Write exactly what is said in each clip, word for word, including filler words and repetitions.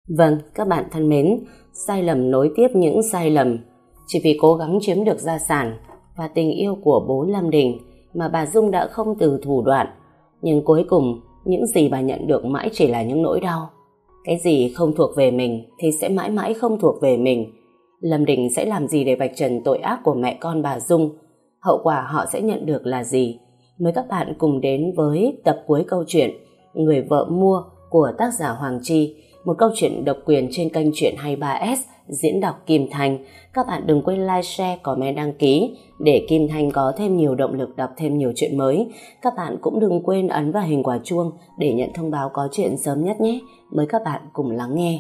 Vâng, các bạn thân mến, sai lầm nối tiếp những sai lầm. Chỉ vì cố gắng chiếm được gia sản và tình yêu của bố Lâm Đình mà bà Dung đã không từ thủ đoạn. Nhưng cuối cùng, những gì bà nhận được mãi chỉ là những nỗi đau. Cái gì không thuộc về mình thì sẽ mãi mãi không thuộc về mình. Lâm Đình sẽ làm gì để vạch trần tội ác của mẹ con bà Dung? Hậu quả họ sẽ nhận được là gì? Mời các bạn cùng đến với tập cuối câu chuyện Người vợ mua của tác giả Hoàng Chi, một câu chuyện độc quyền trên kênh Truyện hai mươi ba S, diễn đọc Kim Thanh. Các bạn đừng quên like, share, comment, đăng ký để Kim Thanh có thêm nhiều động lực đọc thêm nhiều chuyện mới. Các bạn cũng đừng quên ấn vào hình quả chuông để nhận thông báo có chuyện sớm nhất nhé. Mời các bạn cùng lắng nghe.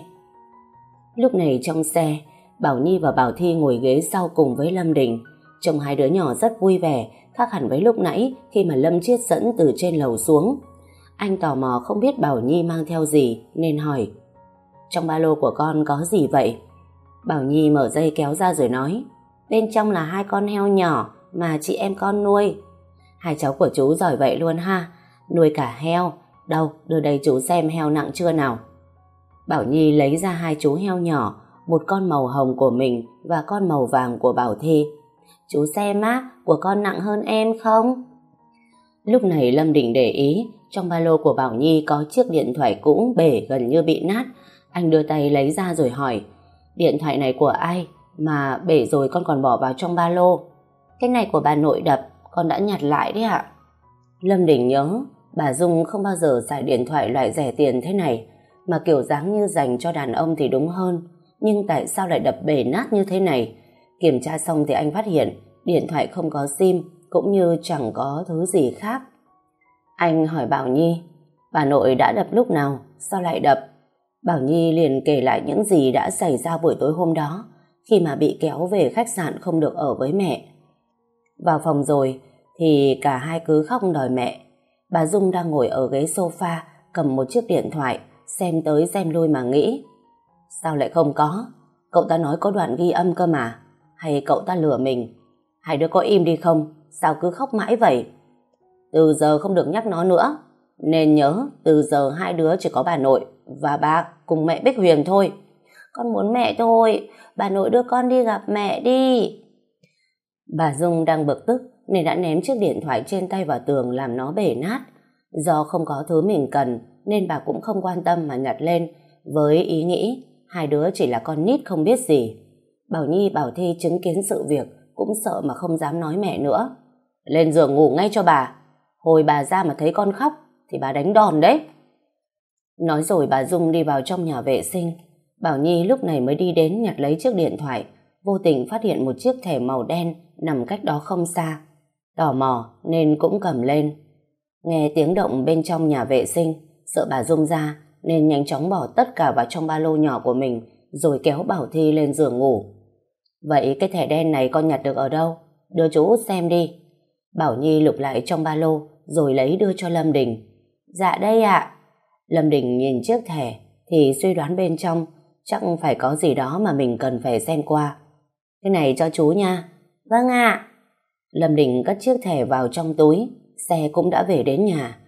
Lúc này trong xe, Bảo Nhi và Bảo Thi ngồi ghế sau cùng với Lâm Đình. Trông hai đứa nhỏ rất vui vẻ, khác hẳn với lúc nãy khi mà Lâm Chiết dẫn từ trên lầu xuống. Anh tò mò không biết Bảo Nhi mang theo gì nên hỏi: "Trong ba lô của con có gì vậy?" Bảo Nhi mở dây kéo ra rồi nói: "Bên trong là hai con heo nhỏ mà chị em con nuôi." "Hai cháu của chú giỏi vậy luôn ha, nuôi cả heo. Đâu, đưa đây chú xem heo nặng chưa nào." Bảo Nhi lấy ra hai chú heo nhỏ, một con màu hồng của mình và con màu vàng của Bảo Thi. "Chú xem á, của con nặng hơn em không?" Lúc này Lâm Đình để ý trong ba lô của Bảo Nhi có chiếc điện thoại cũ bể gần như bị nát. Anh đưa tay lấy ra rồi hỏi: "Điện thoại này của ai mà bể rồi con còn bỏ vào trong ba lô?" "Cái này của bà nội đập, con đã nhặt lại đấy ạ." Lâm Đình nhớ bà Dung không bao giờ xài điện thoại loại rẻ tiền thế này, mà kiểu dáng như dành cho đàn ông thì đúng hơn. Nhưng tại sao lại đập bể nát như thế này? Kiểm tra xong thì anh phát hiện điện thoại không có sim, cũng như chẳng có thứ gì khác. Anh hỏi Bảo Nhi: "Bà nội đã đập lúc nào? Sao lại đập?" Bảo Nhi liền kể lại những gì đã xảy ra buổi tối hôm đó khi mà bị kéo về khách sạn không được ở với mẹ. Vào phòng rồi thì cả hai cứ khóc đòi mẹ. Bà Dung đang ngồi ở ghế sofa cầm một chiếc điện thoại xem tới xem lui mà nghĩ: sao lại không có? Cậu ta nói có đoạn ghi âm cơ mà. Hay cậu ta lừa mình? Hai đứa có im đi không? Sao cứ khóc mãi vậy? Từ giờ không được nhắc nó nữa. Nên nhớ từ giờ hai đứa chỉ có bà nội và bà cùng mẹ Bích Huyền thôi. Con muốn mẹ thôi. Bà nội đưa con đi gặp mẹ đi." Bà Dung đang bực tức nên đã ném chiếc điện thoại trên tay vào tường làm nó bể nát. Do không có thứ mình cần nên bà cũng không quan tâm mà nhặt lên với ý nghĩ hai đứa chỉ là con nít không biết gì. Bảo Nhi, Bảo Thi chứng kiến sự việc cũng sợ mà không dám nói mẹ nữa. "Lên giường ngủ ngay cho bà. Hồi bà ra mà thấy con khóc thì bà đánh đòn đấy." Nói rồi bà Dung đi vào trong nhà vệ sinh. Bảo Nhi lúc này mới đi đến nhặt lấy chiếc điện thoại, vô tình phát hiện một chiếc thẻ màu đen nằm cách đó không xa. Tò mò nên cũng cầm lên. Nghe tiếng động bên trong nhà vệ sinh, sợ bà Dung ra nên nhanh chóng bỏ tất cả vào trong ba lô nhỏ của mình rồi kéo Bảo Thi lên giường ngủ. "Vậy cái thẻ đen này con nhặt được ở đâu? Đưa chú Út xem đi." Bảo Nhi lục lại trong ba lô rồi lấy đưa cho Lâm Đình. "Dạ đây ạ." Lâm Đình nhìn chiếc thẻ thì suy đoán bên trong chắc phải có gì đó mà mình cần phải xem qua. "Cái này cho chú nha." "Vâng ạ." Lâm Đình cất chiếc thẻ vào trong túi. Xe cũng đã về đến nhà.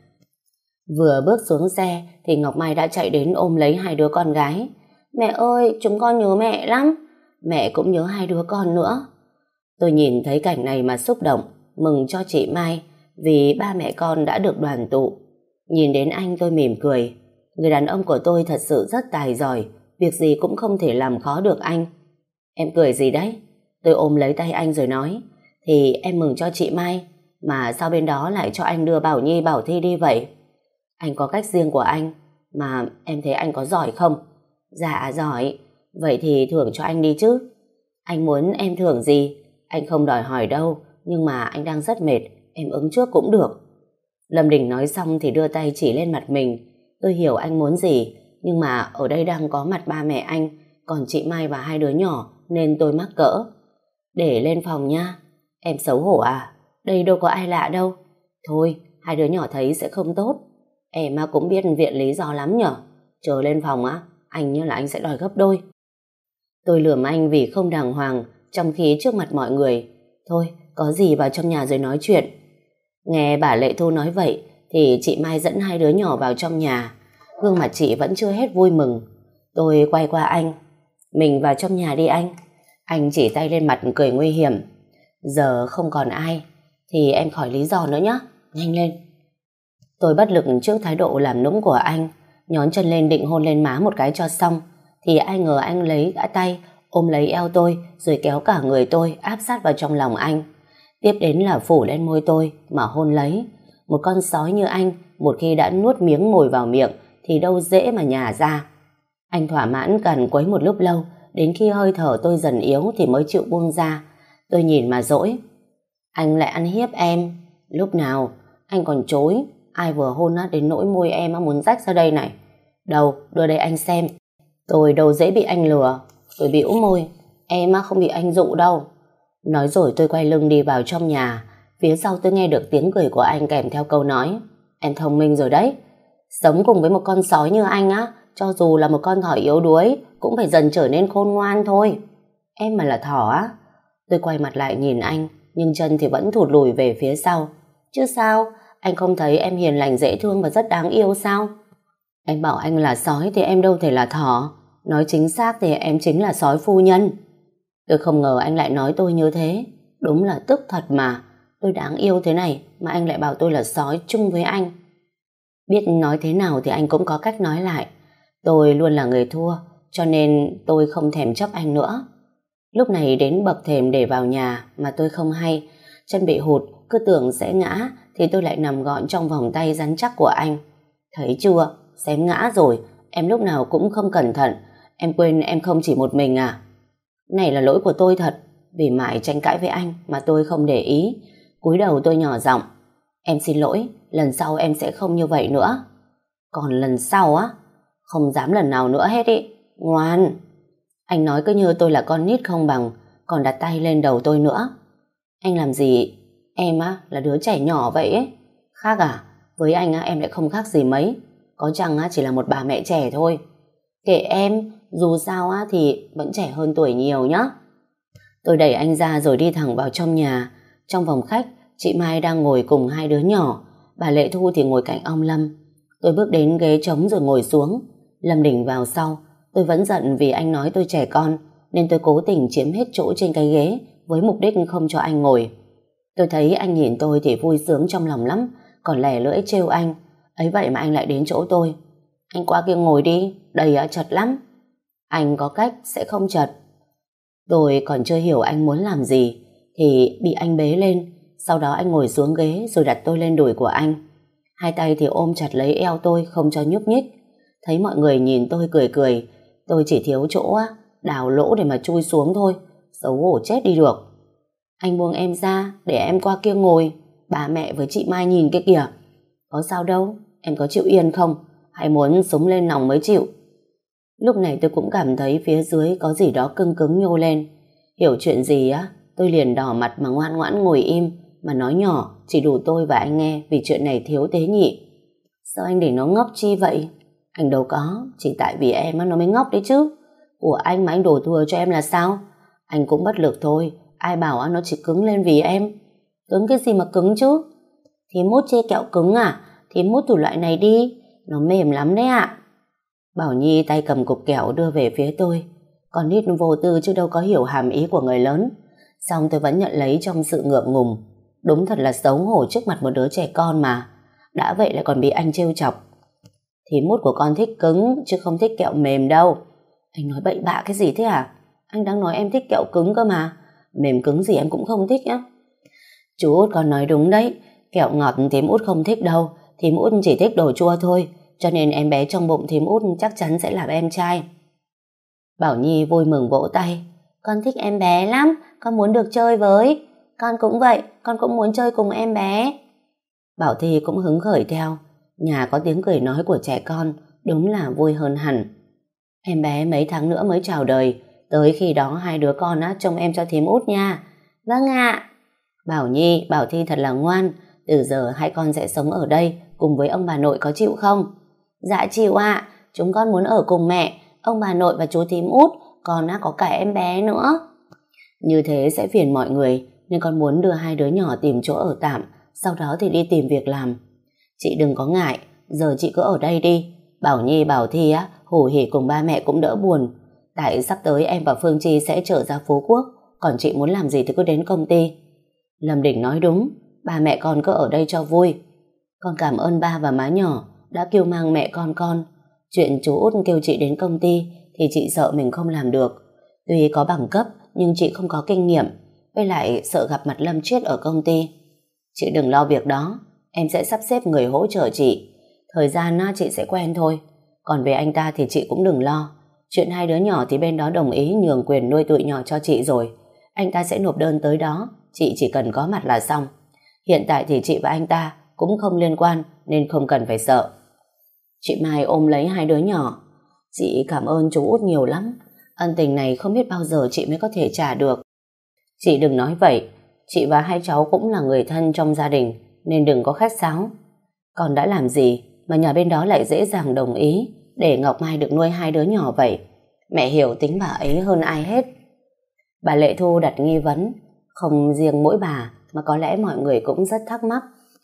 Vừa bước xuống xe thì Ngọc Mai đã chạy đến ôm lấy hai đứa con gái. "Mẹ ơi, chúng con nhớ mẹ lắm." "Mẹ cũng nhớ hai đứa con nữa." Tôi nhìn thấy cảnh này mà xúc động, mừng cho chị Mai vì ba mẹ con đã được đoàn tụ. Nhìn đến anh tôi mỉm cười. Người đàn ông của tôi thật sự rất tài giỏi, việc gì cũng không thể làm khó được anh. "Em cười gì đấy?" Tôi ôm lấy tay anh rồi nói: "Thì em mừng cho chị Mai, mà sao bên đó lại cho anh đưa Bảo Nhi, Bảo Thi đi vậy?" "Anh có cách riêng của anh, mà em thấy anh có giỏi không?" "Dạ giỏi." "Vậy thì thưởng cho anh đi chứ." "Anh muốn em thưởng gì?" "Anh không đòi hỏi đâu, nhưng mà anh đang rất mệt, em ứng trước cũng được." Lâm Đình nói xong thì đưa tay chỉ lên mặt mình. Tôi hiểu anh muốn gì, nhưng mà ở đây đang có mặt ba mẹ anh, còn chị Mai và hai đứa nhỏ nên tôi mắc cỡ. "Để lên phòng nha." "Em xấu hổ à? Đây đâu có ai lạ đâu." "Thôi, hai đứa nhỏ thấy sẽ không tốt." "Em cũng biết viện lý do lắm nhở. Chờ lên phòng á, anh nhớ là anh sẽ đòi gấp đôi." Tôi lườm anh vì không đàng hoàng, trong khi trước mặt mọi người. "Thôi, có gì vào trong nhà rồi nói chuyện." Nghe bà Lệ Thu nói vậy thì chị Mai dẫn hai đứa nhỏ vào trong nhà. Gương mặt chị vẫn chưa hết vui mừng. Tôi quay qua anh. Mình vào trong nhà đi anh. Anh chỉ tay lên mặt cười nguy hiểm. Giờ không còn ai thì em khỏi lý do nữa nhé. Nhanh lên. Tôi bất lực trước thái độ làm nũng của anh, nhón chân lên định hôn lên má một cái cho xong, thì ai ngờ anh lấy gã tay ôm lấy eo tôi rồi kéo cả người tôi áp sát vào trong lòng anh. Tiếp đến là phủ lên môi tôi mà hôn lấy. Một con sói như anh, một khi đã nuốt miếng mồi vào miệng thì đâu dễ mà nhả ra. Anh thỏa mãn cằn quấy một lúc lâu, đến khi hơi thở tôi dần yếu thì mới chịu buông ra. Tôi nhìn mà dỗi. Anh lại ăn hiếp em. Lúc nào? Anh còn chối. Ai vừa hôn á đến nỗi môi em á muốn rách ra đây này. Đâu, đưa đây anh xem. Tôi đâu dễ bị anh lừa. Tôi bĩu môi. Em á không bị anh dụ đâu. Nói rồi tôi quay lưng đi vào trong nhà. Phía sau tôi nghe được tiếng cười của anh kèm theo câu nói. Em thông minh rồi đấy. Sống cùng với một con sói như anh á, cho dù là một con thỏ yếu đuối cũng phải dần trở nên khôn ngoan thôi. Em mà là thỏ á? Tôi quay mặt lại nhìn anh, nhưng chân thì vẫn thụt lùi về phía sau. Chứ sao? Anh không thấy em hiền lành dễ thương và rất đáng yêu sao? Anh bảo anh là sói thì em đâu thể là thỏ. Nói chính xác thì em chính là sói phu nhân. Tôi không ngờ anh lại nói tôi như thế. Đúng là tức thật mà. Tôi đáng yêu thế này mà anh lại bảo tôi là sói chung với anh. Biết nói thế nào thì anh cũng có cách nói lại. Tôi luôn là người thua, cho nên tôi không thèm chấp anh nữa. Lúc này đến bậc thềm để vào nhà mà tôi không hay. Chân bị hụt, cứ tưởng sẽ ngã thì tôi lại nằm gọn trong vòng tay rắn chắc của anh. Thấy chưa, xém ngã rồi. Em lúc nào cũng không cẩn thận. Em quên em không chỉ một mình à? Này là lỗi của tôi thật. Vì mãi tranh cãi với anh mà tôi không để ý. Cúi đầu tôi nhỏ giọng. Em xin lỗi, lần sau em sẽ không như vậy nữa. Còn lần sau á? Không dám lần nào nữa hết ý. Ngoan. Anh nói cứ như tôi là con nít không bằng, còn đặt tay lên đầu tôi nữa. Anh làm gì? Em á là đứa trẻ nhỏ vậy ấy. Khác à? Với anh á em lại không khác gì mấy. Có chăng á chỉ là một bà mẹ trẻ thôi. Kệ em, dù sao á thì vẫn trẻ hơn tuổi nhiều nhá. Tôi đẩy anh ra rồi đi thẳng vào trong nhà. Trong phòng khách, chị Mai đang ngồi cùng hai đứa nhỏ. Bà Lệ Thu thì ngồi cạnh ông Lâm. Tôi bước đến ghế trống rồi ngồi xuống. Lâm Đình vào sau. Tôi vẫn giận vì anh nói tôi trẻ con, nên tôi cố tình chiếm hết chỗ trên cái ghế với mục đích không cho anh ngồi. Tôi thấy anh nhìn tôi thì vui sướng trong lòng lắm, còn lè lưỡi trêu anh. Ấy vậy mà anh lại đến chỗ tôi. Anh qua kia ngồi đi, đây á chật lắm. Anh có cách sẽ không chật. Tôi còn chưa hiểu anh muốn làm gì thì bị anh bế lên. Sau đó anh ngồi xuống ghế rồi đặt tôi lên đùi của anh. Hai tay thì ôm chặt lấy eo tôi không cho nhúc nhích. Thấy mọi người nhìn tôi cười cười. Tôi chỉ thiếu chỗ á, đào lỗ để mà chui xuống thôi. Xấu hổ chết đi được. Anh buông em ra để em qua kia ngồi. Bà mẹ với chị Mai nhìn kia kìa. Có sao đâu, em có chịu yên không? Hay muốn súng lên nòng mới chịu? Lúc này tôi cũng cảm thấy phía dưới có gì đó cưng cứng nhô lên. Hiểu chuyện gì á, tôi liền đỏ mặt mà ngoan ngoãn ngồi im, mà nói nhỏ chỉ đủ tôi và anh nghe vì chuyện này thiếu tế nhị. Sao anh để nó ngốc chi vậy? Anh đâu có, chỉ tại vì em nó mới ngốc đấy chứ. Của anh mà anh đổ thừa cho em là sao? Anh cũng bất lực thôi, ai bảo nó chỉ cứng lên vì em. Cứng cái gì mà cứng chứ? Thì mút chê kẹo cứng à? Thì mút thủ loại này đi, nó mềm lắm đấy ạ. Bảo Nhi tay cầm cục kẹo đưa về phía tôi. Con nít vô tư chứ đâu có hiểu hàm ý của người lớn. Xong tôi vẫn nhận lấy trong sự ngượng ngùng. Đúng thật là xấu hổ trước mặt một đứa trẻ con mà. Đã vậy lại còn bị anh trêu chọc. Thì mút của con thích cứng chứ không thích kẹo mềm đâu. Anh nói bậy bạ cái gì thế à? Anh đang nói em thích kẹo cứng cơ mà. Mềm cứng gì em cũng không thích nhá. Chú Út con nói đúng đấy. Kẹo ngọt thím Út không thích đâu. Thím Út chỉ thích đồ chua thôi. Cho nên em bé trong bụng thím Út chắc chắn sẽ là em trai. Bảo Nhi vui mừng vỗ tay. Con thích em bé lắm. Con muốn được chơi với. Con cũng vậy. Con cũng muốn chơi cùng em bé. Bảo Thi cũng hứng khởi theo. Nhà có tiếng cười nói của trẻ con đúng là vui hơn hẳn. Em bé mấy tháng nữa mới chào đời. Tới khi đó hai đứa con á trông em cho thím Út nha. Vâng ạ. Bảo Nhi, Bảo Thi thật là ngoan. Từ giờ hai con sẽ sống ở đây cùng với ông bà nội, có chịu không? Dạ chịu ạ. Chúng con muốn ở cùng mẹ, ông bà nội và chú thím Út. Còn á có cả em bé nữa. Như thế sẽ phiền mọi người, nên con muốn đưa hai đứa nhỏ tìm chỗ ở tạm, sau đó thì đi tìm việc làm. Chị đừng có ngại, giờ chị cứ ở đây đi. Bảo Nhi Bảo Thi á, hủ hỉ cùng ba mẹ cũng đỡ buồn. Tại sắp tới em và Phương Chi sẽ trở ra Phú Quốc, còn chị muốn làm gì thì cứ đến công ty. Lâm Đình nói đúng, ba mẹ con cứ ở đây cho vui. Con cảm ơn ba và má nhỏ đã kêu mang mẹ con con. Chuyện chú Út kêu chị đến công ty thì chị sợ mình không làm được. Tuy có bằng cấp nhưng chị không có kinh nghiệm, với lại sợ gặp mặt Lâm Triết ở công ty. Chị đừng lo việc đó, em sẽ sắp xếp người hỗ trợ chị. Thời gian chị sẽ quen thôi. Còn về anh ta thì chị cũng đừng lo. Chuyện hai đứa nhỏ thì bên đó đồng ý nhường quyền nuôi tụi nhỏ cho chị rồi. Anh ta sẽ nộp đơn tới đó, chị chỉ cần có mặt là xong. Hiện tại thì chị và anh ta cũng không liên quan nên không cần phải sợ. Chị Mai ôm lấy hai đứa nhỏ. Chị cảm ơn chú Út nhiều lắm. Ân tình này không biết bao giờ chị mới có thể trả được. Chị đừng nói vậy. Chị và hai cháu cũng là người thân trong gia đình nên đừng có khách sáo. Con đã làm gì mà nhà bên đó lại dễ dàng đồng ý để Ngọc Mai được nuôi hai đứa nhỏ vậy? Mẹ hiểu tính bà ấy hơn ai hết. Bà Lệ Thu đặt nghi vấn. Không riêng mỗi bà mà có lẽ mọi người cũng rất thắc mắc.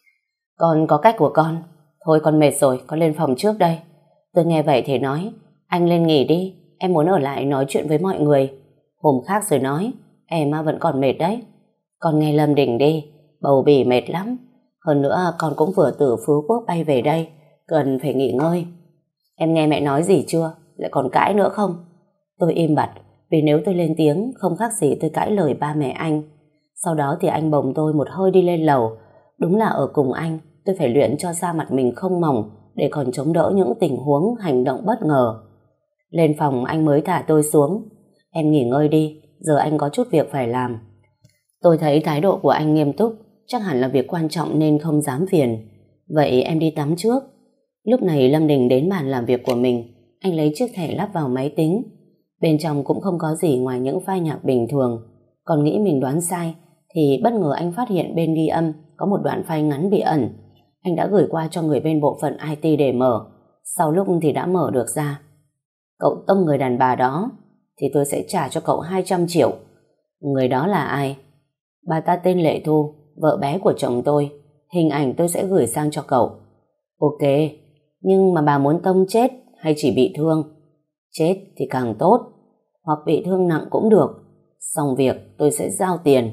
Con có cách của con. Thôi con mệt rồi, con lên phòng trước đây. Tôi nghe vậy thì nói, anh lên nghỉ đi, em muốn ở lại nói chuyện với mọi người. Hôm khác rồi nói, em vẫn còn mệt đấy. Con nghe Lâm Đình đi, bầu bì mệt lắm. Hơn nữa con cũng vừa từ Phú Quốc bay về đây, cần phải nghỉ ngơi. Em nghe mẹ nói gì chưa? Lại còn cãi nữa không? Tôi im bặt, vì nếu tôi lên tiếng không khác gì tôi cãi lời ba mẹ anh. Sau đó thì anh bồng tôi một hơi đi lên lầu. Đúng là ở cùng anh, tôi phải luyện cho da mặt mình không mỏng để còn chống đỡ những tình huống hành động bất ngờ. Lên phòng anh mới thả tôi xuống. Em nghỉ ngơi đi, giờ anh có chút việc phải làm. Tôi thấy thái độ của anh nghiêm túc, chắc hẳn là việc quan trọng nên không dám phiền. Vậy em đi tắm trước. Lúc này Lâm Đình đến bàn làm việc của mình. Anh lấy chiếc thẻ lắp vào máy tính. Bên trong cũng không có gì ngoài những file nhạc bình thường. Còn nghĩ mình đoán sai thì bất ngờ anh phát hiện bên ghi âm có một đoạn file ngắn bị ẩn. Anh đã gửi qua cho người bên bộ phận i tê để mở. Sau lúc thì đã mở được ra. Cậu tông người đàn bà đó thì tôi sẽ trả cho cậu hai trăm triệu. Người đó là ai? Bà ta tên Lệ Thu, vợ bé của chồng tôi. Hình ảnh tôi sẽ gửi sang cho cậu. Ok, nhưng mà bà muốn tông chết hay chỉ bị thương? Chết thì càng tốt, hoặc bị thương nặng cũng được. Xong việc tôi sẽ giao tiền.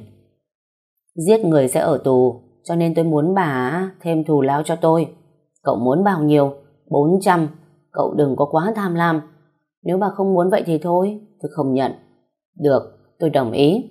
Giết người sẽ ở tù, cho nên tôi muốn bà thêm thù lao cho tôi. Cậu muốn bao nhiêu? bốn trăm. Cậu đừng có quá tham lam. Nếu bà không muốn vậy thì thôi, tôi không nhận. Được, tôi đồng ý.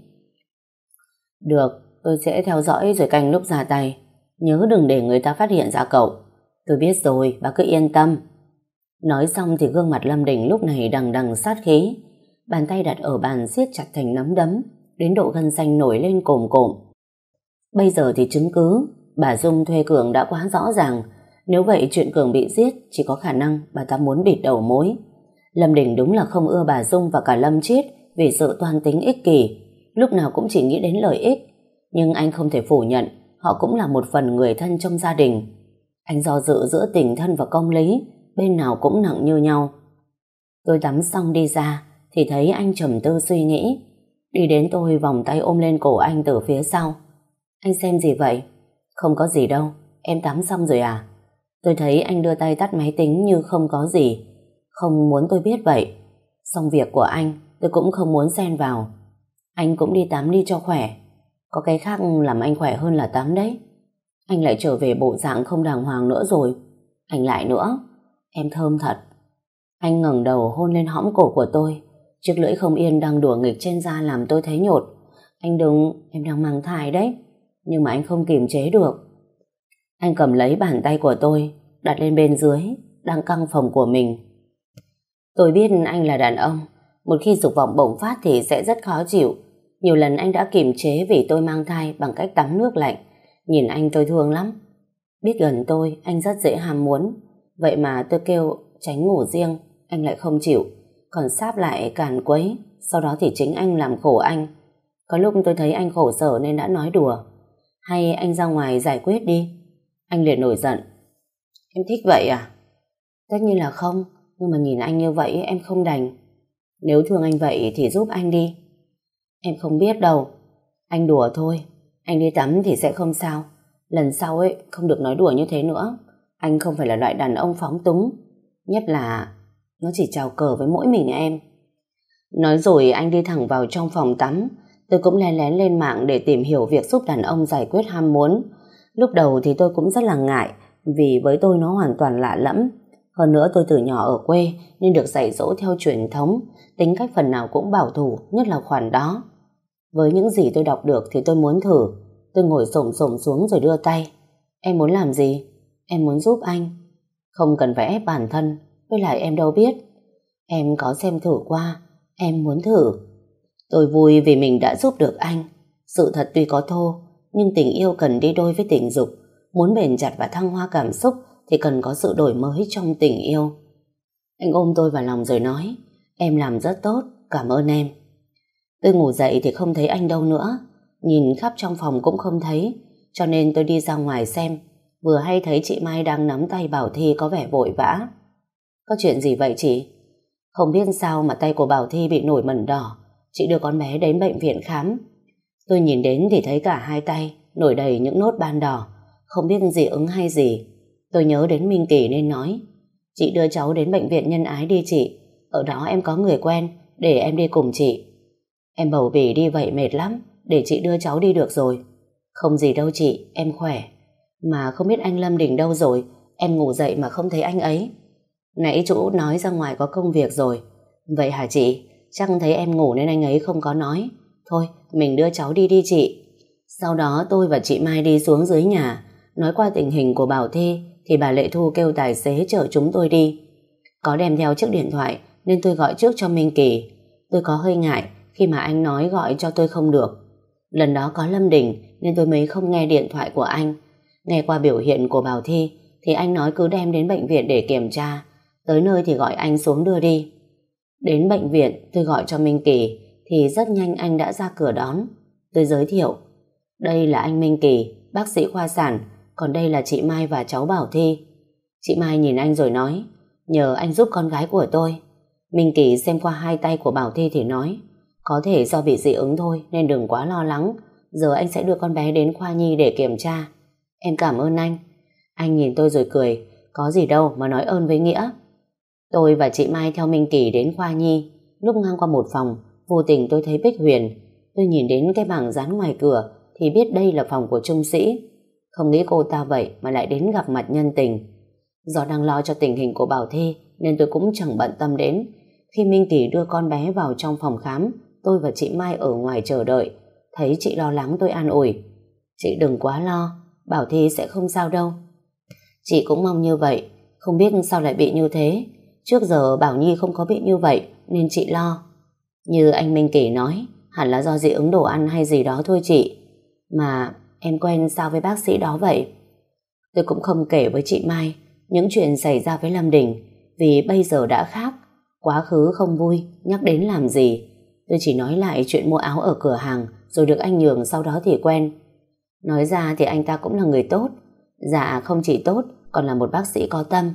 Được, tôi sẽ theo dõi rồi canh lúc ra tay. Nhớ đừng để người ta phát hiện ra cậu. Tôi biết rồi, bà cứ yên tâm. Nói xong thì gương mặt Lâm Đình lúc này đằng đằng sát khí. Bàn tay đặt ở bàn siết chặt thành nắm đấm, đến độ gân xanh nổi lên cồm cộm. Bây giờ thì chứng cứ bà Dung thuê Cường đã quá rõ ràng. Nếu vậy chuyện Cường bị giết chỉ có khả năng bà ta muốn bịt đầu mối. Lâm Đình đúng là không ưa bà Dung và cả Lâm Triết vì sự toan tính ích kỷ, lúc nào cũng chỉ nghĩ đến lợi ích. Nhưng anh không thể phủ nhận họ cũng là một phần người thân trong gia đình. Anh do dự giữa tình thân và công lý, bên nào cũng nặng như nhau. Tôi tắm xong đi ra thì thấy anh trầm tư suy nghĩ. Đi đến tôi vòng tay ôm lên cổ anh từ phía sau. Anh xem gì vậy? Không có gì đâu, em tắm xong rồi à? Tôi thấy anh đưa tay tắt máy tính như không có gì. Không muốn tôi biết vậy. Xong việc của anh tôi cũng không muốn xen vào. Anh cũng đi tắm đi cho khỏe. Có cái khác làm anh khỏe hơn là tắm đấy. Anh lại trở về bộ dạng không đàng hoàng nữa rồi. Anh lại nữa. Em thơm thật. Anh ngẩng đầu hôn lên hõm cổ của tôi. Chiếc lưỡi không yên đang đùa nghịch trên da làm tôi thấy nhột. Anh đừng, em đang mang thai đấy. Nhưng mà anh không kiềm chế được. Anh cầm lấy bàn tay của tôi, đặt lên bên dưới, đang căng phòng của mình. Tôi biết anh là đàn ông. Một khi dục vọng bộc phát thì sẽ rất khó chịu. Nhiều lần anh đã kiềm chế vì tôi mang thai bằng cách tắm nước lạnh. Nhìn anh tôi thương lắm. Biết gần tôi, anh rất dễ ham muốn. Vậy mà tôi kêu tránh ngủ riêng, anh lại không chịu. Còn sáp lại càn quấy. Sau đó thì chính anh làm khổ anh. Có lúc tôi thấy anh khổ sở nên đã nói đùa. Hay anh ra ngoài giải quyết đi. Anh liền nổi giận. Em thích vậy à? Tất nhiên là không. Nhưng mà nhìn anh như vậy em không đành. Nếu thương anh vậy thì giúp anh đi. Em không biết đâu. Anh đùa thôi. Anh đi tắm thì sẽ không sao. Lần sau ấy không được nói đùa như thế nữa. Anh không phải là loại đàn ông phóng túng. Nhất là nó chỉ chào cờ với mỗi mình em. Nói rồi anh đi thẳng vào trong phòng tắm. Tôi cũng lén lén lên mạng để tìm hiểu việc giúp đàn ông giải quyết ham muốn. Lúc đầu thì tôi cũng rất là ngại, vì với tôi nó hoàn toàn lạ lẫm. Hơn nữa tôi từ nhỏ ở quê nên được dạy dỗ theo truyền thống, tính cách phần nào cũng bảo thủ, nhất là khoản đó. Với những gì tôi đọc được thì tôi muốn thử. Tôi ngồi xổm xổm xuống rồi đưa tay. Em muốn làm gì? Em muốn giúp anh. Không cần phải ép bản thân, với lại em đâu biết. Em có xem thử qua, em muốn thử. Tôi vui vì mình đã giúp được anh. Sự thật tuy có thô, nhưng tình yêu cần đi đôi với tình dục. Muốn bền chặt và thăng hoa cảm xúc thì cần có sự đổi mới trong tình yêu. Anh ôm tôi vào lòng rồi nói, em làm rất tốt, cảm ơn em. Tôi ngủ dậy thì không thấy anh đâu nữa. Nhìn khắp trong phòng cũng không thấy, cho nên tôi đi ra ngoài xem. Vừa hay thấy chị Mai đang nắm tay Bảo Thi có vẻ vội vã. Có chuyện gì vậy chị? Không biết sao mà tay của Bảo Thi bị nổi mẩn đỏ. Chị đưa con bé đến bệnh viện khám. Tôi nhìn đến thì thấy cả hai tay nổi đầy những nốt ban đỏ. Không biết dị ứng hay gì. Tôi nhớ đến Minh Kỳ nên nói, chị đưa cháu đến bệnh viện Nhân Ái đi chị. Ở đó em có người quen, để em đi cùng chị. Em bầu bỉ đi vậy mệt lắm, để chị đưa cháu đi được rồi. Không gì đâu chị, em khỏe. Mà không biết anh Lâm Đình đâu rồi, em ngủ dậy mà không thấy anh ấy. Nãy chú nói ra ngoài có công việc rồi. Vậy hả chị? Chắc thấy em ngủ nên anh ấy không có nói. Thôi, mình đưa cháu đi đi chị. Sau đó tôi và chị Mai đi xuống dưới nhà. Nói qua tình hình của Bảo Thi thì bà Lệ Thu kêu tài xế chở chúng tôi đi. Có đem theo chiếc điện thoại nên tôi gọi trước cho Minh Kỳ. Tôi có hơi ngại khi mà anh nói gọi cho tôi không được. Lần đó có Lâm Đình nên tôi mới không nghe điện thoại của anh. Nghe qua biểu hiện của Bảo Thi thì anh nói cứ đem đến bệnh viện để kiểm tra. Tới nơi thì gọi anh xuống đưa đi. Đến bệnh viện tôi gọi cho Minh Kỳ thì rất nhanh anh đã ra cửa đón. Tôi giới thiệu, đây là anh Minh Kỳ, bác sĩ khoa sản, còn đây là chị Mai và cháu Bảo Thi. Chị Mai nhìn anh rồi nói, nhờ anh giúp con gái của tôi. Minh Kỳ xem qua hai tay của Bảo Thi thì nói, có thể do bị dị ứng thôi nên đừng quá lo lắng. Giờ anh sẽ đưa con bé đến khoa nhi để kiểm tra. Em cảm ơn anh. Anh nhìn tôi rồi cười, có gì đâu mà nói ơn với nghĩa. Tôi và chị Mai theo Minh Kỳ đến khoa nhi. Lúc ngang qua một phòng, vô tình tôi thấy Bích Huyền. Tôi nhìn đến cái bảng dán ngoài cửa thì biết đây là phòng của trung sĩ. Không nghĩ cô ta vậy mà lại đến gặp mặt nhân tình. Do đang lo cho tình hình của Bảo Thi nên tôi cũng chẳng bận tâm đến. Khi Minh Kỳ đưa con bé vào trong phòng khám, tôi và chị Mai ở ngoài chờ đợi. Thấy chị lo lắng tôi an ủi, chị đừng quá lo, Bảo Thi sẽ không sao đâu. Chị cũng mong như vậy, không biết sao lại bị như thế. Trước giờ Bảo Nhi không có bị như vậy nên chị lo. Như anh Minh Kỳ nói, hẳn là do dị ứng đồ ăn hay gì đó thôi chị. Mà em quen sao với bác sĩ đó vậy? Tôi cũng không kể với chị Mai những chuyện xảy ra với Lâm Đình, vì bây giờ đã khác. Quá khứ không vui, nhắc đến làm gì. Tôi chỉ nói lại chuyện mua áo ở cửa hàng rồi được anh nhường, sau đó thì quen. Nói ra thì anh ta cũng là người tốt. Dạ không chỉ tốt, còn là một bác sĩ có tâm.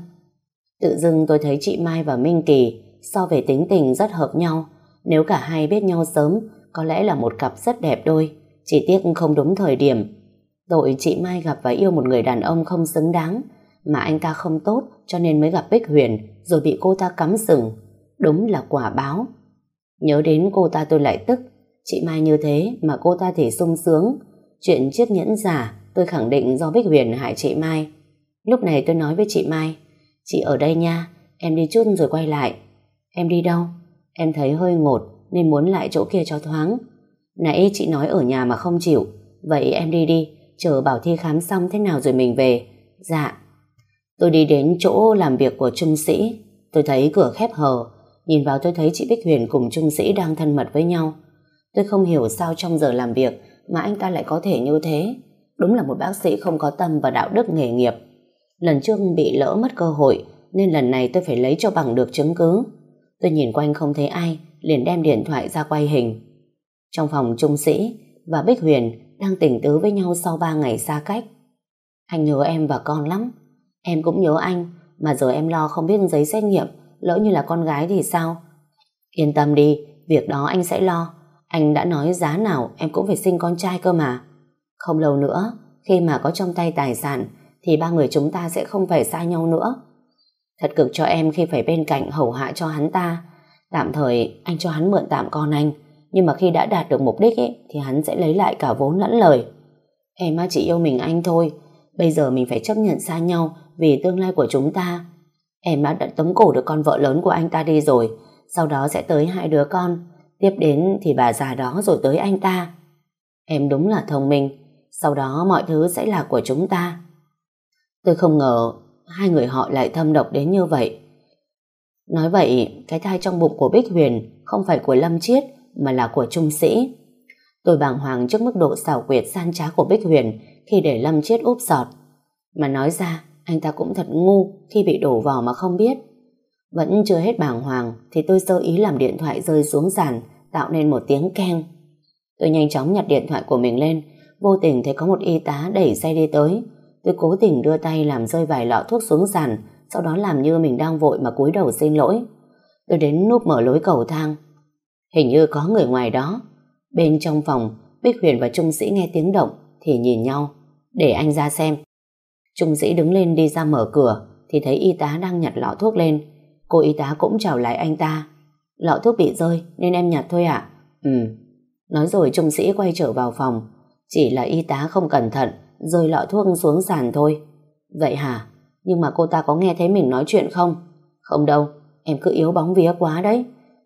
Tự dưng tôi thấy chị Mai và Minh Kỳ so về tính tình rất hợp nhau. Nếu cả hai biết nhau sớm, có lẽ là một cặp rất đẹp đôi. Chỉ tiếc không đúng thời điểm. Tội chị Mai gặp và yêu một người đàn ông không xứng đáng, mà anh ta không tốt cho nên mới gặp Bích Huyền rồi bị cô ta cắm sừng. Đúng là quả báo. Nhớ đến cô ta tôi lại tức. Chị Mai như thế mà cô ta thì sung sướng. Chuyện chiếc nhẫn giả tôi khẳng định do Bích Huyền hại chị Mai. Lúc này tôi nói với chị Mai, chị ở đây nha, em đi chút rồi quay lại. Em đi đâu? Em thấy hơi ngột nên muốn lại chỗ kia cho thoáng. Nãy chị nói ở nhà mà không chịu. Vậy em đi đi, chờ Bảo Thi khám xong thế nào rồi mình về. Dạ. Tôi đi đến chỗ làm việc của trung sĩ. Tôi thấy cửa khép hờ. Nhìn vào tôi thấy chị Bích Huyền cùng trung sĩ đang thân mật với nhau. Tôi không hiểu sao trong giờ làm việc mà anh ta lại có thể như thế. Đúng là một bác sĩ không có tâm và đạo đức nghề nghiệp. Lần trước bị lỡ mất cơ hội nên lần này tôi phải lấy cho bằng được chứng cứ. Tôi nhìn quanh không thấy ai, liền đem điện thoại ra quay hình. Trong phòng trung sĩ và Bích Huyền đang tình tứ với nhau sau ba ngày xa cách. Anh nhớ em và con lắm. Em cũng nhớ anh, mà giờ em lo không biết giấy xét nghiệm, lỡ như là con gái thì sao? Yên tâm đi, việc đó anh sẽ lo. Anh đã nói giá nào em cũng phải sinh con trai cơ mà. Không lâu nữa, khi mà có trong tay tài sản thì ba người chúng ta sẽ không phải xa nhau nữa. Thật cực cho em khi phải bên cạnh hầu hạ cho hắn ta. Tạm thời anh cho hắn mượn tạm con anh, nhưng mà khi đã đạt được mục đích ấy, thì hắn sẽ lấy lại cả vốn lẫn lời. Em á chỉ yêu mình anh thôi. Bây giờ mình phải chấp nhận xa nhau vì tương lai của chúng ta. Em á đã tống cổ được con vợ lớn của anh ta đi rồi. Sau đó sẽ tới hai đứa con. Tiếp đến thì bà già đó rồi tới anh ta. Em đúng là thông minh. Sau đó mọi thứ sẽ là của chúng ta. Tôi không ngờ hai người họ lại thâm độc đến như vậy. Nói vậy, cái thai trong bụng của Bích Huyền không phải của Lâm Chiết mà là của Trung Sĩ. Tôi bàng hoàng trước mức độ xảo quyệt gian trá của Bích Huyền khi để Lâm Chiết úp sọt. Mà nói ra, anh ta cũng thật ngu khi bị đổ vỏ mà không biết. Vẫn chưa hết bàng hoàng thì tôi sơ ý làm điện thoại rơi xuống sàn, tạo nên một tiếng keng. Tôi nhanh chóng nhặt điện thoại của mình lên, vô tình thấy có một y tá đẩy xe đi tới. Tôi cố tình đưa tay làm rơi vài lọ thuốc xuống sàn, sau đó làm như mình đang vội mà cúi đầu xin lỗi. Tôi đến núp mở lối cầu thang. Hình như có người ngoài đó. Bên trong phòng, Bích Huyền và Trung Sĩ nghe tiếng động thì nhìn nhau. Để anh ra xem. Trung Sĩ đứng lên đi ra mở cửa thì thấy y tá đang nhặt lọ thuốc lên. Cô y tá cũng chào lại anh ta. Lọ thuốc bị rơi nên em nhặt thôi ạ. Ừ. Nói rồi Trung Sĩ quay trở vào phòng. Chỉ là y tá không cẩn thận rơi lọ thuốc xuống sàn thôi. Vậy hả? Nhưng mà cô ta có nghe thấy mình nói chuyện không? Không đâu, em cứ yếu bóng vía quá đấy.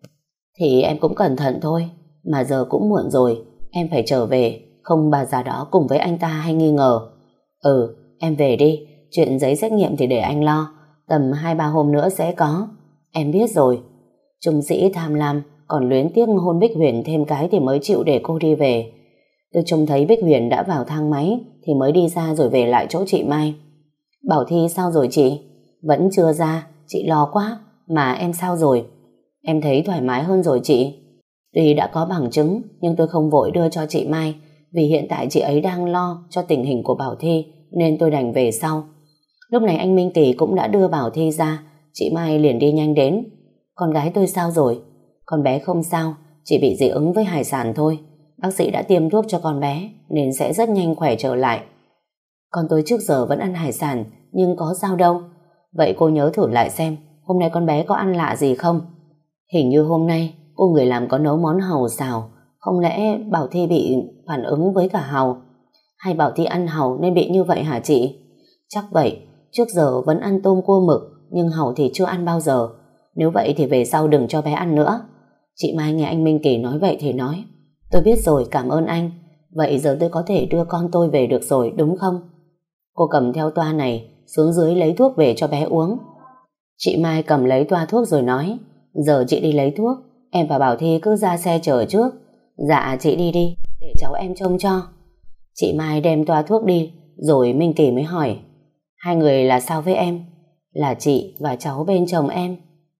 Thì em cũng cẩn thận thôi. Mà giờ cũng muộn rồi, em phải trở về. Không bà già đó cùng với anh ta hay nghi ngờ. Ừ, em về đi. Chuyện giấy xét nghiệm thì để anh lo. Tầm hai ba hôm nữa sẽ có. Em biết rồi. Trung Sĩ tham lam còn luyến tiếc hôn Bích Huyền thêm cái thì mới chịu để cô đi về. Tôi trông thấy Bích Huyền đã vào thang máy thì mới đi ra rồi về lại chỗ chị Mai. Bảo Thi sao rồi chị? Vẫn chưa ra, chị lo quá. Mà em sao rồi? Em thấy thoải mái hơn rồi chị. Tuy đã có bằng chứng nhưng tôi không vội đưa cho chị Mai vì hiện tại chị ấy đang lo cho tình hình của Bảo Thi nên tôi đành về sau. Lúc này anh Minh Kỳ cũng đã đưa Bảo Thi ra. Chị Mai liền đi nhanh đến. Con gái tôi sao rồi? Con bé không sao, chỉ bị dị ứng với hải sản thôi. Bác sĩ đã tiêm thuốc cho con bé nên sẽ rất nhanh khỏe trở lại. Con tôi trước giờ vẫn ăn hải sản nhưng có sao đâu. Vậy cô nhớ thử lại xem hôm nay con bé có ăn lạ gì không? Hình như hôm nay cô người làm có nấu món hàu xào. Không lẽ Bảo Thi bị phản ứng với cả hàu? Hay Bảo Thi ăn hàu nên bị như vậy hả chị? Chắc vậy. Trước giờ vẫn ăn tôm cua mực nhưng hàu thì chưa ăn bao giờ. Nếu vậy thì về sau đừng cho bé ăn nữa. Chị Mai nghe anh Minh Kỳ nói vậy thì nói. Tôi biết rồi, cảm ơn anh. Vậy giờ tôi có thể đưa con tôi về được rồi đúng không? Cô cầm theo toa này xuống dưới lấy thuốc về cho bé uống. Chị Mai cầm lấy toa thuốc rồi nói. Giờ chị đi lấy thuốc, em và Bảo Thi cứ ra xe chờ trước. Dạ chị đi đi, để cháu em trông cho. Chị Mai đem toa thuốc đi, rồi Minh Kỳ mới hỏi. Hai người là sao với em? Là chị và cháu bên chồng em.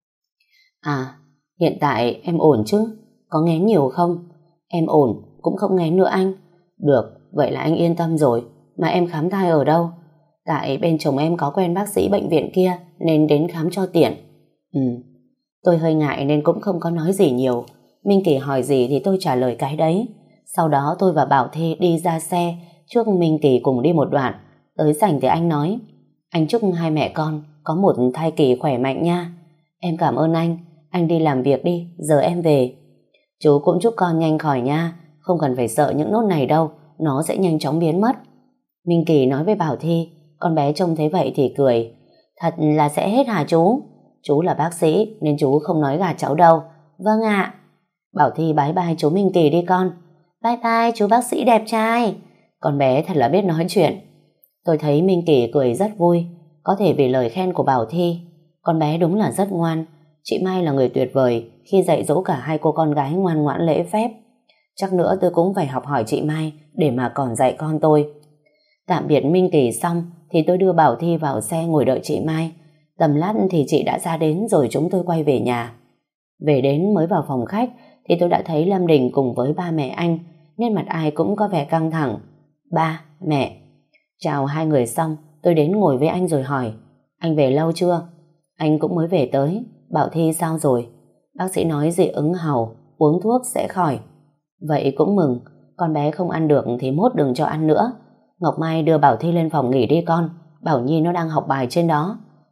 À, hiện tại em ổn chứ? Có nghén nhiều không? Em ổn, cũng không nghén nữa anh. Được, vậy là anh yên tâm rồi. Mà em khám thai ở đâu? Tại bên chồng em có quen bác sĩ bệnh viện kia nên đến khám cho tiện. Ừ, tôi hơi ngại nên cũng không có nói gì nhiều. Minh Kỳ hỏi gì thì tôi trả lời cái đấy. Sau đó tôi và Bảo Thi đi ra xe, trước Minh Kỳ cùng đi một đoạn. Tới sảnh thì anh nói, anh chúc hai mẹ con có một thai kỳ khỏe mạnh nha. Em cảm ơn anh, anh đi làm việc đi, giờ em về. Chú cũng chúc con nhanh khỏi nha, không cần phải sợ những nốt này đâu, nó sẽ nhanh chóng biến mất. Minh Kỳ nói với Bảo Thi, con bé trông thấy vậy thì cười. Thật là sẽ hết hả chú? Chú là bác sĩ nên chú không nói gạt cháu đâu. Vâng ạ. Bảo Thi bái bai chú Minh Kỳ đi con. Bye bye chú bác sĩ đẹp trai. Con bé thật là biết nói chuyện. Tôi thấy Minh Kỳ cười rất vui, có thể vì lời khen của Bảo Thi. Con bé đúng là rất ngoan. Chị Mai là người tuyệt vời khi dạy dỗ cả hai cô con gái ngoan ngoãn lễ phép. Chắc nữa tôi cũng phải học hỏi chị Mai để mà còn dạy con tôi. Tạm biệt Minh Kỳ xong thì tôi đưa Bảo Thi vào xe ngồi đợi chị Mai. Tầm lát thì chị đã ra đến rồi chúng tôi quay về nhà. Về đến mới vào phòng khách thì tôi đã thấy Lâm Đình cùng với ba mẹ anh, nên mặt ai cũng có vẻ căng thẳng. Ba, mẹ. Chào hai người xong, tôi đến ngồi với anh rồi hỏi, anh về lâu chưa? Anh cũng mới về tới. Bảo Thi sao rồi? Bác sĩ nói dị ứng hàu, uống thuốc sẽ khỏi. Vậy cũng mừng, con bé không ăn được thì mốt đừng cho ăn nữa. Ngọc Mai đưa Bảo Thi lên phòng nghỉ đi con, Bảo Nhi nó đang học bài trên đó.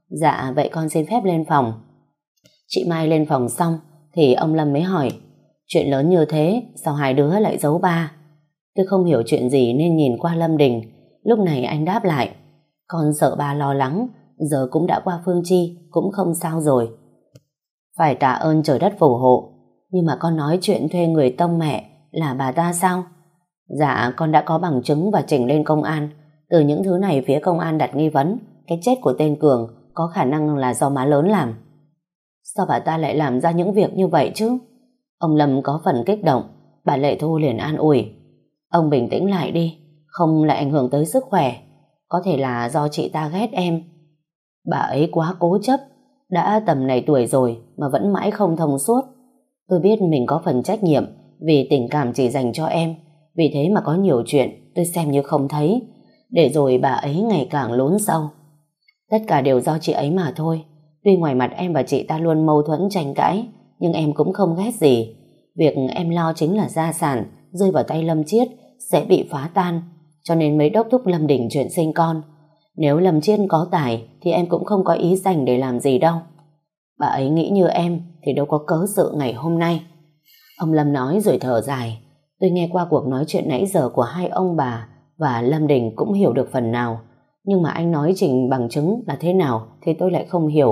Dạ vậy con xin phép lên phòng. Chị Mai lên phòng xong thì ông Lâm mới hỏi, chuyện lớn như thế sao hai đứa lại giấu ba? Tôi không hiểu chuyện gì nên nhìn qua Lâm Đình. Lúc này anh đáp lại, con sợ ba lo lắng, giờ cũng đã qua Phương Chi, cũng không sao rồi. Phải tạ ơn trời đất phù hộ. Nhưng mà con nói chuyện thuê người tông mẹ là bà ta sao? Dạ con đã có bằng chứng và trình lên công an. Từ những thứ này phía công an đặt nghi vấn cái chết của tên Cường có khả năng là do má lớn làm. Sao bà ta lại làm ra những việc như vậy chứ? Ông Lâm có phần kích động. Bà Lệ Thu liền an ủi, ông bình tĩnh lại đi, không lại ảnh hưởng tới sức khỏe. Có thể là do chị ta ghét em. Bà ấy quá cố chấp, đã tầm này tuổi rồi mà vẫn mãi không thông suốt. Tôi biết mình có phần trách nhiệm vì tình cảm chỉ dành cho em, vì thế mà có nhiều chuyện tôi xem như không thấy, để rồi bà ấy ngày càng lún sâu. Tất cả đều do chị ấy mà thôi. Tuy ngoài mặt em và chị ta luôn mâu thuẫn tranh cãi, nhưng em cũng không ghét gì. Việc em lo chính là gia sản rơi vào tay Lâm Chiết sẽ bị phá tan, cho nên mới đốc thúc Lâm Đình chuyện sinh con. Nếu Lâm Chiết có tài thì em cũng không có ý dành để làm gì đâu. Bà ấy nghĩ như em thì đâu có cớ sự ngày hôm nay. Ông Lâm nói rồi thở dài. Tôi nghe qua cuộc nói chuyện nãy giờ của hai ông bà và Lâm Đình cũng hiểu được phần nào. Nhưng mà anh nói trình bằng chứng là thế nào thì tôi lại không hiểu.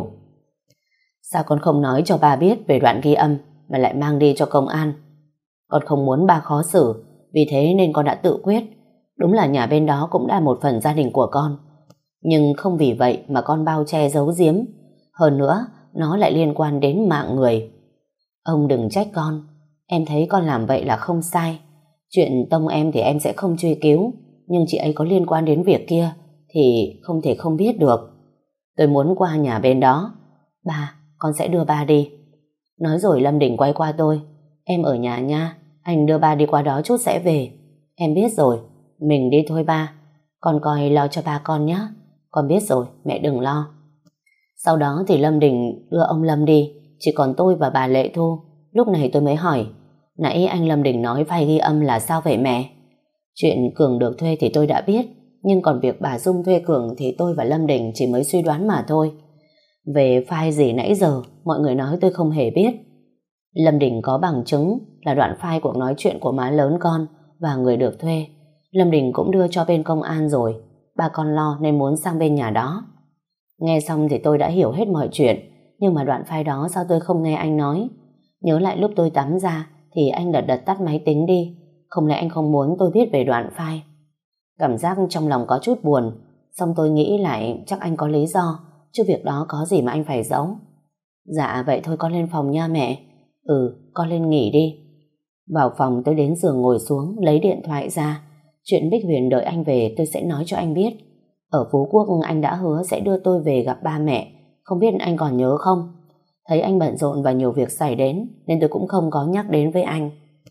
Sao con không nói cho ba biết về đoạn ghi âm mà lại mang đi cho công an? Con không muốn ba khó xử, vì thế nên con đã tự quyết. Đúng là nhà bên đó cũng là một phần gia đình của con, nhưng không vì vậy mà con bao che giấu giếm. Hơn nữa, nó lại liên quan đến mạng người. Ông đừng trách con, em thấy con làm vậy là không sai. Chuyện tông em thì em sẽ không truy cứu, nhưng chị ấy có liên quan đến việc kia thì không thể không biết được. Tôi muốn qua nhà bên đó. Ba, con sẽ đưa ba đi. Nói rồi Lâm Đình quay qua tôi. Em ở nhà nha, anh đưa ba đi qua đó chút sẽ về. Em biết rồi, mình đi thôi ba. Con coi lo cho ba con nhé. Con biết rồi, mẹ đừng lo. Sau đó thì Lâm Đình đưa ông Lâm đi, chỉ còn tôi và bà Lệ Thu. Lúc này tôi mới hỏi, nãy anh Lâm Đình nói file ghi âm là sao vậy mẹ? Chuyện Cường được thuê thì tôi đã biết, nhưng còn việc bà Dung thuê Cường thì tôi và Lâm Đình chỉ mới suy đoán mà thôi. Về file gì nãy giờ, mọi người nói tôi không hề biết. Lâm Đình có bằng chứng là đoạn file cuộc nói chuyện của má lớn con và người được thuê. Lâm Đình cũng đưa cho bên công an rồi. Ba con lo nên muốn sang bên nhà đó. Nghe xong thì tôi đã hiểu hết mọi chuyện, nhưng mà đoạn file đó sao tôi không nghe anh nói? Nhớ lại lúc tôi tắm ra thì anh đật đật tắt máy tính đi. Không lẽ anh không muốn tôi biết về đoạn file? Cảm giác trong lòng có chút buồn. Xong tôi nghĩ lại chắc anh có lý do, chứ việc đó có gì mà anh phải giấu. Dạ vậy thôi con lên phòng nha mẹ. Ừ, con lên nghỉ đi. Vào phòng tôi đến giường ngồi xuống, lấy điện thoại ra. Chuyện Bích Huyền đợi anh về tôi sẽ nói cho anh biết. Ở Phú Quốc anh đã hứa sẽ đưa tôi về gặp ba mẹ. Không biết anh còn nhớ không? Thấy anh bận rộn và nhiều việc xảy đến nên tôi cũng không có nhắc đến với anh.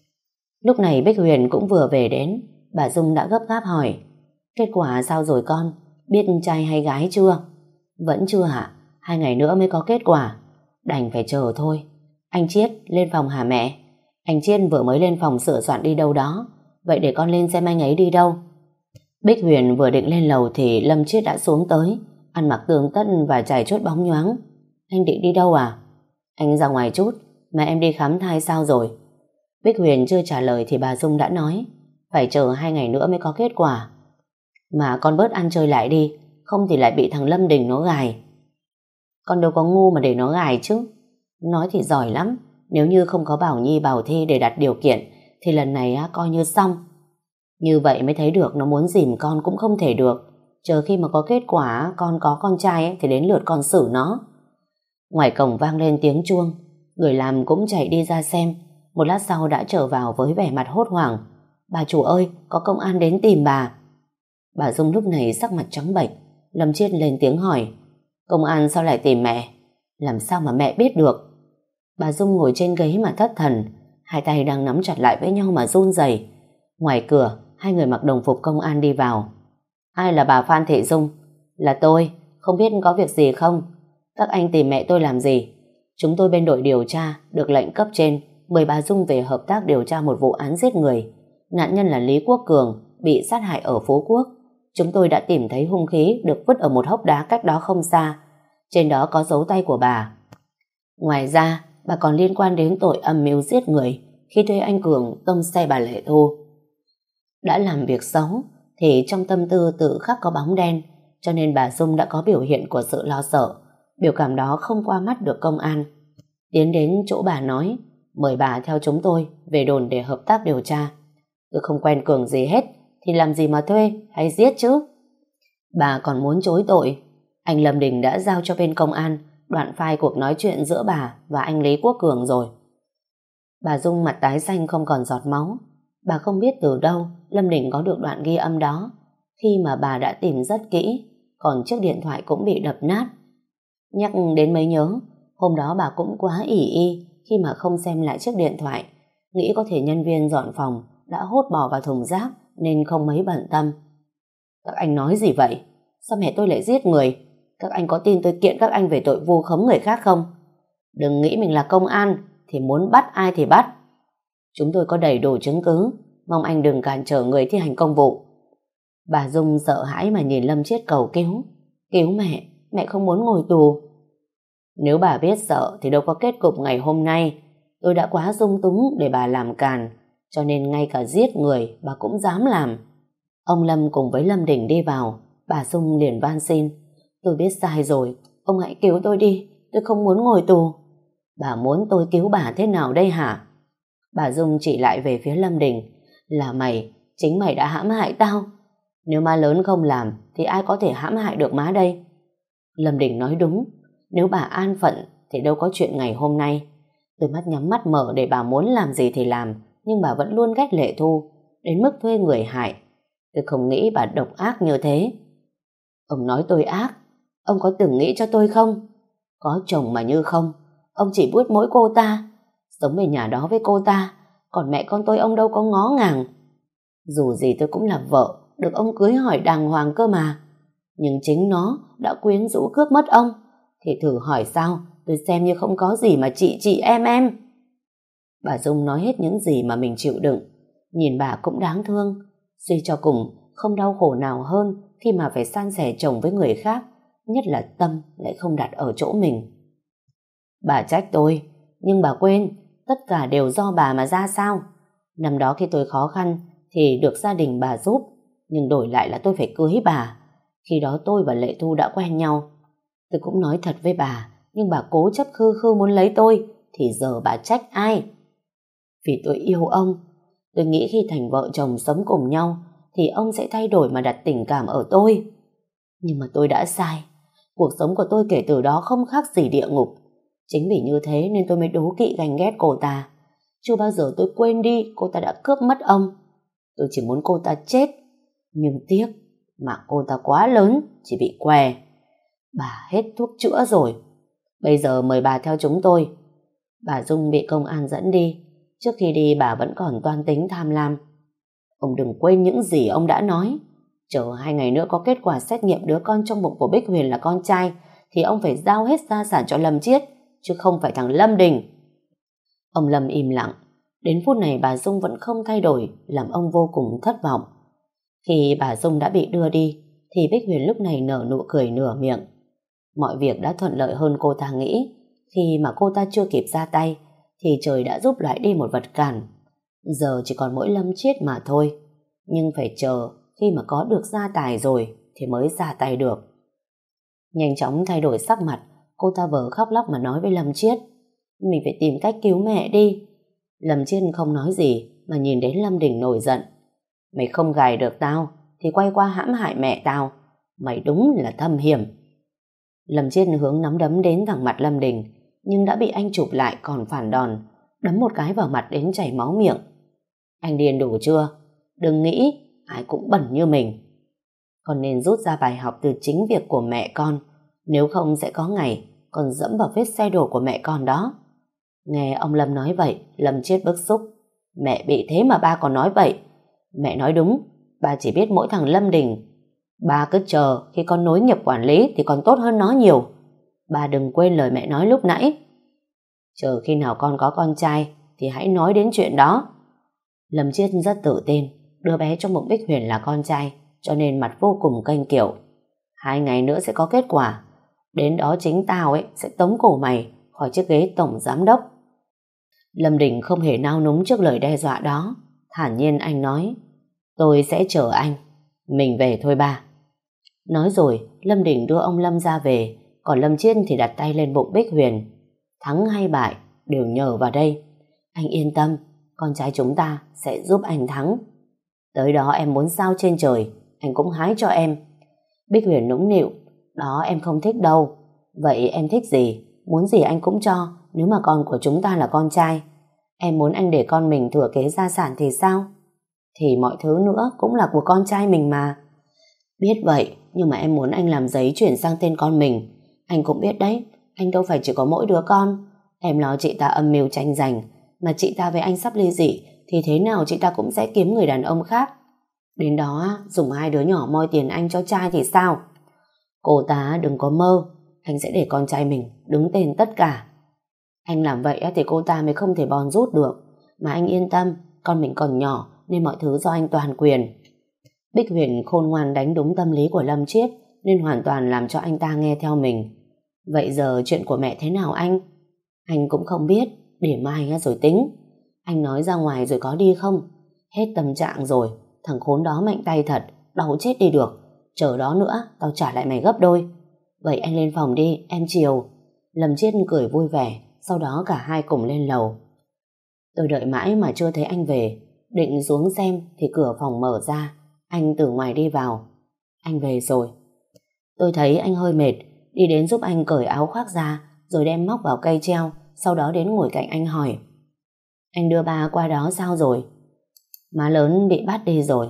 Lúc này Bích Huyền cũng vừa về đến. Bà Dung đã gấp gáp hỏi, kết quả sao rồi con? Biết trai hay gái chưa? Vẫn chưa hả? Hai ngày nữa mới có kết quả. Đành phải chờ thôi. Anh Chiết lên phòng hả mẹ? Anh Chiết vừa mới lên phòng sửa soạn đi đâu đó. Vậy để con lên xem anh ấy đi đâu. Bích Huyền vừa định lên lầu thì Lâm Chiết đã xuống tới, ăn mặc tường tất và chải chốt bóng nhoáng. Anh định đi đâu à? Anh ra ngoài chút. Mà em đi khám thai sao rồi? Bích Huyền chưa trả lời thì bà Dung đã nói, phải chờ hai ngày nữa mới có kết quả. Mà con bớt ăn chơi lại đi, không thì lại bị thằng Lâm Đình nó gài. Con đâu có ngu mà để nó gài chứ. Nói thì giỏi lắm. Nếu như không có Bảo Nhi Bảo Thi để đặt điều kiện thì lần này á, coi như xong. Như vậy mới thấy được nó muốn dìm con cũng không thể được. Chờ khi mà có kết quả con có con trai ấy, thì đến lượt con xử nó. Ngoài cổng vang lên tiếng chuông. Người làm cũng chạy đi ra xem. Một lát sau đã trở vào với vẻ mặt hốt hoảng. Bà chủ ơi, có công an đến tìm bà. Bà Dung lúc này sắc mặt trắng bệch. Lâm Chiết lên tiếng hỏi, công an sao lại tìm mẹ? Làm sao mà mẹ biết được? Bà Dung ngồi trên ghế mà thất thần, hai tay đang nắm chặt lại với nhau mà run rẩy. Ngoài cửa, hai người mặc đồng phục công an đi vào. Ai là bà Phan Thị Dung? Là tôi, không biết có việc gì không? Các anh tìm mẹ tôi làm gì? Chúng tôi bên đội điều tra được lệnh cấp trên mời bà Dung về hợp tác điều tra một vụ án giết người. Nạn nhân là Lý Quốc Cường, bị sát hại ở Phú Quốc. Chúng tôi đã tìm thấy hung khí được vứt ở một hốc đá cách đó không xa. trên đó có dấu tay của bà. Ngoài ra, bà còn liên quan đến tội âm mưu giết người khi thuê anh Cường tông xe bà Lệ Thu. Đã làm việc xấu thì trong tâm tư tự khắc có bóng đen, cho nên bà Dung đã có biểu hiện của sự lo sợ. Biểu cảm đó không qua mắt được công an. Tiến đến chỗ bà nói, mời bà theo chúng tôi về đồn để hợp tác điều tra. Tôi không quen Cường gì hết, thì làm gì mà thuê hay giết chứ? Bà còn muốn chối tội. Anh Lâm Đình đã giao cho bên công an đoạn file cuộc nói chuyện giữa bà và anh Lý Quốc Cường rồi. Bà Dung mặt tái xanh không còn giọt máu. Bà không biết từ đâu Lâm Đình có được đoạn ghi âm đó, khi mà bà đã tìm rất kỹ, còn chiếc điện thoại cũng bị đập nát. Nhắc đến mới nhớ, hôm đó bà cũng quá ỷ y khi mà không xem lại chiếc điện thoại, nghĩ có thể nhân viên dọn phòng đã hốt bỏ vào thùng rác nên không mấy bận tâm. Các anh nói gì vậy? Sao mẹ tôi lại giết người? Các anh có tin tôi kiện các anh về tội vu khống người khác không? Đừng nghĩ mình là công an thì muốn bắt ai thì bắt. Chúng tôi có đầy đủ chứng cứ, mong anh đừng cản trở người thi hành công vụ. Bà Dung sợ hãi mà nhìn Lâm Chiết cầu cứu. Cứu mẹ, mẹ không muốn ngồi tù. Nếu bà biết sợ thì đâu có kết cục ngày hôm nay. Tôi đã quá dung túng để bà làm càn, cho nên ngay cả giết người bà cũng dám làm. Ông Lâm cùng với Lâm Đình đi vào. Bà Dung liền van xin, tôi biết sai rồi, ông hãy cứu tôi đi, tôi không muốn ngồi tù. Bà muốn tôi cứu bà thế nào đây hả? Bà Dung chỉ lại về phía Lâm Đình, là mày, chính mày đã hãm hại tao. Nếu má lớn không làm thì ai có thể hãm hại được má đây? Lâm Đình nói đúng, nếu bà an phận thì đâu có chuyện ngày hôm nay. Tôi mắt nhắm mắt mở để bà muốn làm gì thì làm, nhưng bà vẫn luôn ghét Lệ Thu, đến mức thuê người hại. Tôi không nghĩ bà độc ác như thế. Ông nói tôi ác, ông có từng nghĩ cho tôi không? Có chồng mà như không, ông chỉ buốt mỗi cô ta, sống về nhà đó với cô ta, còn mẹ con tôi ông đâu có ngó ngàng. Dù gì tôi cũng là vợ, được ông cưới hỏi đàng hoàng cơ mà. Nhưng chính nó đã quyến rũ cướp mất ông, thì thử hỏi sao tôi xem như không có gì mà chị chị em em. Bà Dung nói hết những gì mà mình chịu đựng. Nhìn bà cũng đáng thương. Suy cho cùng không đau khổ nào hơn khi mà phải san sẻ chồng với người khác, nhất là tâm lại không đặt ở chỗ mình. Bà trách tôi, nhưng bà quên tất cả đều do bà mà ra sao. Năm đó khi tôi khó khăn thì được gia đình bà giúp, nhưng đổi lại là tôi phải cưới bà. Khi đó tôi và Lệ Thu đã quen nhau. Tôi cũng nói thật với bà, nhưng bà cố chấp khư khư muốn lấy tôi, thì giờ bà trách ai? Vì tôi yêu ông. Tôi nghĩ khi thành vợ chồng sống cùng nhau thì ông sẽ thay đổi mà đặt tình cảm ở tôi. Nhưng mà tôi đã sai. Cuộc sống của tôi kể từ đó không khác gì địa ngục. Chính vì như thế nên tôi mới đố kỵ ganh ghét cô ta. Chưa bao giờ tôi quên đi cô ta đã cướp mất ông. Tôi chỉ muốn cô ta chết. Nhưng tiếc mà cô ta quá lớn, chỉ bị què. Bà hết thuốc chữa rồi. Bây giờ mời bà theo chúng tôi. Bà Dung bị công an dẫn đi. Trước khi đi bà vẫn còn toan tính tham lam. Ông đừng quên những gì ông đã nói. Chờ hai ngày nữa có kết quả xét nghiệm đứa con trong bụng của Bích Huyền là con trai, thì ông phải giao hết gia sản cho Lâm Chiết, chứ không phải thằng Lâm Đình. Ông Lâm im lặng. Đến phút này bà Dung vẫn không thay đổi, làm ông vô cùng thất vọng. Khi bà Dung đã bị đưa đi thì Bích Huyền lúc này nở nụ cười nửa miệng. Mọi việc đã thuận lợi hơn cô ta nghĩ. Khi mà cô ta chưa kịp ra tay thì trời đã giúp loại đi một vật cản. Giờ chỉ còn mỗi Lâm Chiết mà thôi. Nhưng phải chờ khi mà có được gia tài rồi thì mới ra tay được. Nhanh chóng thay đổi sắc mặt, cô ta vờ khóc lóc mà nói với Lâm Chiết, mình phải tìm cách cứu mẹ đi. Lâm Chiết không nói gì mà nhìn đến Lâm Đình nổi giận. Mày không gài được tao thì quay qua hãm hại mẹ tao. Mày đúng là thâm hiểm. Lâm Chiết hướng nắm đấm đến thẳng mặt Lâm Đình, nhưng đã bị anh chụp lại còn phản đòn, đấm một cái vào mặt đến chảy máu miệng. Anh điên đủ chưa? Đừng nghĩ ai cũng bẩn như mình. Con nên rút ra bài học từ chính việc của mẹ con, nếu không sẽ có ngày con dẫm vào vết xe đổ của mẹ con đó. Nghe ông Lâm nói vậy, Lâm Chiết bức xúc. Mẹ bị thế mà ba còn nói vậy. Mẹ nói đúng, ba chỉ biết mỗi thằng Lâm Đình. Ba cứ chờ khi con nối nghiệp quản lý thì còn tốt hơn nó nhiều. Ba đừng quên lời mẹ nói lúc nãy. Chờ khi nào con có con trai thì hãy nói đến chuyện đó. Lâm Chiết rất tự tin đứa bé trong bụng Bích Huyền là con trai, cho nên mặt vô cùng kênh kiệu. Hai ngày nữa sẽ có kết quả. Đến đó chính tao ấy sẽ tống cổ mày khỏi chiếc ghế tổng giám đốc. Lâm Đình không hề nao núng trước lời đe dọa đó. Thản nhiên anh nói, tôi sẽ chờ anh. Mình về thôi ba. Nói rồi, Lâm Đình đưa ông Lâm ra về, còn Lâm Chiết thì đặt tay lên bụng Bích Huyền. Thắng hay bại đều nhờ vào đây. Anh yên tâm, con trai chúng ta sẽ giúp anh thắng. Tới đó em muốn sao trên trời, anh cũng hái cho em. Bích Huyền nũng nịu, đó em không thích đâu. Vậy em thích gì? Muốn gì anh cũng cho, nếu mà con của chúng ta là con trai. Em muốn anh để con mình thừa kế gia sản thì sao? Thì mọi thứ nữa cũng là của con trai mình mà. Biết vậy, nhưng mà em muốn anh làm giấy chuyển sang tên con mình. Anh cũng biết đấy, anh đâu phải chỉ có mỗi đứa con. Em lo chị ta âm mưu tranh giành, mà chị ta với anh sắp ly dị, thì thế nào chị ta cũng sẽ kiếm người đàn ông khác. Đến đó dùng hai đứa nhỏ moi tiền anh cho trai thì sao? Cô ta đừng có mơ, anh sẽ để con trai mình đứng tên tất cả. Anh làm vậy thì cô ta mới không thể bòn rút được. Mà anh yên tâm, con mình còn nhỏ nên mọi thứ do anh toàn quyền. Bích Huyền khôn ngoan đánh đúng tâm lý của Lâm Chiết, nên hoàn toàn làm cho anh ta nghe theo mình. Vậy giờ chuyện của mẹ thế nào anh? Anh cũng không biết, để mai rồi tính. Anh nói ra ngoài rồi có đi không? Hết tâm trạng rồi, thằng khốn đó mạnh tay thật, đau chết đi được. Chờ đó nữa, tao trả lại mày gấp đôi. Vậy anh lên phòng đi, em chiều. Lâm Chiết cười vui vẻ, sau đó cả hai cùng lên lầu. Tôi đợi mãi mà chưa thấy anh về, định xuống xem thì cửa phòng mở ra. Anh từ ngoài đi vào. Anh về rồi. Tôi thấy anh hơi mệt, đi đến giúp anh cởi áo khoác ra, rồi đem móc vào cây treo, sau đó đến ngồi cạnh anh hỏi, anh đưa ba qua đó sao rồi? Má lớn bị bắt đi rồi.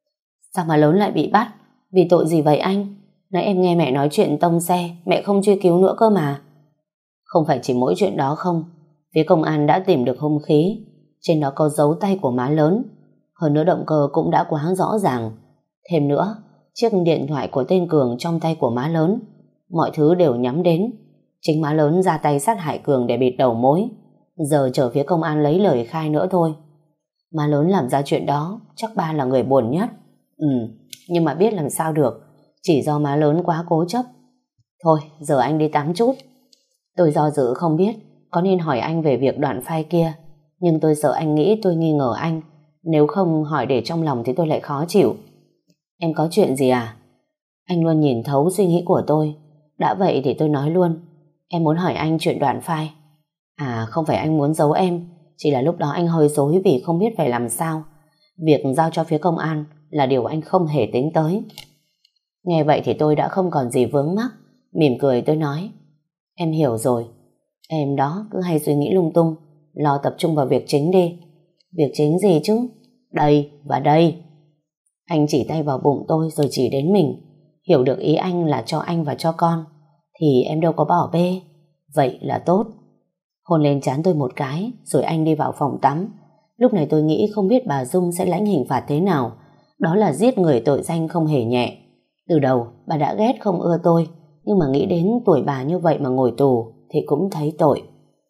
Sao má lớn lại bị bắt? Vì tội gì vậy anh? Nãy em nghe mẹ nói chuyện tông xe, mẹ không truy cứu nữa cơ mà. Không phải chỉ mỗi chuyện đó không, phía công an đã tìm được hung khí, trên đó có dấu tay của má lớn. Hơn nữa động cơ cũng đã quá rõ ràng. Thêm nữa, chiếc điện thoại của tên Cường trong tay của má lớn. Mọi thứ đều nhắm đến. Chính má lớn ra tay sát hại Cường để bịt đầu mối. Giờ chờ phía công an lấy lời khai nữa thôi. Má lớn làm ra chuyện đó, chắc ba là người buồn nhất. Ừ, nhưng mà biết làm sao được, chỉ do má lớn quá cố chấp. Thôi, giờ anh đi tắm chút. Tôi do dự không biết có nên hỏi anh về việc đoạn file kia, nhưng tôi sợ anh nghĩ tôi nghi ngờ anh. Nếu không hỏi để trong lòng thì tôi lại khó chịu. Em có chuyện gì à? Anh luôn nhìn thấu suy nghĩ của tôi. Đã vậy thì tôi nói luôn. Em muốn hỏi anh chuyện đoạn file. À, không phải anh muốn giấu em, chỉ là lúc đó anh hơi rối vì không biết phải làm sao. Việc giao cho phía công an là điều anh không hề tính tới. Nghe vậy thì tôi đã không còn gì vướng mắc. Mỉm cười tôi nói, em hiểu rồi. Em đó cứ hay suy nghĩ lung tung, lo tập trung vào việc chính đi. Việc chính gì chứ? Đây và đây. Anh chỉ tay vào bụng tôi rồi chỉ đến mình. Hiểu được ý anh là cho anh và cho con, thì em đâu có bỏ bê. Vậy là tốt. Hôn lên trán tôi một cái, rồi anh đi vào phòng tắm. Lúc này tôi nghĩ không biết bà Dung sẽ lãnh hình phạt thế nào. Đó là giết người, tội danh không hề nhẹ. Từ đầu bà đã ghét không ưa tôi, nhưng mà nghĩ đến tuổi bà như vậy mà ngồi tù thì cũng thấy tội.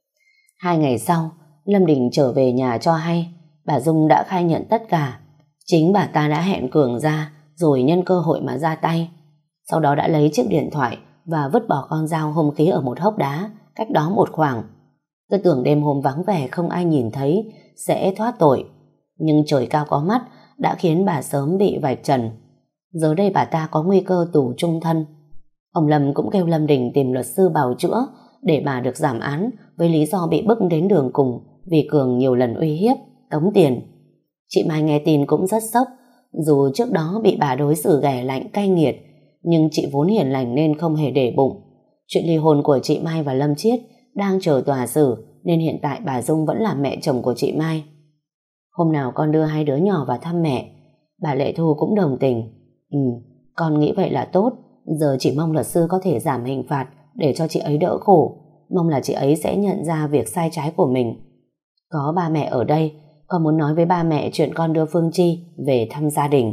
Hai ngày sau, Lâm Đình trở về nhà cho hay bà Dung đã khai nhận tất cả. Chính bà ta đã hẹn Cường ra, rồi nhân cơ hội mà ra tay. Sau đó đã lấy chiếc điện thoại và vứt bỏ con dao hung khí ở một hốc đá cách đó một khoảng. Tôi tưởng đêm hôm vắng vẻ không ai nhìn thấy sẽ thoát tội, nhưng trời cao có mắt đã khiến bà sớm bị vạch trần. Giờ đây bà ta có nguy cơ tù chung thân. Ông Lâm cũng kêu Lâm Đình tìm luật sư bào chữa để bà được giảm án, với lý do bị bức đến đường cùng vì Cường nhiều lần uy hiếp, tống tiền. Chị Mai nghe tin cũng rất sốc. Dù trước đó bị bà đối xử ghẻ lạnh cay nghiệt, nhưng chị vốn hiền lành nên không hề để bụng. Chuyện ly hôn của chị Mai và Lâm Chiết đang chờ tòa xử, nên hiện tại bà Dung vẫn là mẹ chồng của chị Mai. Hôm nào con đưa hai đứa nhỏ vào thăm mẹ, bà Lệ Thu cũng đồng tình. Ừ, con nghĩ vậy là tốt. Giờ chỉ mong luật sư có thể giảm hình phạt để cho chị ấy đỡ khổ. Mong là chị ấy sẽ nhận ra việc sai trái của mình. Có ba mẹ ở đây, con muốn nói với ba mẹ chuyện con đưa Phương Chi về thăm gia đình.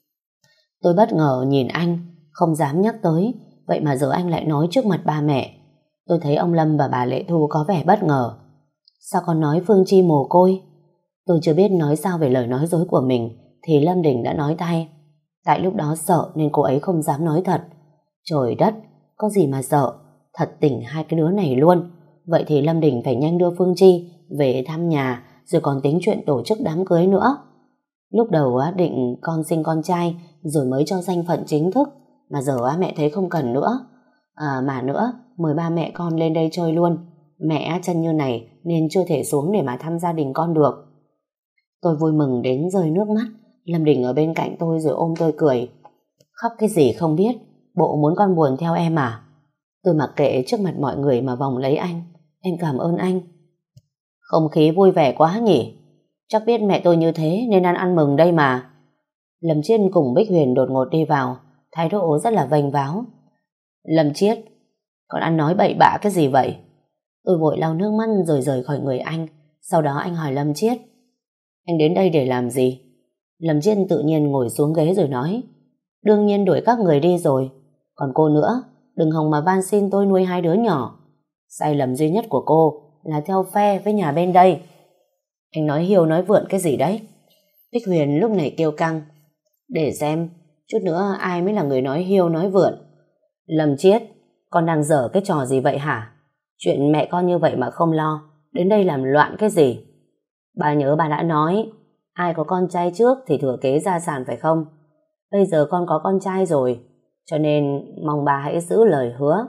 Tôi bất ngờ nhìn anh, không dám nhắc tới. Vậy mà giờ anh lại nói trước mặt ba mẹ. Tôi thấy ông Lâm và bà Lệ Thu có vẻ bất ngờ. Sao con nói Phương Chi mồ côi? Tôi chưa biết nói sao về lời nói dối của mình, thì Lâm Đình đã nói thay. Tại lúc đó sợ nên cô ấy không dám nói thật. Trời đất, có gì mà sợ. Thật tỉnh hai cái đứa này luôn. Vậy thì Lâm Đình phải nhanh đưa Phương Chi về thăm nhà, rồi còn tính chuyện tổ chức đám cưới nữa. Lúc đầu á, định con sinh con trai rồi mới cho danh phận chính thức, mà giờ á, mẹ thấy không cần nữa. À mà nữa, mời ba mẹ con lên đây chơi luôn. Mẹ chân như này nên chưa thể xuống để mà thăm gia đình con được. Tôi vui mừng đến rơi nước mắt. Lâm Đình ở bên cạnh tôi rồi ôm tôi cười. Khóc cái gì không biết, bộ muốn con buồn theo em à? Tôi mặc kệ trước mặt mọi người mà vòng lấy anh. Em cảm ơn anh. Không khí vui vẻ quá nhỉ? Chắc biết mẹ tôi như thế nên ăn ăn mừng đây mà. Lâm Chiết cùng Bích Huyền đột ngột đi vào, thái độ rất là vênh váo. Lâm Chiết, con ăn nói bậy bạ cái gì vậy? Tôi vội lau nước mắt rồi rời khỏi người anh. Sau đó anh hỏi Lâm Chiết, anh đến đây để làm gì? Lâm Chiết tự nhiên ngồi xuống ghế rồi nói, đương nhiên đuổi các người đi rồi. Còn cô nữa, đừng hòng mà van xin tôi nuôi hai đứa nhỏ. Sai lầm duy nhất của cô là theo phe với nhà bên đây. Anh nói hiêu nói vượn cái gì đấy? Bích Huyền lúc này kêu căng. Để xem, chút nữa ai mới là người nói hiêu nói vượn. Lâm Chiết, con đang dở cái trò gì vậy hả? Chuyện mẹ con như vậy mà không lo, đến đây làm loạn cái gì? Bà nhớ bà đã nói, ai có con trai trước thì thừa kế gia sản phải không? Bây giờ con có con trai rồi, cho nên mong bà hãy giữ lời hứa.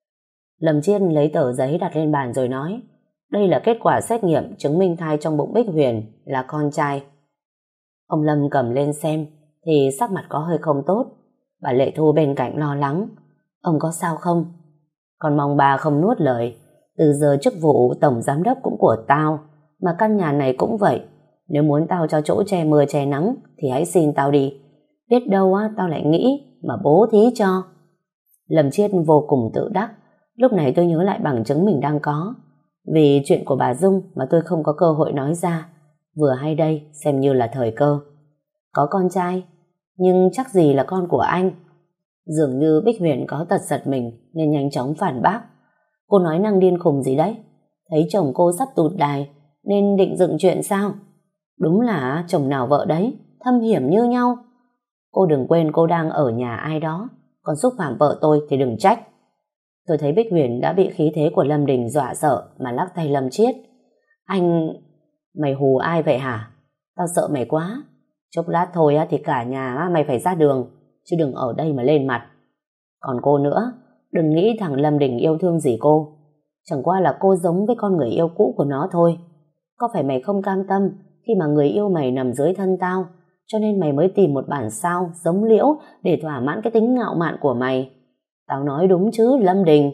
Lâm Chiết lấy tờ giấy đặt lên bàn rồi nói, đây là kết quả xét nghiệm chứng minh thai trong bụng Bích Huyền là con trai. Ông Lâm cầm lên xem thì sắc mặt có hơi không tốt. Bà Lệ Thu bên cạnh lo lắng, ông có sao không? Con mong bà không nuốt lời. Từ giờ chức vụ tổng giám đốc cũng của tao, mà căn nhà này cũng vậy. Nếu muốn tao cho chỗ che mưa che nắng thì hãy xin tao đi. Biết đâu á, tao lại nghĩ mà bố thí cho. Lâm Chiết vô cùng tự đắc. Lúc này tôi nhớ lại bằng chứng mình đang có. Vì chuyện của bà Dung mà tôi không có cơ hội nói ra. Vừa hay đây xem như là thời cơ. Có con trai, nhưng chắc gì là con của anh. Dường như Bích Huyền có tật giật mình nên nhanh chóng phản bác. Cô nói năng điên khùng gì đấy? Thấy chồng cô sắp tụt đài nên định dựng chuyện sao? Đúng là chồng nào vợ đấy, thâm hiểm như nhau. Cô đừng quên cô đang ở nhà ai đó, còn xúc phạm vợ tôi thì đừng trách. Tôi thấy Bích Huyền đã bị khí thế của Lâm Đình dọa sợ mà lắc tay Lâm Chiết. Anh... Mày hù ai vậy hả? Tao sợ mày quá. Chốc lát thôi thì cả nhà mày phải ra đường, chứ đừng ở đây mà lên mặt. Còn cô nữa, đừng nghĩ thằng Lâm Đình yêu thương gì cô. Chẳng qua là cô giống với con người yêu cũ của nó thôi. Có phải mày không cam tâm khi mà người yêu mày nằm dưới thân tao, cho nên mày mới tìm một bản sao giống Liễu để thỏa mãn cái tính ngạo mạn của mày? Tao nói đúng chứ Lâm Đình?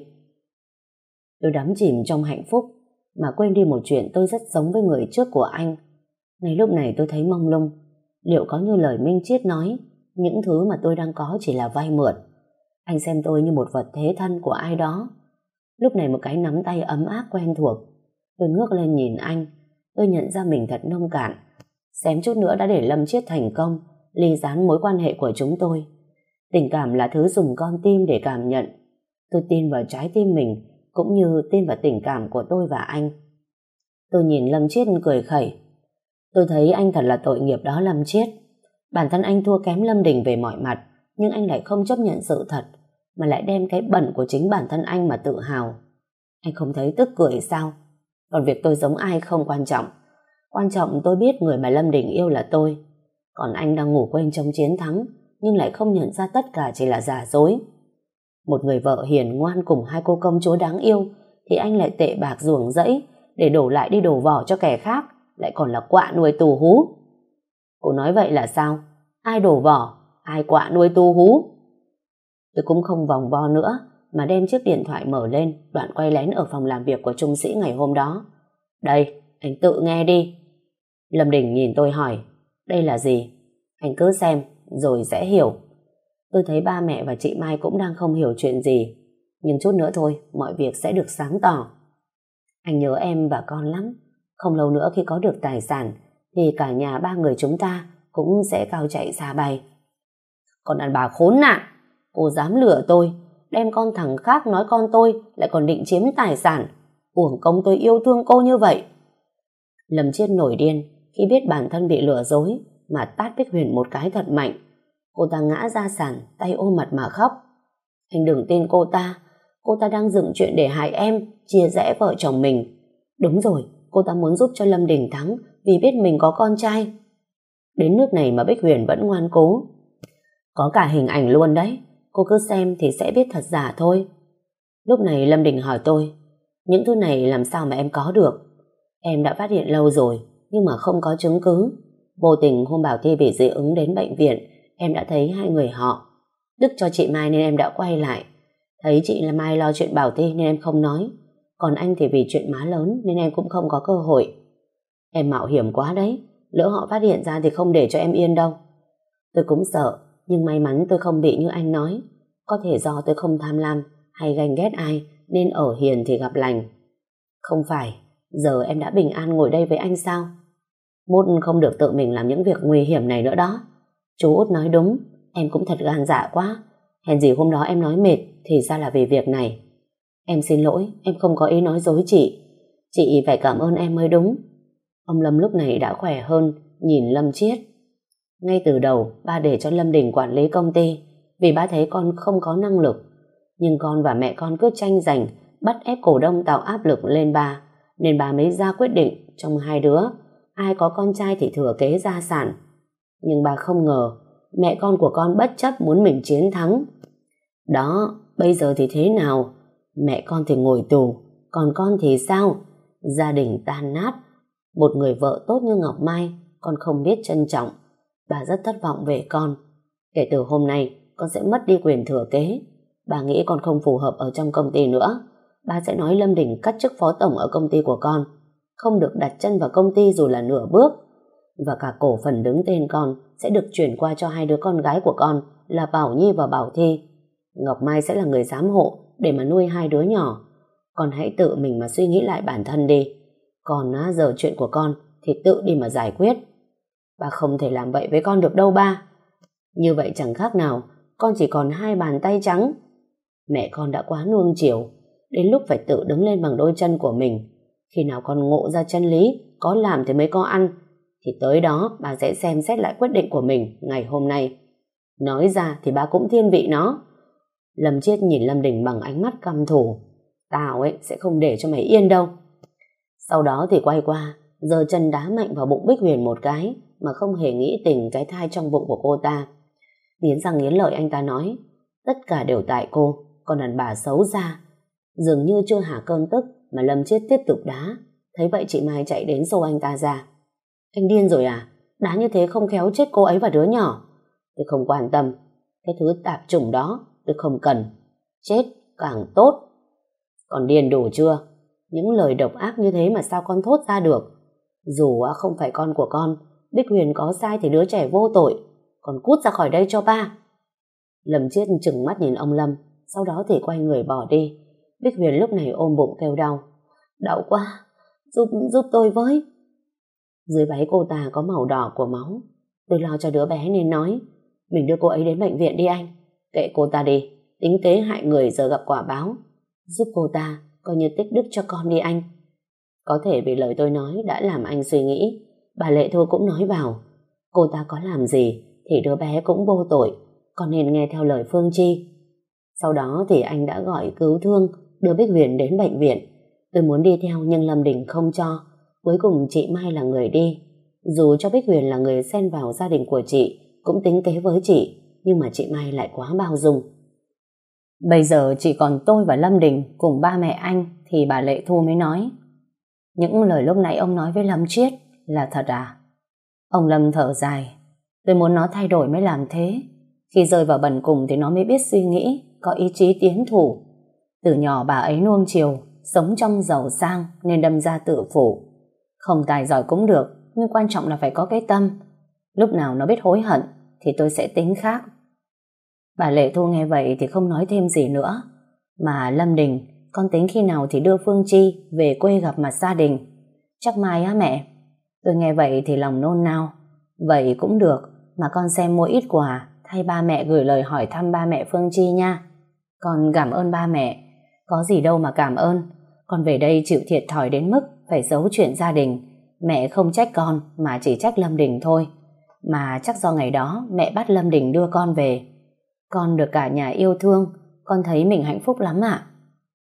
Tôi đắm chìm trong hạnh phúc mà quên đi một chuyện tôi rất giống với người trước của anh. Ngay lúc này tôi thấy mông lung. Liệu có như lời Minh Chiết nói, những thứ mà tôi đang có chỉ là vay mượn? Anh xem tôi như một vật thế thân của ai đó. Lúc này một cái nắm tay ấm áp quen thuộc. Tôi ngước lên nhìn anh. Tôi nhận ra mình thật nông cạn. Xém chút nữa đã để Lâm Chiết thành công ly gián mối quan hệ của chúng tôi. Tình cảm là thứ dùng con tim để cảm nhận. Tôi tin vào trái tim mình, cũng như tin vào tình cảm của tôi và anh. Tôi nhìn Lâm Chiết cười khẩy. Tôi thấy anh thật là tội nghiệp đó Lâm Chiết. Bản thân anh thua kém Lâm Đình về mọi mặt, nhưng anh lại không chấp nhận sự thật, mà lại đem cái bẩn của chính bản thân anh mà tự hào. Anh không thấy tức cười sao? Còn việc tôi giống ai không quan trọng. Quan trọng tôi biết người mà Lâm Đình yêu là tôi. Còn anh đang ngủ quên trong chiến thắng, nhưng lại không nhận ra tất cả chỉ là giả dối. Một người vợ hiền ngoan cùng hai cô công chúa đáng yêu, thì anh lại tệ bạc ruồng rẫy để đổ lại đi đổ vỏ cho kẻ khác, lại còn là quạ nuôi tù hú. Cô nói vậy là sao? Ai đổ vỏ, ai quạ nuôi tù hú? Tôi cũng không vòng vo nữa, mà đem chiếc điện thoại mở lên, đoạn quay lén ở phòng làm việc của trung sĩ ngày hôm đó. Đây, anh tự nghe đi. Lâm Đình nhìn tôi hỏi, đây là gì? Anh cứ xem, rồi sẽ hiểu. Tôi thấy ba mẹ và chị Mai cũng đang không hiểu chuyện gì, nhưng chút nữa thôi, mọi việc sẽ được sáng tỏ. Anh nhớ em và con lắm. Không lâu nữa khi có được tài sản, thì cả nhà ba người chúng ta cũng sẽ cao chạy xa bay. Còn đàn bà khốn nạn, cô dám lừa tôi, đem con thằng khác nói con tôi lại còn định chiếm tài sản. Uổng công tôi yêu thương cô như vậy. Lâm Chiết nổi điên khi biết bản thân bị lừa dối, mà tát Bích Huyền một cái thật mạnh. Cô ta ngã ra sàn, tay ôm mặt mà khóc. Anh đừng tin cô ta. Cô ta đang dựng chuyện để hại em, chia rẽ vợ chồng mình. Đúng rồi, cô ta muốn giúp cho Lâm Đình thắng vì biết mình có con trai. Đến nước này mà Bích Huyền vẫn ngoan cố. Có cả hình ảnh luôn đấy, cô cứ xem thì sẽ biết thật giả thôi. Lúc này Lâm Đình hỏi tôi, những thứ này làm sao mà em có được? Em đã phát hiện lâu rồi, nhưng mà không có chứng cứ. Vô tình hôm Bảo Thi bị dị ứng đến bệnh viện, em đã thấy hai người họ. Tức cho chị Mai nên em đã quay lại. Thấy chị là Mai lo chuyện Bảo Thi nên em không nói. Còn anh thì vì chuyện má lớn nên em cũng không có cơ hội. Em mạo hiểm quá đấy, lỡ họ phát hiện ra thì không để cho em yên đâu. Tôi cũng sợ, nhưng may mắn tôi không bị như anh nói. Có thể do tôi không tham lam hay ganh ghét ai nên ở hiền thì gặp lành. Không phải, giờ em đã bình an ngồi đây với anh sao? Mốt không được tự mình làm những việc nguy hiểm này nữa đó. Chú Út nói đúng, em cũng thật gan dạ quá. Hèn gì hôm đó em nói mệt thì ra là vì việc này. Em xin lỗi, em không có ý nói dối chị. Chị phải cảm ơn em mới đúng. Ông Lâm lúc này đã khỏe hơn, nhìn Lâm Chiết. Ngay từ đầu, ba để cho Lâm Đình quản lý công ty vì ba thấy con không có năng lực. Nhưng con và mẹ con cứ tranh giành, bắt ép cổ đông tạo áp lực lên ba, nên bà mới ra quyết định trong hai đứa, ai có con trai thì thừa kế gia sản. Nhưng bà không ngờ, mẹ con của con bất chấp muốn mình chiến thắng. Đó, bây giờ thì thế nào? Mẹ con thì ngồi tù, còn con thì sao? Gia đình tan nát. Một người vợ tốt như Ngọc Mai, con không biết trân trọng. Bà rất thất vọng về con. Kể từ hôm nay, con sẽ mất đi quyền thừa kế. Bà nghĩ con không phù hợp ở trong công ty nữa. Bà sẽ nói Lâm Đình cắt chức phó tổng ở công ty của con, không được đặt chân vào công ty dù là nửa bước. Và cả cổ phần đứng tên con sẽ được chuyển qua cho hai đứa con gái của con là Bảo Nhi và Bảo Thi. Ngọc Mai sẽ là người giám hộ để mà nuôi hai đứa nhỏ. Con hãy tự mình mà suy nghĩ lại bản thân đi. Còn á, giờ chuyện của con thì tự đi mà giải quyết. Bà không thể làm vậy với con được đâu ba. Như vậy chẳng khác nào con chỉ còn hai bàn tay trắng. Mẹ con đã quá nuông chiều, đến lúc phải tự đứng lên bằng đôi chân của mình. Khi nào con ngộ ra chân lý, có làm thì mới có ăn, thì tới đó bà sẽ xem xét lại quyết định của mình ngày hôm nay. Nói ra thì bà cũng thiên vị nó. Lâm Chiết nhìn Lâm Đình bằng ánh mắt căm thù. Tao ấy sẽ không để cho mày yên đâu. Sau đó thì quay qua, giơ chân đá mạnh vào bụng Bích Huyền một cái, mà không hề nghĩ tình cái thai trong bụng của cô ta. Nghiến răng nghiến lợi anh ta nói, tất cả đều tại cô, con đàn bà xấu xa. Dường như chưa hả cơn tức mà Lâm Chiết tiếp tục đá. Thấy vậy chị Mai chạy đến xô anh ta ra. Anh điên rồi à? Đá như thế không khéo chết cô ấy và đứa nhỏ. Tôi không quan tâm. Cái thứ tạp chủng đó tôi không cần. Chết càng tốt. Còn điên đủ chưa? Những lời độc ác như thế mà sao con thốt ra được? Dù không phải con của con, Bích Huyền có sai thì đứa trẻ vô tội. Còn cút ra khỏi đây cho ba. Lâm Chiết trừng mắt nhìn ông Lâm, sau đó thì quay người bỏ đi. Bích Huyền lúc này ôm bụng kêu đau. Đau quá, giúp giúp tôi với. Dưới váy cô ta có màu đỏ của máu. Tôi lo cho đứa bé nên nói, mình đưa cô ấy đến bệnh viện đi anh. Kệ cô ta đi, tính kế hại người giờ gặp quả báo. Giúp cô ta, coi như tích đức cho con đi anh. Có thể vì lời tôi nói đã làm anh suy nghĩ. Bà Lệ Thu cũng nói vào, cô ta có làm gì thì đứa bé cũng vô tội, con nên nghe theo lời Phương Chi. Sau đó thì anh đã gọi cứu thương, đưa Bích Huyền đến bệnh viện. Tôi muốn đi theo nhưng Lâm Đình không cho. Cuối cùng chị Mai là người đi. Dù cho Bích Huyền là người xen vào gia đình của chị, cũng tính kế với chị, nhưng mà chị Mai lại quá bao dung. Bây giờ chỉ còn tôi và Lâm Đình cùng ba mẹ anh thì bà Lệ Thu mới nói, những lời lúc nãy ông nói với Lâm Chiết là thật à? Ông Lâm thở dài, tôi muốn nó thay đổi mới làm thế. Khi rơi vào bần cùng thì nó mới biết suy nghĩ, có ý chí tiến thủ. Từ nhỏ bà ấy nuông chiều, sống trong giàu sang nên đâm ra tự phụ. Không tài giỏi cũng được, nhưng quan trọng là phải có cái tâm. Lúc nào nó biết hối hận thì tôi sẽ tính khác. Bà Lệ Thu nghe vậy thì không nói thêm gì nữa. Mà Lâm Đình, con tính khi nào thì đưa Phương Chi về quê gặp mặt gia đình? Chắc mai á mẹ. Tôi nghe vậy thì lòng nôn nao. Vậy cũng được, mà con xem mua ít quà thay ba mẹ gửi lời hỏi thăm ba mẹ Phương Chi nha. Con cảm ơn ba mẹ. Có gì đâu mà cảm ơn. Con về đây chịu thiệt thòi đến mức phải giấu chuyện gia đình. Mẹ không trách con mà chỉ trách Lâm Đình thôi. Mà chắc do ngày đó mẹ bắt Lâm Đình đưa con về. Con được cả nhà yêu thương, con thấy mình hạnh phúc lắm ạ.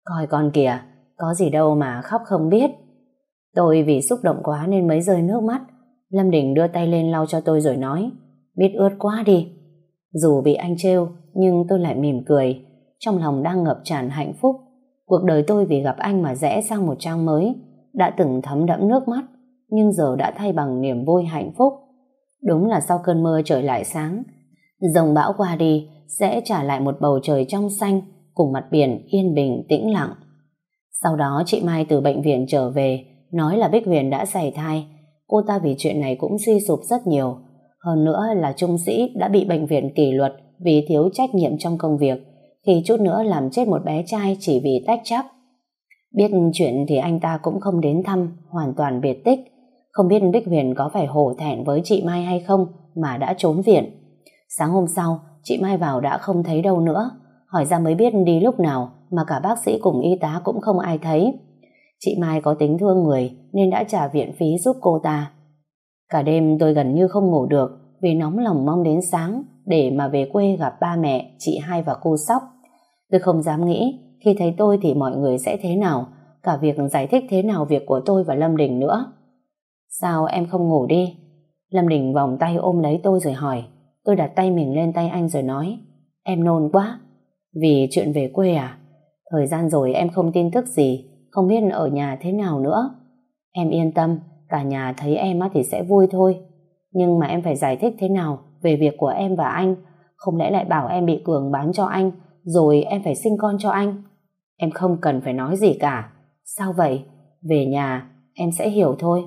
Coi con kìa, có gì đâu mà khóc không biết. Tôi vì xúc động quá nên mới rơi nước mắt. Lâm Đình đưa tay lên lau cho tôi rồi nói, biết ướt quá đi. Dù bị anh trêu, nhưng tôi lại mỉm cười. Trong lòng đang ngập tràn hạnh phúc. Cuộc đời tôi vì gặp anh mà rẽ sang một trang mới. Đã từng thấm đẫm nước mắt, nhưng giờ đã thay bằng niềm vui hạnh phúc. Đúng là sau cơn mưa trời lại sáng. Dòng bão qua đi sẽ trả lại một bầu trời trong xanh cùng mặt biển yên bình tĩnh lặng. Sau đó chị Mai từ bệnh viện trở về, nói là Bích Huyền đã sảy thai. Cô ta vì chuyện này cũng suy sụp rất nhiều. Hơn nữa là trung sĩ đã bị bệnh viện kỷ luật vì thiếu trách nhiệm trong công việc, khi chút nữa làm chết một bé trai chỉ vì tách chấp. Biết chuyện thì anh ta cũng không đến thăm, hoàn toàn biệt tích. Không biết Bích Huyền có phải hổ thẹn với chị Mai hay không mà đã trốn viện. Sáng hôm sau, chị Mai vào đã không thấy đâu nữa. Hỏi ra mới biết đi lúc nào mà cả bác sĩ cùng y tá cũng không ai thấy. Chị Mai có tính thương người nên đã trả viện phí giúp cô ta. Cả đêm tôi gần như không ngủ được vì nóng lòng mong đến sáng để mà về quê gặp ba mẹ, chị hai và cô Sóc. Tôi không dám nghĩ khi thấy tôi thì mọi người sẽ thế nào, cả việc giải thích thế nào việc của tôi và Lâm Đình nữa. Sao em không ngủ đi? Lâm Đình vòng tay ôm lấy tôi rồi hỏi. Tôi đặt tay mình lên tay anh rồi nói, em nôn quá. Vì chuyện về quê à? Thời gian rồi em không tin tức gì, không biết ở nhà thế nào nữa. Em yên tâm, cả nhà thấy em thì sẽ vui thôi. Nhưng mà em phải giải thích thế nào về việc của em và anh. Không lẽ lại bảo em bị Cường bán cho anh, rồi em phải sinh con cho anh? Em không cần phải nói gì cả. Sao vậy? Về nhà em sẽ hiểu thôi.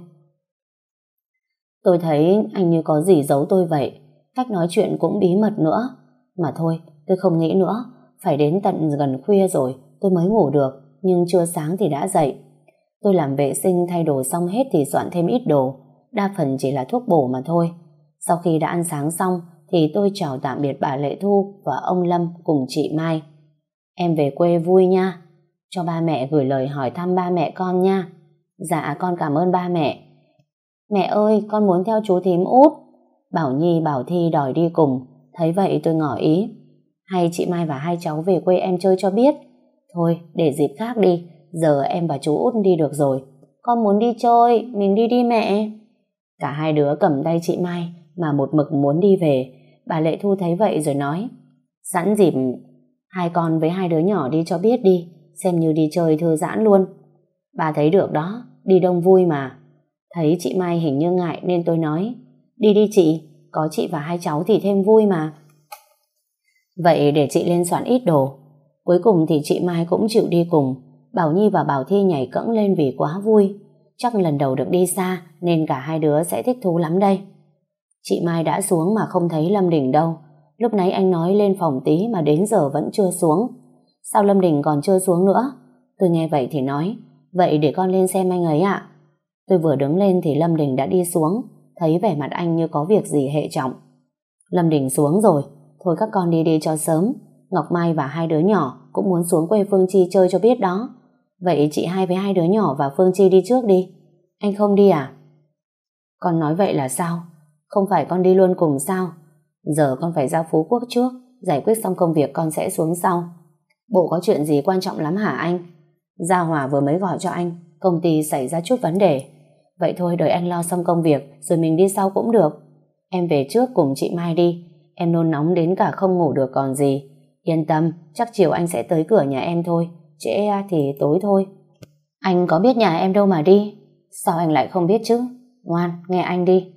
Tôi thấy anh như có gì giấu tôi vậy. Cách nói chuyện cũng bí mật nữa. Mà thôi, tôi không nghĩ nữa. Phải đến tận gần khuya rồi tôi mới ngủ được, nhưng chưa sáng thì đã dậy. Tôi làm vệ sinh thay đồ xong hết thì soạn thêm ít đồ, đa phần chỉ là thuốc bổ mà thôi. Sau khi đã ăn sáng xong thì tôi chào tạm biệt bà Lệ Thu và ông Lâm cùng chị Mai. Em về quê vui nha. Cho ba mẹ gửi lời hỏi thăm ba mẹ con nha. Dạ con cảm ơn ba mẹ. Mẹ ơi, con muốn theo chú thím Út. Bảo Nhi Bảo Thi đòi đi cùng. Thấy vậy tôi ngỏ ý. Hay chị Mai và hai cháu về quê em chơi cho biết. Thôi để dịp khác đi, giờ em và chú Út đi được rồi. Con muốn đi chơi, mình đi đi mẹ. Cả hai đứa cầm tay chị Mai mà một mực muốn đi về. Bà Lệ Thu thấy vậy rồi nói, sẵn dịp hai con với hai đứa nhỏ đi cho biết đi, xem như đi chơi thư giãn luôn. Bà thấy được đó, đi đông vui mà. Thấy chị Mai hình như ngại nên tôi nói, đi đi chị, có chị và hai cháu thì thêm vui mà. Vậy để chị lên soạn ít đồ. Cuối cùng thì chị Mai cũng chịu đi cùng. Bảo Nhi và Bảo Thi nhảy cẫng lên vì quá vui. Chắc lần đầu được đi xa nên cả hai đứa sẽ thích thú lắm đây. Chị Mai đã xuống mà không thấy Lâm Đình đâu. Lúc nãy anh nói lên phòng tí mà đến giờ vẫn chưa xuống. Sao Lâm Đình còn chưa xuống nữa? Tôi nghe vậy thì nói, vậy để con lên xem anh ấy ạ. Tôi vừa đứng lên thì Lâm Đình đã đi xuống. Thấy vẻ mặt anh như có việc gì hệ trọng. Lâm Đình xuống rồi. Thôi các con đi đi cho sớm. Ngọc Mai và hai đứa nhỏ cũng muốn xuống quê Phương Chi chơi cho biết đó. Vậy chị hai với hai đứa nhỏ và Phương Chi đi trước đi. Anh không đi à? Con nói vậy là sao? Không phải con đi luôn cùng sao? Giờ con phải ra Phú Quốc trước, giải quyết xong công việc con sẽ xuống sau. Bộ có chuyện gì quan trọng lắm hả anh? Gia Hòa vừa mới gọi cho anh, công ty xảy ra chút vấn đề. Vậy thôi đợi anh lo xong công việc rồi mình đi sau cũng được. Em về trước cùng chị Mai đi. Em nôn nóng đến cả không ngủ được còn gì. Yên tâm, chắc chiều anh sẽ tới cửa nhà em thôi. Trễ thì tối thôi. Anh có biết nhà em đâu mà đi. Sao anh lại không biết chứ? Ngoan, nghe anh đi.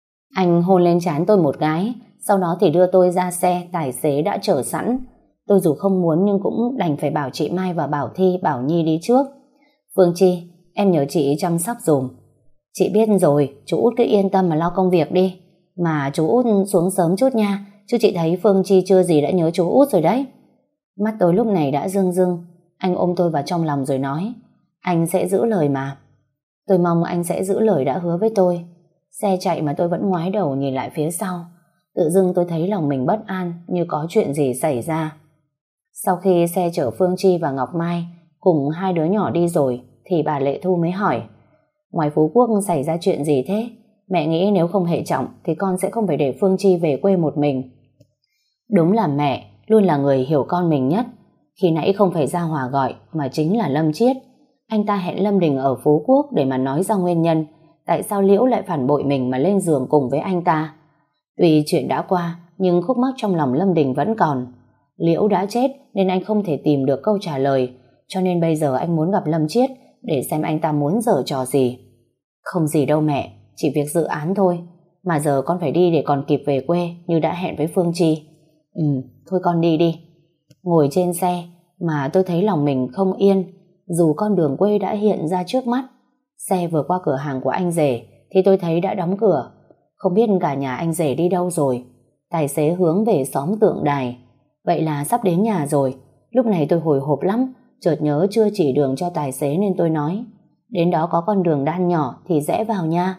Anh hôn lên trán tôi một cái, sau đó thì đưa tôi ra xe, tài xế đã chở sẵn. Tôi dù không muốn nhưng cũng đành phải bảo chị Mai và Bảo Thi, Bảo Nhi đi trước. Phương Chi, em nhờ chị chăm sóc dùm. Chị biết rồi, chú Út cứ yên tâm mà lo công việc đi. Mà chú Út xuống sớm chút nha, chứ chị thấy Phương Chi chưa gì đã nhớ chú Út rồi đấy. Mắt tôi lúc này đã rưng rưng. Anh ôm tôi vào trong lòng rồi nói, anh sẽ giữ lời mà. Tôi mong anh sẽ giữ lời đã hứa với tôi. Xe chạy mà tôi vẫn ngoái đầu nhìn lại phía sau. Tự dưng tôi thấy lòng mình bất an, như có chuyện gì xảy ra. Sau khi xe chở Phương Chi và Ngọc Mai cùng hai đứa nhỏ đi rồi thì bà Lệ Thu mới hỏi, ngoài Phú Quốc xảy ra chuyện gì thế? Mẹ nghĩ nếu không hệ trọng thì con sẽ không phải để Phương Chi về quê một mình. Đúng là mẹ luôn là người hiểu con mình nhất. Khi nãy không phải Gia Hòa gọi mà chính là Lâm Chiết. Anh ta hẹn Lâm Đình ở Phú Quốc để mà nói ra nguyên nhân tại sao Liễu lại phản bội mình mà lên giường cùng với anh ta. Tuy chuyện đã qua nhưng khúc mắc trong lòng Lâm Đình vẫn còn. Liễu đã chết nên anh không thể tìm được câu trả lời, cho nên bây giờ anh muốn gặp Lâm Chiết để xem anh ta muốn giở trò gì. Không gì đâu mẹ, chỉ việc dự án thôi. Mà giờ con phải đi để còn kịp về quê như đã hẹn với Phương Chi. Ừ, thôi con đi đi. Ngồi trên xe mà tôi thấy lòng mình không yên, dù con đường quê đã hiện ra trước mắt. Xe vừa qua cửa hàng của anh rể thì tôi thấy đã đóng cửa. Không biết cả nhà anh rể đi đâu rồi. Tài xế hướng về xóm Tượng Đài. Vậy là sắp đến nhà rồi. Lúc này tôi hồi hộp lắm, chợt nhớ chưa chỉ đường cho tài xế nên tôi nói, đến đó có con đường đan nhỏ thì rẽ vào nha.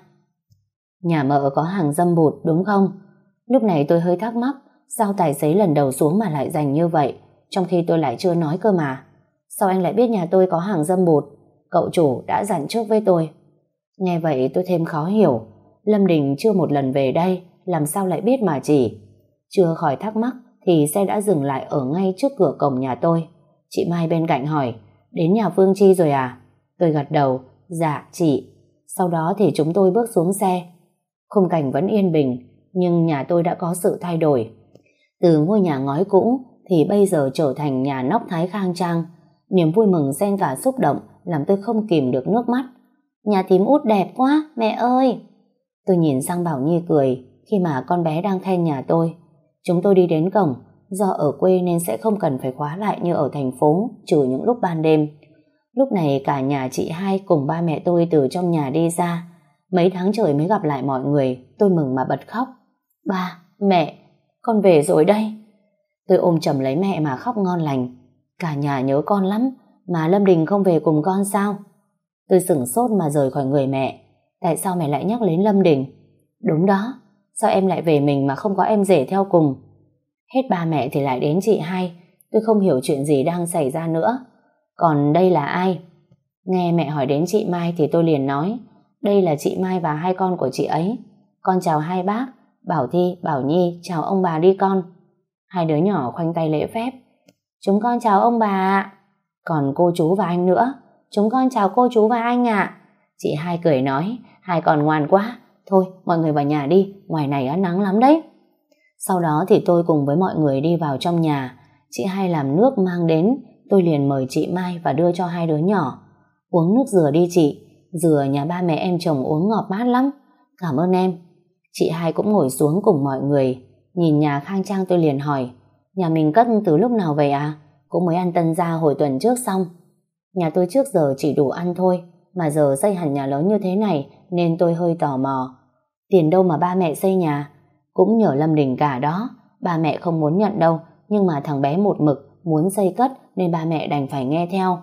Nhà mợ có hàng dâm bụt đúng không? Lúc này tôi hơi thắc mắc, sao tài xế lần đầu xuống mà lại dành như vậy, trong khi tôi lại chưa nói cơ mà. Sao anh lại biết nhà tôi có hàng dâm bụt? Cậu chủ đã dặn trước với tôi. Nghe vậy tôi thêm khó hiểu. Lâm Đình chưa một lần về đây, làm sao lại biết mà chỉ. Chưa khỏi thắc mắc thì xe đã dừng lại ở ngay trước cửa cổng nhà tôi. Chị Mai bên cạnh hỏi, đến nhà Phương Chi rồi à? Tôi gật đầu, dạ chị. Sau đó thì chúng tôi bước xuống xe. Khung cảnh vẫn yên bình, nhưng nhà tôi đã có sự thay đổi. Từ ngôi nhà ngói cũ thì bây giờ trở thành nhà nóc thái khang trang. Niềm vui mừng xen cả xúc động làm tôi không kìm được nước mắt. Nhà thím Út đẹp quá, mẹ ơi! Tôi nhìn sang Bảo Nhi cười khi mà con bé đang khen nhà tôi. Chúng tôi đi đến cổng, do ở quê nên sẽ không cần phải khóa lại như ở thành phố, trừ những lúc ban đêm. Lúc này cả nhà chị hai cùng ba mẹ tôi từ trong nhà đi ra. Mấy tháng trời mới gặp lại mọi người, tôi mừng mà bật khóc. Ba, mẹ, con về rồi đây. Tôi ôm chầm lấy mẹ mà khóc ngon lành. Cả nhà nhớ con lắm, mà Lâm Đình không về cùng con sao? Tôi sửng sốt mà rời khỏi người mẹ. Tại sao mẹ lại nhắc đến Lâm Đình? Đúng đó, sao em lại về mình mà không có em rể theo cùng? Hết ba mẹ thì lại đến chị hai. Tôi không hiểu chuyện gì đang xảy ra nữa. Còn đây là ai? Nghe mẹ hỏi đến chị Mai thì tôi liền nói, đây là chị Mai và hai con của chị ấy. Con chào hai bác. Bảo Thi, Bảo Nhi, chào ông bà đi con. Hai đứa nhỏ khoanh tay lễ phép. Chúng con chào ông bà ạ. Còn cô chú và anh nữa. Chúng con chào cô chú và anh ạ. Chị hai cười nói, hai con ngoan quá. Thôi, mọi người vào nhà đi, ngoài này á nắng lắm đấy. Sau đó thì tôi cùng với mọi người đi vào trong nhà. Chị hai làm nước mang đến, tôi liền mời chị Mai và đưa cho hai đứa nhỏ. Uống nước dừa đi chị, dừa nhà ba mẹ em trồng uống ngọt mát lắm. Cảm ơn em. Chị hai cũng ngồi xuống cùng mọi người. Nhìn nhà khang trang tôi liền hỏi, nhà mình cất từ lúc nào vậy à? Cũng mới ăn tân gia hồi tuần trước xong. Nhà tôi trước giờ chỉ đủ ăn thôi, mà giờ xây hẳn nhà lớn như thế này nên tôi hơi tò mò. Tiền đâu mà ba mẹ xây nhà? Cũng nhờ Lâm Đình cả đó. Ba mẹ không muốn nhận đâu, nhưng mà thằng bé một mực muốn xây cất nên ba mẹ đành phải nghe theo.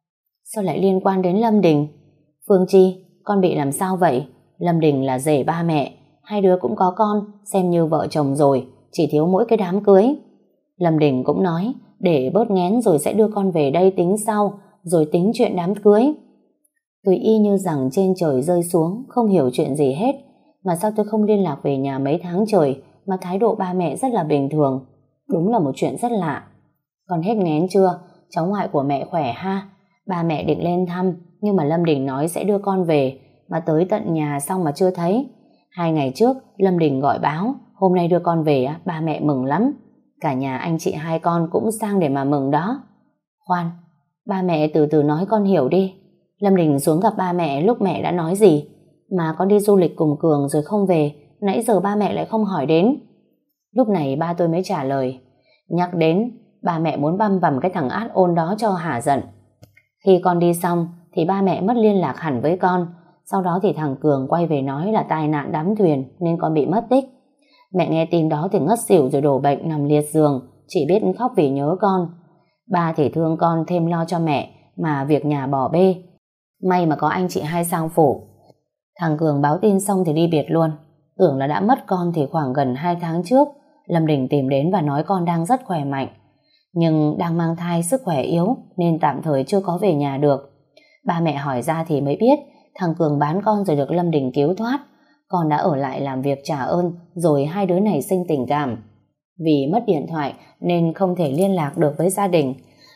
Sao lại liên quan đến Lâm Đình? Phương Chi, con bị làm sao vậy? Lâm Đình là rể ba mẹ, hai đứa cũng có con, xem như vợ chồng rồi, chỉ thiếu mỗi cái đám cưới. Lâm Đình cũng nói, để bớt nghén rồi sẽ đưa con về đây tính sau, rồi tính chuyện đám cưới. Tôi y như rằng trên trời rơi xuống, không hiểu chuyện gì hết. Mà sao tôi không liên lạc về nhà mấy tháng trời mà thái độ ba mẹ rất là bình thường? Đúng là một chuyện rất lạ. Con hết nghén chưa? Cháu ngoại của mẹ khỏe ha? Ba mẹ định lên thăm, nhưng mà Lâm Đình nói sẽ đưa con về, mà tới tận nhà xong mà chưa thấy. Hai ngày trước Lâm Đình gọi báo hôm nay đưa con về, ba mẹ mừng lắm. Cả nhà anh chị hai con cũng sang để mà mừng đó. Khoan, ba mẹ từ từ nói con hiểu đi. Lâm Đình xuống gặp ba mẹ lúc mẹ đã nói gì? Mà con đi du lịch cùng Cường rồi không về, nãy giờ ba mẹ lại không hỏi đến. Lúc này ba tôi mới trả lời, nhắc đến ba mẹ muốn băm vằm cái thằng át ôn đó cho hả giận. Khi con đi xong thì ba mẹ mất liên lạc hẳn với con. Sau đó thì thằng Cường quay về nói là tai nạn đắm thuyền nên con bị mất tích. Mẹ nghe tin đó thì ngất xỉu rồi đổ bệnh nằm liệt giường, chỉ biết khóc vì nhớ con. Ba thì thương con thêm lo cho mẹ, mà việc nhà bỏ bê. May mà có anh chị hai sang phủ. Thằng Cường báo tin xong thì đi biệt luôn. Tưởng là đã mất con thì khoảng gần hai tháng trước Lâm Đình tìm đến và nói con đang rất khỏe mạnh, nhưng đang mang thai sức khỏe yếu nên tạm thời chưa có về nhà được. Ba mẹ hỏi ra thì mới biết thằng Cường bán con rồi được Lâm Đình cứu thoát. Con đã ở lại làm việc trả ơn, rồi hai đứa này sinh tình cảm. Vì mất điện thoại nên không thể liên lạc được với gia đình.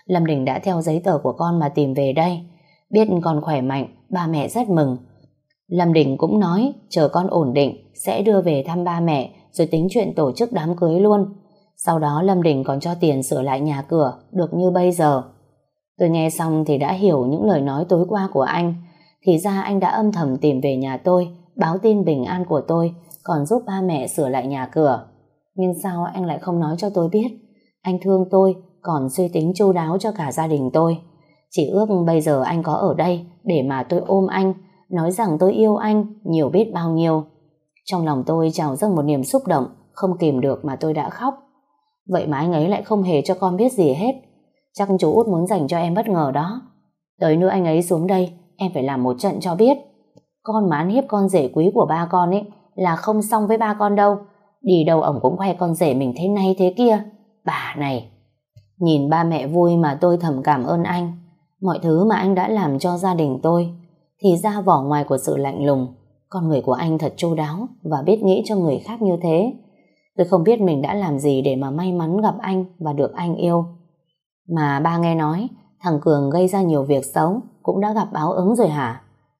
Lâm Đình đã theo giấy tờ của con mà tìm về đây. Biết con khỏe mạnh, ba mẹ rất mừng. Lâm Đình cũng nói chờ con ổn định sẽ đưa về thăm ba mẹ rồi tính chuyện tổ chức đám cưới luôn. Sau đó Lâm Đình còn cho tiền sửa lại nhà cửa được như bây giờ. Tôi nghe xong thì đã hiểu những lời nói tối qua của anh. Thì ra anh đã âm thầm tìm về nhà tôi, báo tin bình an của tôi, còn giúp ba mẹ sửa lại nhà cửa. Nhưng sao anh lại không nói cho tôi biết? Anh thương tôi, còn suy tính chu đáo cho cả gia đình tôi. Chỉ ước bây giờ anh có ở đây để mà tôi ôm anh, nói rằng tôi yêu anh nhiều biết bao nhiêu. Trong lòng tôi trào dâng một niềm xúc động, không kìm được mà tôi đã khóc. Vậy mà anh ấy lại không hề cho con biết gì hết. Chắc chú Út muốn dành cho em bất ngờ đó. Tới nữa anh ấy xuống đây, em phải làm một trận cho biết. Con mà ăn hiếp con rể quý của ba con ấy là không xong với ba con đâu. Đi đâu ổng cũng khoe con rể mình thế này thế kia. Bà này. Nhìn ba mẹ vui mà tôi thầm cảm ơn anh. Mọi thứ mà anh đã làm cho gia đình tôi. Thì ra vỏ ngoài của sự lạnh lùng, con người của anh thật chu đáo và biết nghĩ cho người khác như thế. Tôi không biết mình đã làm gì để mà may mắn gặp anh và được anh yêu. Mà ba nghe nói thằng Cường gây ra nhiều việc xấu cũng đã gặp báo ứng rồi hả?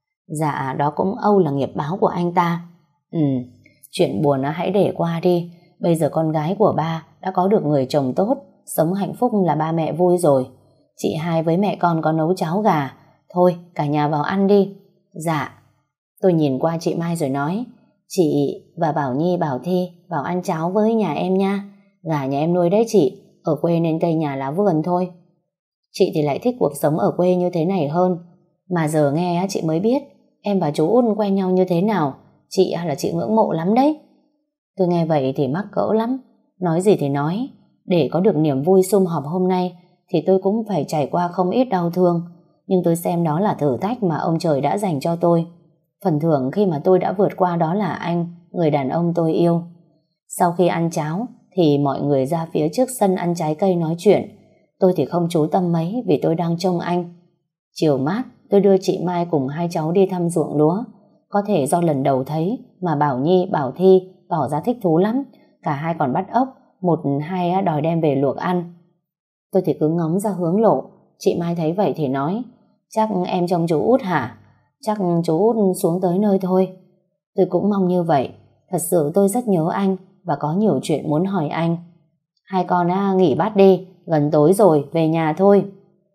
Dạ, đó cũng âu là nghiệp báo của anh ta. Ừ, chuyện buồn á hãy để qua đi. Bây giờ con gái của ba đã có được người chồng tốt, sống hạnh phúc là ba mẹ vui rồi. Chị hai với mẹ con có nấu cháo gà. Thôi, cả nhà vào ăn đi. Dạ. Tôi nhìn qua chị Mai rồi nói, chị và Bảo Nhi, Bảo Thi vào ăn cháo với nhà em nha. Gà nhà em nuôi đấy chị, ở quê nên cây nhà lá vườn thôi. Chị thì lại thích cuộc sống ở quê như thế này hơn. Mà giờ nghe chị mới biết em và chú Út quen nhau như thế nào. Chị là chị ngưỡng mộ lắm đấy. Tôi nghe vậy thì mắc cỡ lắm. Nói gì thì nói, để có được niềm vui sum họp hôm nay thì tôi cũng phải trải qua không ít đau thương. Nhưng tôi xem đó là thử thách mà ông trời đã dành cho tôi. Phần thưởng khi mà tôi đã vượt qua đó là anh, người đàn ông tôi yêu. Sau khi ăn cháo thì mọi người ra phía trước sân ăn trái cây nói chuyện. Tôi thì không chú tâm mấy vì tôi đang trông anh. Chiều mát tôi đưa chị Mai cùng hai cháu đi thăm ruộng lúa. Có thể do lần đầu thấy mà Bảo Nhi, Bảo Thi tỏ ra thích thú lắm. Cả hai còn bắt ốc, một hai đòi đem về luộc ăn. Tôi thì cứ ngóng ra hướng lộ. Chị Mai thấy vậy thì nói, chắc em trông chú Út hả? Chắc chú Út xuống tới nơi thôi. Tôi cũng mong như vậy. Thật sự tôi rất nhớ anh và có nhiều chuyện muốn hỏi anh. Hai con à, nghỉ bát đi, gần tối rồi, về nhà thôi.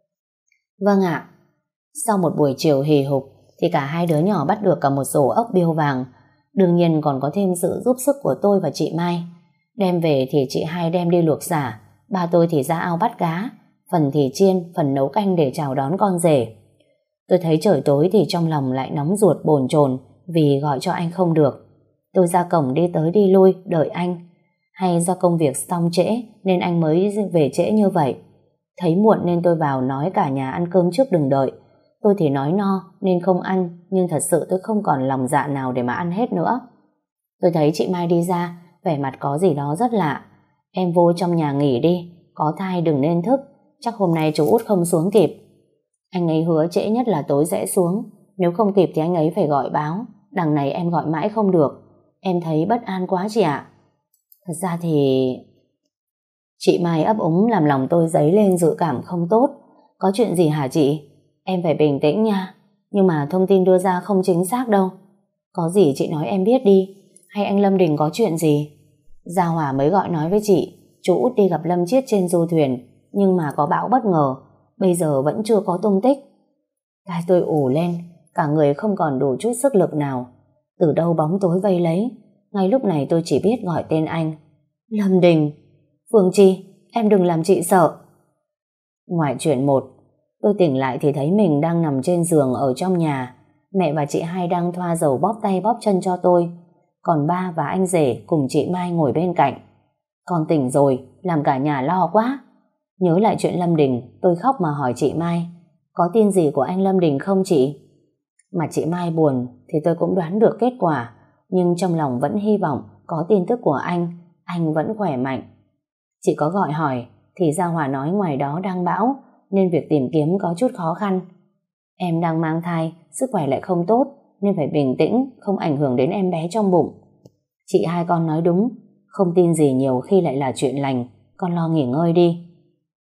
Vâng ạ. Sau một buổi chiều hì hục thì cả hai đứa nhỏ bắt được cả một rổ ốc biêu vàng. Đương nhiên còn có thêm sự giúp sức của tôi và chị Mai. Đem về thì chị hai đem đi luộc sả, ba tôi thì ra ao bắt cá, phần thì chiên, phần nấu canh để chào đón con rể. Tôi thấy trời tối thì trong lòng lại nóng ruột bồn chồn vì gọi cho anh không được. Tôi ra cổng đi tới đi lui đợi anh. Hay do công việc xong trễ nên anh mới về trễ như vậy. Thấy muộn nên tôi vào nói cả nhà ăn cơm trước đừng đợi. Tôi thì nói no nên không ăn, nhưng thật sự tôi không còn lòng dạ nào để mà ăn hết nữa. Tôi thấy chị Mai đi ra, vẻ mặt có gì đó rất lạ. Em vô trong nhà nghỉ đi, có thai đừng nên thức, chắc hôm nay chú Út không xuống kịp. Anh ấy hứa trễ nhất là tối sẽ xuống, nếu không kịp thì anh ấy phải gọi báo. Đằng này em gọi mãi không được, em thấy bất an quá chị ạ. Thật ra thì... Chị Mai ấp úng làm lòng tôi dấy lên dự cảm không tốt. Có chuyện gì hả chị? Em phải bình tĩnh nha, nhưng mà thông tin đưa ra không chính xác đâu. Có gì chị nói em biết đi. Hay anh Lâm Đình có chuyện gì? Gia Hòa mới gọi nói với chị, chú Út đi gặp Lâm Chiết trên du thuyền, nhưng mà có bão bất ngờ, bây giờ vẫn chưa có tung tích. Tai tôi ù lên, cả người không còn đủ chút sức lực nào. Từ đâu bóng tối vây lấy. Ngay lúc này tôi chỉ biết gọi tên anh. Lâm Đình. Phương Chi, em đừng làm chị sợ. Ngoài chuyện một, tôi tỉnh lại thì thấy mình đang nằm trên giường ở trong nhà. Mẹ và chị hai đang thoa dầu bóp tay bóp chân cho tôi. Còn ba và anh rể cùng chị Mai ngồi bên cạnh. Con tỉnh rồi, làm cả nhà lo quá. Nhớ lại chuyện Lâm Đình, tôi khóc mà hỏi chị Mai, có tin gì của anh Lâm Đình không chị? Mà chị Mai buồn thì tôi cũng đoán được kết quả, nhưng trong lòng vẫn hy vọng có tin tức của anh, anh vẫn khỏe mạnh. Chị có gọi hỏi thì Gia Hòa nói ngoài đó đang bão nên việc tìm kiếm có chút khó khăn. Em đang mang thai, sức khỏe lại không tốt nên phải bình tĩnh, không ảnh hưởng đến em bé trong bụng. Chị hai con nói đúng, không tin gì nhiều khi lại là chuyện lành, con lo nghỉ ngơi đi.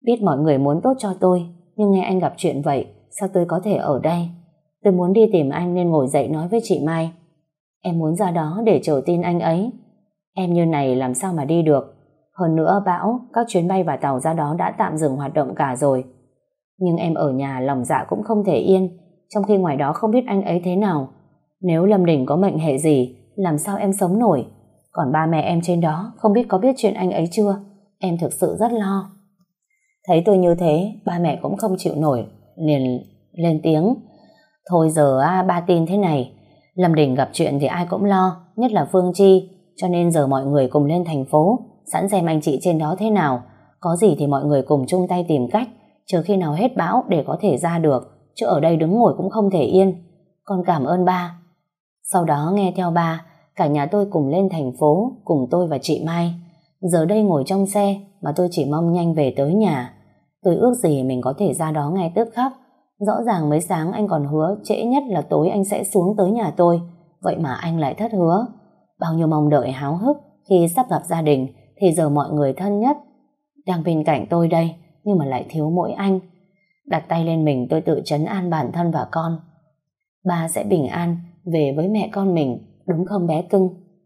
Biết mọi người muốn tốt cho tôi, nhưng nghe anh gặp chuyện vậy, sao tôi có thể ở đây? Tôi muốn đi tìm anh nên ngồi dậy nói với chị Mai. Em muốn ra đó để chờ tin anh ấy. Em như này làm sao mà đi được? Hơn nữa bão, các chuyến bay và tàu ra đó đã tạm dừng hoạt động cả rồi. Nhưng em ở nhà lòng dạ cũng không thể yên, trong khi ngoài đó không biết anh ấy thế nào. Nếu Lâm Đình có mệnh hệ gì, làm sao em sống nổi? Còn ba mẹ em trên đó không biết có biết chuyện anh ấy chưa? Em thực sự rất lo. Thấy tôi như thế, ba mẹ cũng không chịu nổi, liền lên tiếng. Thôi giờ à, ba tin thế này, Lâm Đình gặp chuyện thì ai cũng lo, nhất là Phương Chi, cho nên giờ mọi người cùng lên thành phố, sẵn xem anh chị trên đó thế nào. Có gì thì mọi người cùng chung tay tìm cách, chờ khi nào hết bão để có thể ra được, chứ ở đây đứng ngồi cũng không thể yên. Con cảm ơn ba. Sau đó nghe theo ba, cả nhà tôi cùng lên thành phố, cùng tôi và chị Mai. Giờ đây ngồi trong xe mà tôi chỉ mong nhanh về tới nhà. Tôi ước gì mình có thể ra đó ngay tức khắc. Rõ ràng mới sáng anh còn hứa trễ nhất là tối anh sẽ xuống tới nhà tôi, vậy mà anh lại thất hứa. Bao nhiêu mong đợi háo hức khi sắp gặp gia đình, thì giờ mọi người thân nhất đang bên cạnh tôi đây, nhưng mà lại thiếu mỗi anh. Đặt tay lên mình, tôi tự trấn an bản thân và con. Ba sẽ bình an về với mẹ con mình, đúng không bé cưng?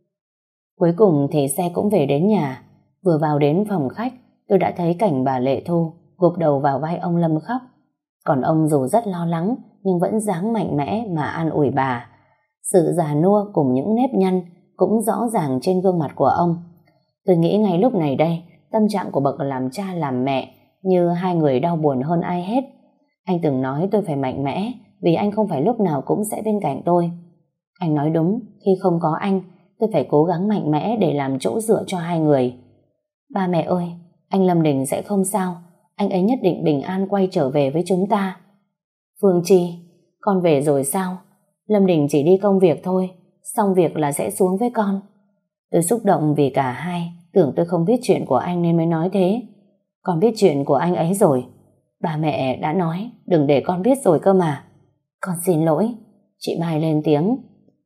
Cuối cùng thì xe cũng về đến nhà. Vừa vào đến phòng khách, tôi đã thấy cảnh bà Lệ Thu gục đầu vào vai ông Lâm khóc. Còn ông dù rất lo lắng nhưng vẫn dáng mạnh mẽ mà an ủi bà. Sự già nua cùng những nếp nhăn cũng rõ ràng trên gương mặt của ông. Tôi nghĩ ngay lúc này đây, tâm trạng của bậc làm cha làm mẹ như hai người đau buồn hơn ai hết. Anh từng nói tôi phải mạnh mẽ, vì anh không phải lúc nào cũng sẽ bên cạnh tôi. Anh nói đúng, khi không có anh, tôi phải cố gắng mạnh mẽ để làm chỗ dựa cho hai người. Ba mẹ ơi, anh Lâm Đình sẽ không sao, anh ấy nhất định bình an quay trở về với chúng ta. Phương Chi, con về rồi sao? Lâm Đình chỉ đi công việc thôi, xong việc là sẽ xuống với con. Tôi xúc động vì cả hai, tưởng tôi không biết chuyện của anh nên mới nói thế. Con biết chuyện của anh ấy rồi. Ba mẹ đã nói, đừng để con biết rồi cơ mà. Con xin lỗi. Chị Mai lên tiếng.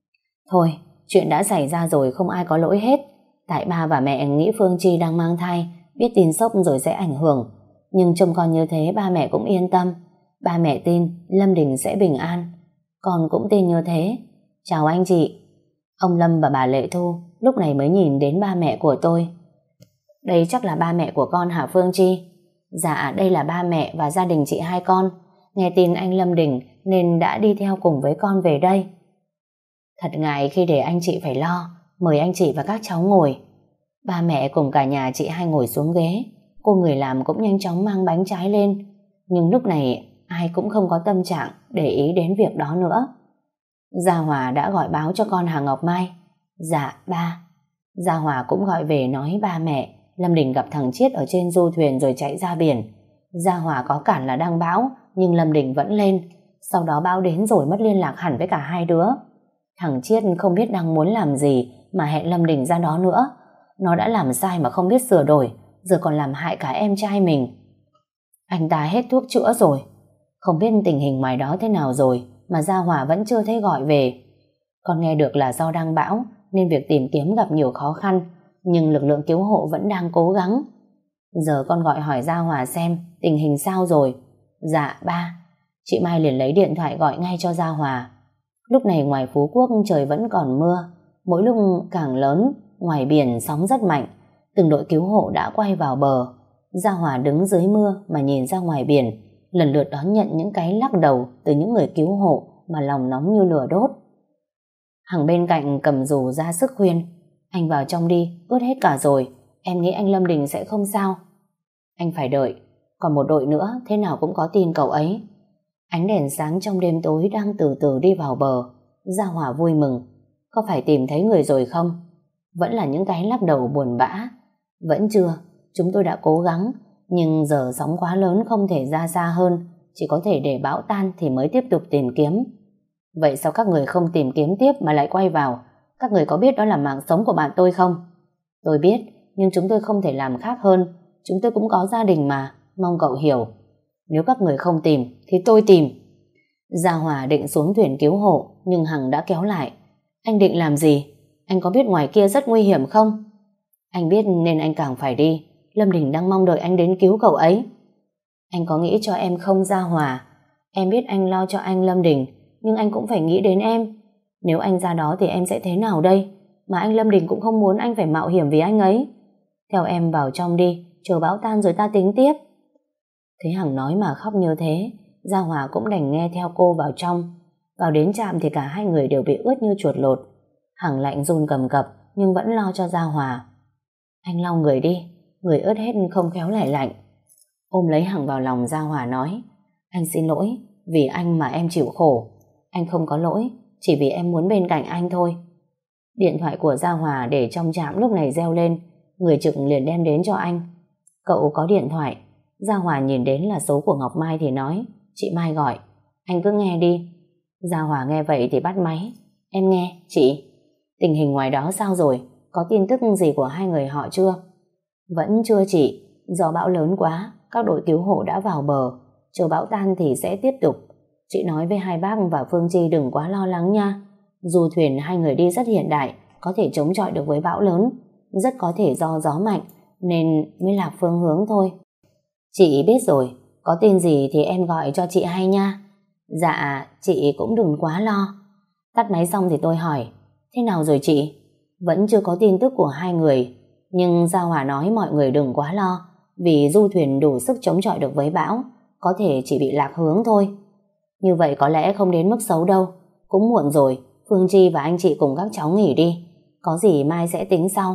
Thôi, chuyện đã xảy ra rồi, không ai có lỗi hết. Tại ba và mẹ nghĩ Phương Chi đang mang thai, biết tin sốc rồi sẽ ảnh hưởng. Nhưng trông con như thế ba mẹ cũng yên tâm. Ba mẹ tin Lâm Đình sẽ bình an. Con cũng tin như thế. Chào anh chị. Ông Lâm và bà Lệ Thu lúc này mới nhìn đến ba mẹ của tôi. Đây chắc là ba mẹ của con hả Phương Chi? Dạ, đây là ba mẹ và gia đình chị hai con. Nghe tin anh Lâm Đình nên đã đi theo cùng với con về đây. Thật ngại khi để anh chị phải lo. Mời anh chị và các cháu ngồi. Ba mẹ cùng cả nhà chị hai ngồi xuống ghế. Cô người làm cũng nhanh chóng mang bánh trái lên. Nhưng lúc này ai cũng không có tâm trạng để ý đến việc đó nữa. Gia Hòa đã gọi báo cho con Hà Ngọc Mai. Dạ ba. Gia Hòa cũng gọi về nói ba mẹ Lâm Đình gặp thằng Chiết ở trên du thuyền rồi chạy ra biển. Gia Hòa có cản là đang bão, nhưng Lâm Đình vẫn lên. Sau đó bão đến rồi mất liên lạc hẳn với cả hai đứa. Thằng Chiết không biết đang muốn làm gì mà hẹn Lâm Đình ra đó nữa. Nó đã làm sai mà không biết sửa đổi, giờ còn làm hại cả em trai mình. Anh ta hết thuốc chữa rồi. Không biết tình hình ngoài đó thế nào rồi mà Gia Hòa vẫn chưa thấy gọi về. Con nghe được là do đang bão nên việc tìm kiếm gặp nhiều khó khăn, nhưng lực lượng cứu hộ vẫn đang cố gắng. Giờ con gọi hỏi Gia Hòa xem tình hình sao rồi. Dạ ba. Chị Mai liền lấy điện thoại gọi ngay cho Gia Hòa. Lúc này ngoài Phú Quốc trời vẫn còn mưa, mỗi lúc càng lớn. Ngoài biển sóng rất mạnh. Từng đội cứu hộ đã quay vào bờ. Gia Hòa đứng dưới mưa mà nhìn ra ngoài biển, lần lượt đón nhận những cái lắc đầu từ những người cứu hộ mà lòng nóng như lửa đốt. Hằng bên cạnh cầm dù ra sức khuyên. Anh vào trong đi, ướt hết cả rồi. Em nghĩ anh Lâm Đình sẽ không sao. Anh phải đợi, còn một đội nữa thế nào cũng có tin cậu ấy. Ánh đèn sáng trong đêm tối đang từ từ đi vào bờ. Gia Hòa vui mừng. Có phải tìm thấy người rồi không? Vẫn là những cái lắc đầu buồn bã. Vẫn chưa, chúng tôi đã cố gắng, nhưng giờ sóng quá lớn không thể ra xa hơn, chỉ có thể để bão tan thì mới tiếp tục tìm kiếm. Vậy sao các người không tìm kiếm tiếp mà lại quay vào? Các người có biết đó là mạng sống của bạn tôi không? Tôi biết, nhưng chúng tôi không thể làm khác hơn. Chúng tôi cũng có gia đình mà, mong cậu hiểu. Nếu các người không tìm thì tôi tìm. Gia Hòa định xuống thuyền cứu hộ, nhưng Hằng đã kéo lại. Anh định làm gì? Anh có biết ngoài kia rất nguy hiểm không? Anh biết nên anh càng phải đi. Lâm Đình đang mong đợi anh đến cứu cậu ấy. Anh có nghĩ cho em không Gia Hòa? Em biết anh lo cho anh Lâm Đình, nhưng anh cũng phải nghĩ đến em. Nếu anh ra đó thì em sẽ thế nào đây? Mà anh Lâm Đình cũng không muốn anh phải mạo hiểm vì anh ấy. Theo em vào trong đi, chờ bão tan rồi ta tính tiếp. Thấy Hằng nói mà khóc như thế, Gia Hòa cũng đành nghe theo cô vào trong. Vào đến trạm thì cả hai người đều bị ướt như chuột lột. Hằng lạnh run cầm cập nhưng vẫn lo cho Gia Hòa. Anh lau người đi, người ướt hết không khéo lại lạnh. Ôm lấy Hằng vào lòng, Gia Hòa nói, anh xin lỗi, vì anh mà em chịu khổ. Anh không có lỗi, chỉ vì em muốn bên cạnh anh thôi. Điện thoại của Gia Hòa để trong trạm lúc này reo lên, người trực liền đem đến cho anh. Cậu có điện thoại. Gia Hòa nhìn đến là số của Ngọc Mai thì nói, chị Mai gọi, anh cứ nghe đi. Gia Hòa nghe vậy thì bắt máy. Em nghe, chị. Tình hình ngoài đó sao rồi? Có tin tức gì của hai người họ chưa? Vẫn chưa chị, do bão lớn quá, các đội cứu hộ đã vào bờ, chờ bão tan thì sẽ tiếp tục. Chị nói với hai bác và Phương Chi đừng quá lo lắng nha. Du thuyền hai người đi rất hiện đại, có thể chống chọi được với bão lớn, rất có thể do gió mạnh nên mới lạc phương hướng thôi. Chị biết rồi, có tin gì thì em gọi cho chị hay nha. Dạ, chị cũng đừng quá lo. Tắt máy xong thì tôi hỏi, thế nào rồi chị? Vẫn chưa có tin tức của hai người, nhưng Gia Hòa nói mọi người đừng quá lo, vì du thuyền đủ sức chống chọi được với bão, có thể chỉ bị lạc hướng thôi. Như vậy có lẽ không đến mức xấu đâu. Cũng muộn rồi, Phương Chi và anh chị cùng các cháu nghỉ đi, có gì mai sẽ tính sau.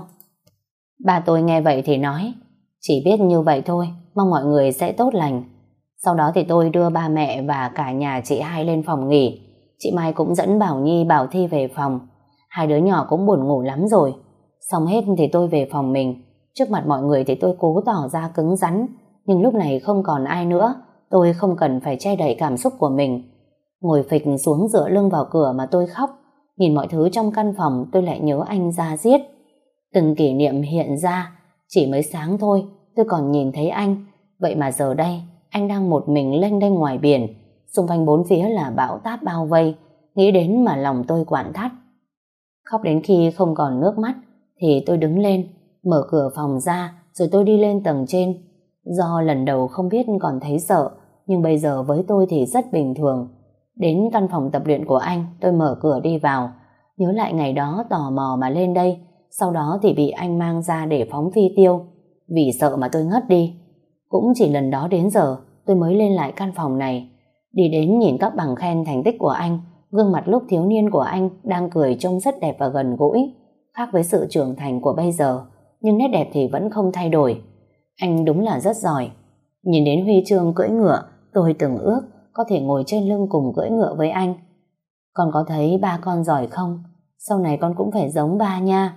Bà tôi nghe vậy thì nói, chỉ biết như vậy thôi, mong mọi người sẽ tốt lành. Sau đó thì tôi đưa ba mẹ và cả nhà chị hai lên phòng nghỉ. Chị Mai cũng dẫn Bảo Nhi, Bảo Thi về phòng. Hai đứa nhỏ cũng buồn ngủ lắm rồi. Xong hết thì tôi về phòng mình. Trước mặt mọi người thì tôi cố tỏ ra cứng rắn, nhưng lúc này không còn ai nữa, tôi không cần phải che đậy cảm xúc của mình. Ngồi phịch xuống dựa lưng vào cửa mà tôi khóc. Nhìn mọi thứ trong căn phòng tôi lại nhớ anh ra diết. Từng kỷ niệm hiện ra. Chỉ mới sáng thôi tôi còn nhìn thấy anh, vậy mà giờ đây anh đang một mình lênh đênh ngoài biển, xung quanh bốn phía là bão táp bao vây. Nghĩ đến mà lòng tôi quặn thắt. Khóc đến khi không còn nước mắt thì tôi đứng lên, mở cửa phòng ra rồi tôi đi lên tầng trên. Do lần đầu không biết còn thấy sợ, nhưng bây giờ với tôi thì rất bình thường. Đến căn phòng tập luyện của anh, tôi mở cửa đi vào. Nhớ lại ngày đó tò mò mà lên đây, sau đó thì bị anh mang ra để phóng phi tiêu. Vì sợ mà tôi ngất đi. Cũng chỉ lần đó đến giờ tôi mới lên lại căn phòng này. Đi đến nhìn các bằng khen thành tích của anh, gương mặt lúc thiếu niên của anh đang cười trông rất đẹp và gần gũi, khác với sự trưởng thành của bây giờ, nhưng nét đẹp thì vẫn không thay đổi. Anh đúng là rất giỏi. Nhìn đến huy chương cưỡi ngựa, tôi từng ước có thể ngồi trên lưng cùng cưỡi ngựa với anh. Con có thấy ba con giỏi không? Sau này con cũng phải giống ba nha.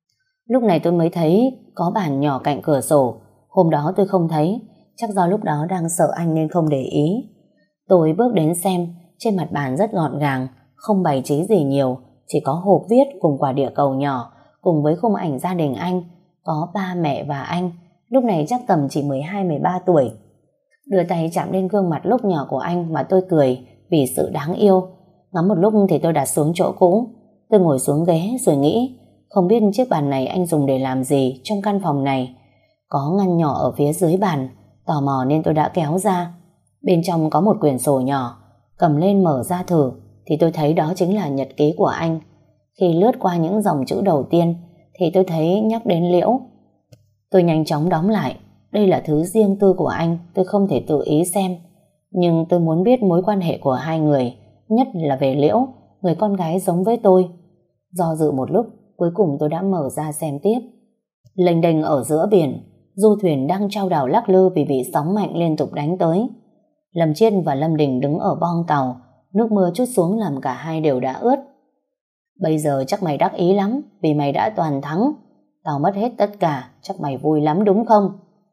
Lúc này tôi mới thấy có bàn nhỏ cạnh cửa sổ. Hôm đó tôi không thấy, chắc do lúc đó đang sợ anh nên không để ý. Tôi bước đến xem, trên mặt bàn rất gọn gàng, không bày trí gì nhiều, chỉ có hộp viết cùng quả địa cầu nhỏ, cùng với khung ảnh gia đình anh, có ba mẹ và anh, lúc này chắc tầm chỉ mười hai mười ba tuổi. Đưa tay chạm lên gương mặt lúc nhỏ của anh mà tôi cười vì sự đáng yêu. Ngắm một lúc thì tôi đặt xuống chỗ cũ. Tôi ngồi xuống ghế rồi nghĩ, không biết chiếc bàn này anh dùng để làm gì trong căn phòng này. Có ngăn nhỏ ở phía dưới bàn, tò mò nên tôi đã kéo ra. Bên trong có một quyển sổ nhỏ, cầm lên mở ra thử thì tôi thấy đó chính là nhật ký của anh. Khi lướt qua những dòng chữ đầu tiên thì tôi thấy nhắc đến Liễu. Tôi nhanh chóng đóng lại. Đây là thứ riêng tư của anh, tôi không thể tự ý xem. Nhưng tôi muốn biết mối quan hệ của hai người, nhất là về Liễu, người con gái giống với tôi. Do dự một lúc, cuối cùng tôi đã mở ra xem tiếp. Lênh đênh ở giữa biển, du thuyền đang chao đảo lắc lư vì bị sóng mạnh liên tục đánh tới. Lâm Chiết và Lâm Đình đứng ở boong tàu, nước mưa trút xuống làm cả hai đều đã ướt. Bây giờ chắc mày đắc ý lắm vì mày đã toàn thắng. Tao mất hết tất cả, chắc mày vui lắm đúng không?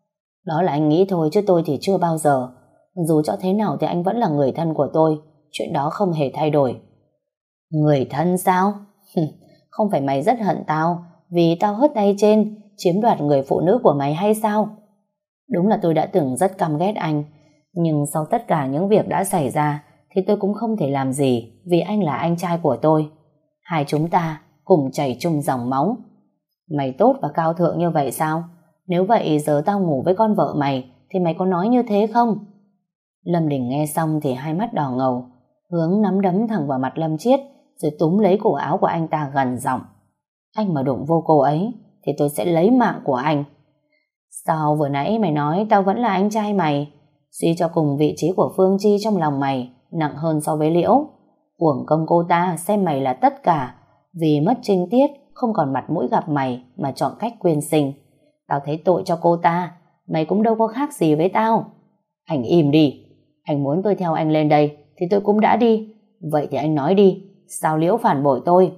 Đó là anh nghĩ thôi chứ tôi thì chưa bao giờ. Dù cho thế nào thì anh vẫn là người thân của tôi, chuyện đó không hề thay đổi. Người thân sao? Không phải mày rất hận tao vì tao hớt tay trên chiếm đoạt người phụ nữ của mày hay sao? Đúng là tôi đã từng rất căm ghét anh, nhưng sau tất cả những việc đã xảy ra thì tôi cũng không thể làm gì vì anh là anh trai của tôi. Hai chúng ta cùng chảy chung dòng máu. Mày tốt và cao thượng như vậy sao? Nếu vậy giờ tao ngủ với con vợ mày thì mày có nói như thế không? Lâm Đình nghe xong thì hai mắt đỏ ngầu, hướng nắm đấm thẳng vào mặt Lâm Chiết, rồi túm lấy cổ áo của anh ta gằn giọng. Anh mà đụng vô cô ấy thì tôi sẽ lấy mạng của anh. Sao vừa nãy mày nói tao vẫn là anh trai mày? Suy cho cùng vị trí của Phương Chi trong lòng mày nặng hơn so với Liễu. Uổng công cô ta xem mày là tất cả, vì mất trinh tiết không còn mặt mũi gặp mày mà chọn cách quyên sinh. Tao thấy tội cho cô ta, mày cũng đâu có khác gì với tao. Anh im đi. Anh muốn tôi theo anh lên đây thì tôi cũng đã đi. Vậy thì anh nói đi, sao Liễu phản bội tôi?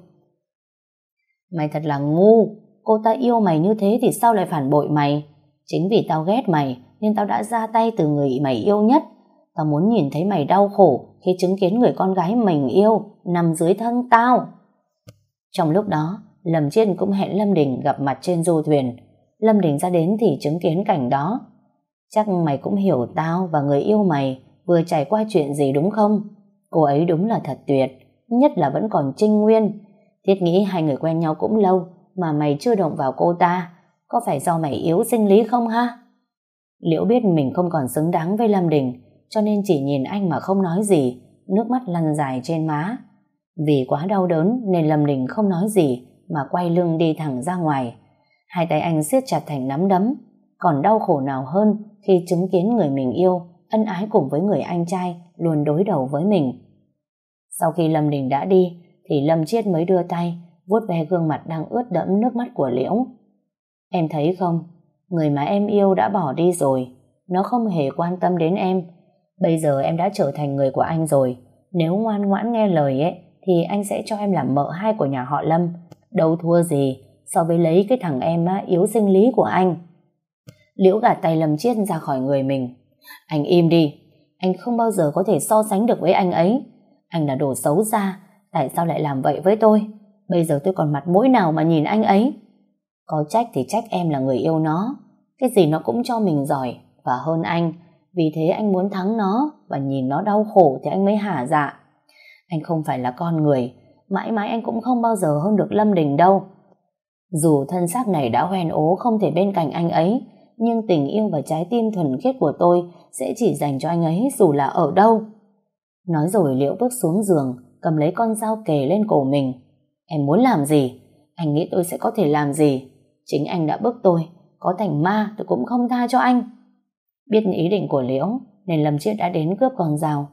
Mày thật là ngu. Cô ta yêu mày như thế thì sao lại phản bội mày? Chính vì tao ghét mày nên tao đã ra tay từ người mày yêu nhất. Tao muốn nhìn thấy mày đau khổ khi chứng kiến người con gái mình yêu nằm dưới thân tao. Trong lúc đó, Lâm Chiết cũng hẹn Lâm Đình gặp mặt trên du thuyền. Lâm Đình ra đến thì chứng kiến cảnh đó. Chắc mày cũng hiểu tao và người yêu mày vừa trải qua chuyện gì đúng không? Cô ấy đúng là thật tuyệt, nhất là vẫn còn trinh nguyên. Thiết nghĩ hai người quen nhau cũng lâu mà mày chưa động vào cô ta, có phải do mày yếu sinh lý không ha? Liễu biết mình không còn xứng đáng với Lâm Đình, cho nên chỉ nhìn anh mà không nói gì, nước mắt lăn dài trên má. Vì quá đau đớn nên Lâm Đình không nói gì mà quay lưng đi thẳng ra ngoài. Hai tay anh siết chặt thành nắm đấm. Còn đau khổ nào hơn khi chứng kiến người mình yêu ân ái cùng với người anh trai luôn đối đầu với mình. Sau khi Lâm Đình đã đi thì Lâm Chiết mới đưa tay vuốt ve gương mặt đang ướt đẫm nước mắt của Liễu. Em thấy không, người mà em yêu đã bỏ đi rồi, nó không hề quan tâm đến em. Bây giờ em đã trở thành người của anh rồi, nếu ngoan ngoãn nghe lời ấy thì anh sẽ cho em làm mợ hai của nhà họ Lâm. Đâu thua gì so với lấy cái thằng em á, yếu sinh lý của anh. Liễu gạt tay Lâm Chiết ra khỏi người mình. Anh im đi, anh không bao giờ có thể so sánh được với anh ấy. Anh là đồ xấu xa, tại sao lại làm vậy với tôi? Bây giờ tôi còn mặt mũi nào mà nhìn anh ấy? Có trách thì trách em là người yêu nó, cái gì nó cũng cho mình giỏi và hơn anh. Vì thế anh muốn thắng nó và nhìn nó đau khổ thì anh mới hả dạ. Anh không phải là con người, mãi mãi anh cũng không bao giờ hơn được Lâm Đình đâu. Dù thân xác này đã hoen ố không thể bên cạnh anh ấy, nhưng tình yêu và trái tim thuần khiết của tôi sẽ chỉ dành cho anh ấy dù là ở đâu. Nói rồi Liễu bước xuống giường, cầm lấy con dao kề lên cổ mình. Em muốn làm gì? Anh nghĩ tôi sẽ có thể làm gì? Chính anh đã bức tôi, có thành ma tôi cũng không tha cho anh. Biết ý định của Liễu nên Lâm Chiết đã đến cướp con dao.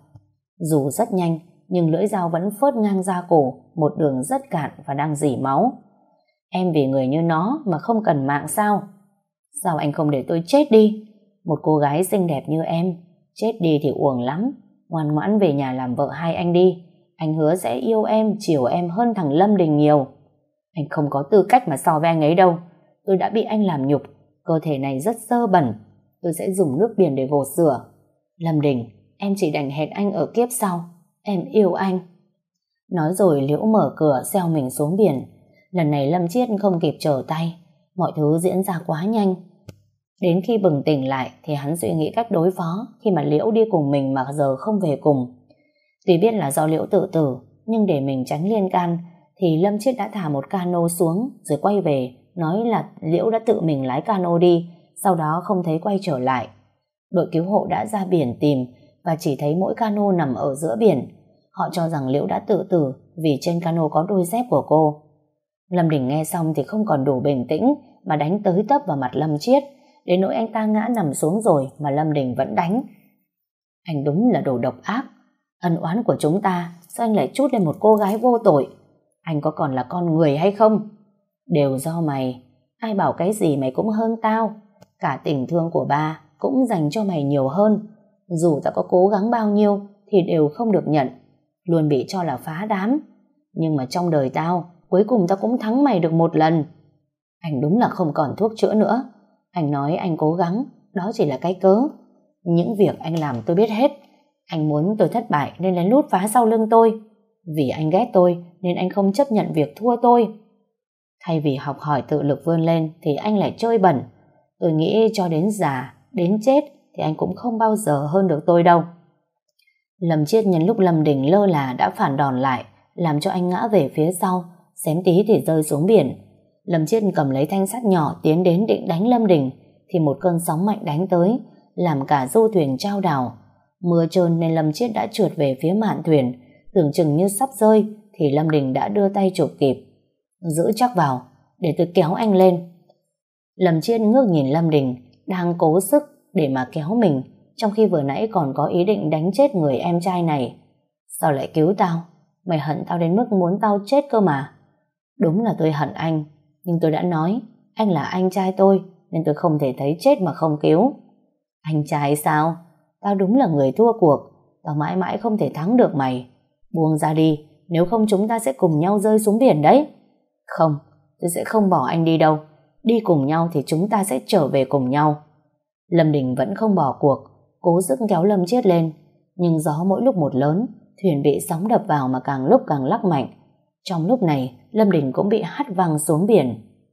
Dù rất nhanh nhưng lưỡi dao vẫn phớt ngang ra cổ, một đường rất cạn và đang rỉ máu. Em vì người như nó mà không cần mạng sao? Sao anh không để tôi chết đi? Một cô gái xinh đẹp như em, chết đi thì uổng lắm. Ngoan ngoãn về nhà làm vợ hai anh đi. Anh hứa sẽ yêu em, chiều em hơn thằng Lâm Đình nhiều. Anh không có tư cách mà so với anh ấy đâu. Tôi đã bị anh làm nhục, cơ thể này rất dơ bẩn. Tôi sẽ dùng nước biển để gột rửa. Lâm Đình, em chỉ đành hẹn anh ở kiếp sau. Em yêu anh. Nói rồi Liễu mở cửa xeo mình xuống biển. Lần này Lâm Chiết không kịp trở tay. Mọi thứ diễn ra quá nhanh. Đến khi bừng tỉnh lại thì hắn suy nghĩ cách đối phó khi mà Liễu đi cùng mình mà giờ không về cùng. Tuy biết là do Liễu tự tử, nhưng để mình tránh liên can thì Lâm Chiết đã thả một cano xuống rồi quay về nói là Liễu đã tự mình lái cano đi, sau đó không thấy quay trở lại. Đội cứu hộ đã ra biển tìm và chỉ thấy mỗi cano nằm ở giữa biển. Họ cho rằng Liễu đã tự tử vì trên cano có đôi dép của cô. Lâm Đình nghe xong thì không còn đủ bình tĩnh mà đánh tới tấp vào mặt Lâm Chiết, đến nỗi anh ta ngã nằm xuống rồi mà Lâm Đình vẫn đánh. Anh đúng là đồ độc ác. Ân oán của chúng ta sao anh lại trút lên một cô gái vô tội? Anh có còn là con người hay không? Đều do mày. Ai bảo cái gì mày cũng hơn tao. Cả tình thương của ba cũng dành cho mày nhiều hơn. Dù tao có cố gắng bao nhiêu thì đều không được nhận, luôn bị cho là phá đám. Nhưng mà trong đời tao, cuối cùng tao cũng thắng mày được một lần. Anh đúng là không còn thuốc chữa nữa. Anh nói anh cố gắng, đó chỉ là cái cớ. Những việc anh làm tôi biết hết. Anh muốn tôi thất bại nên lén lút phá sau lưng tôi. Vì anh ghét tôi nên anh không chấp nhận việc thua tôi. Thay vì học hỏi tự lực vươn lên thì anh lại chơi bẩn. Tôi nghĩ cho đến già, đến chết thì anh cũng không bao giờ hơn được tôi đâu. Lâm Chiết nhân lúc Lâm Đình lơ là đã phản đòn lại, làm cho anh ngã về phía sau, xém tí thì rơi xuống biển. Lâm Chiết cầm lấy thanh sắt nhỏ tiến đến định đánh Lâm Đình thì một cơn sóng mạnh đánh tới, làm cả du thuyền chao đảo. Mưa trơn nên Lâm Chiết đã trượt về phía mạn thuyền, tưởng chừng như sắp rơi thì Lâm Đình đã đưa tay chụp kịp. Giữ chắc vào, để tôi kéo anh lên. Lâm Chiết ngước nhìn Lâm Đình đang cố sức để mà kéo mình, trong khi vừa nãy còn có ý định đánh chết người em trai này. Sao lại cứu tao? Mày hận tao đến mức muốn tao chết cơ mà. Đúng là tôi hận anh, nhưng tôi đã nói anh là anh trai tôi, nên tôi không thể thấy chết mà không cứu. Anh trai sao? Tao đúng là người thua cuộc. Tao mãi mãi không thể thắng được mày. Buông ra đi, nếu không chúng ta sẽ cùng nhau rơi xuống biển đấy. Không, tôi sẽ không bỏ anh đi đâu. Đi cùng nhau thì chúng ta sẽ trở về cùng nhau. Lâm Đình vẫn không bỏ cuộc, cố sức kéo Lâm Chiết lên. Nhưng gió mỗi lúc một lớn, thuyền bị sóng đập vào mà càng lúc càng lắc mạnh. Trong lúc này, Lâm Đình cũng bị hất văng xuống biển.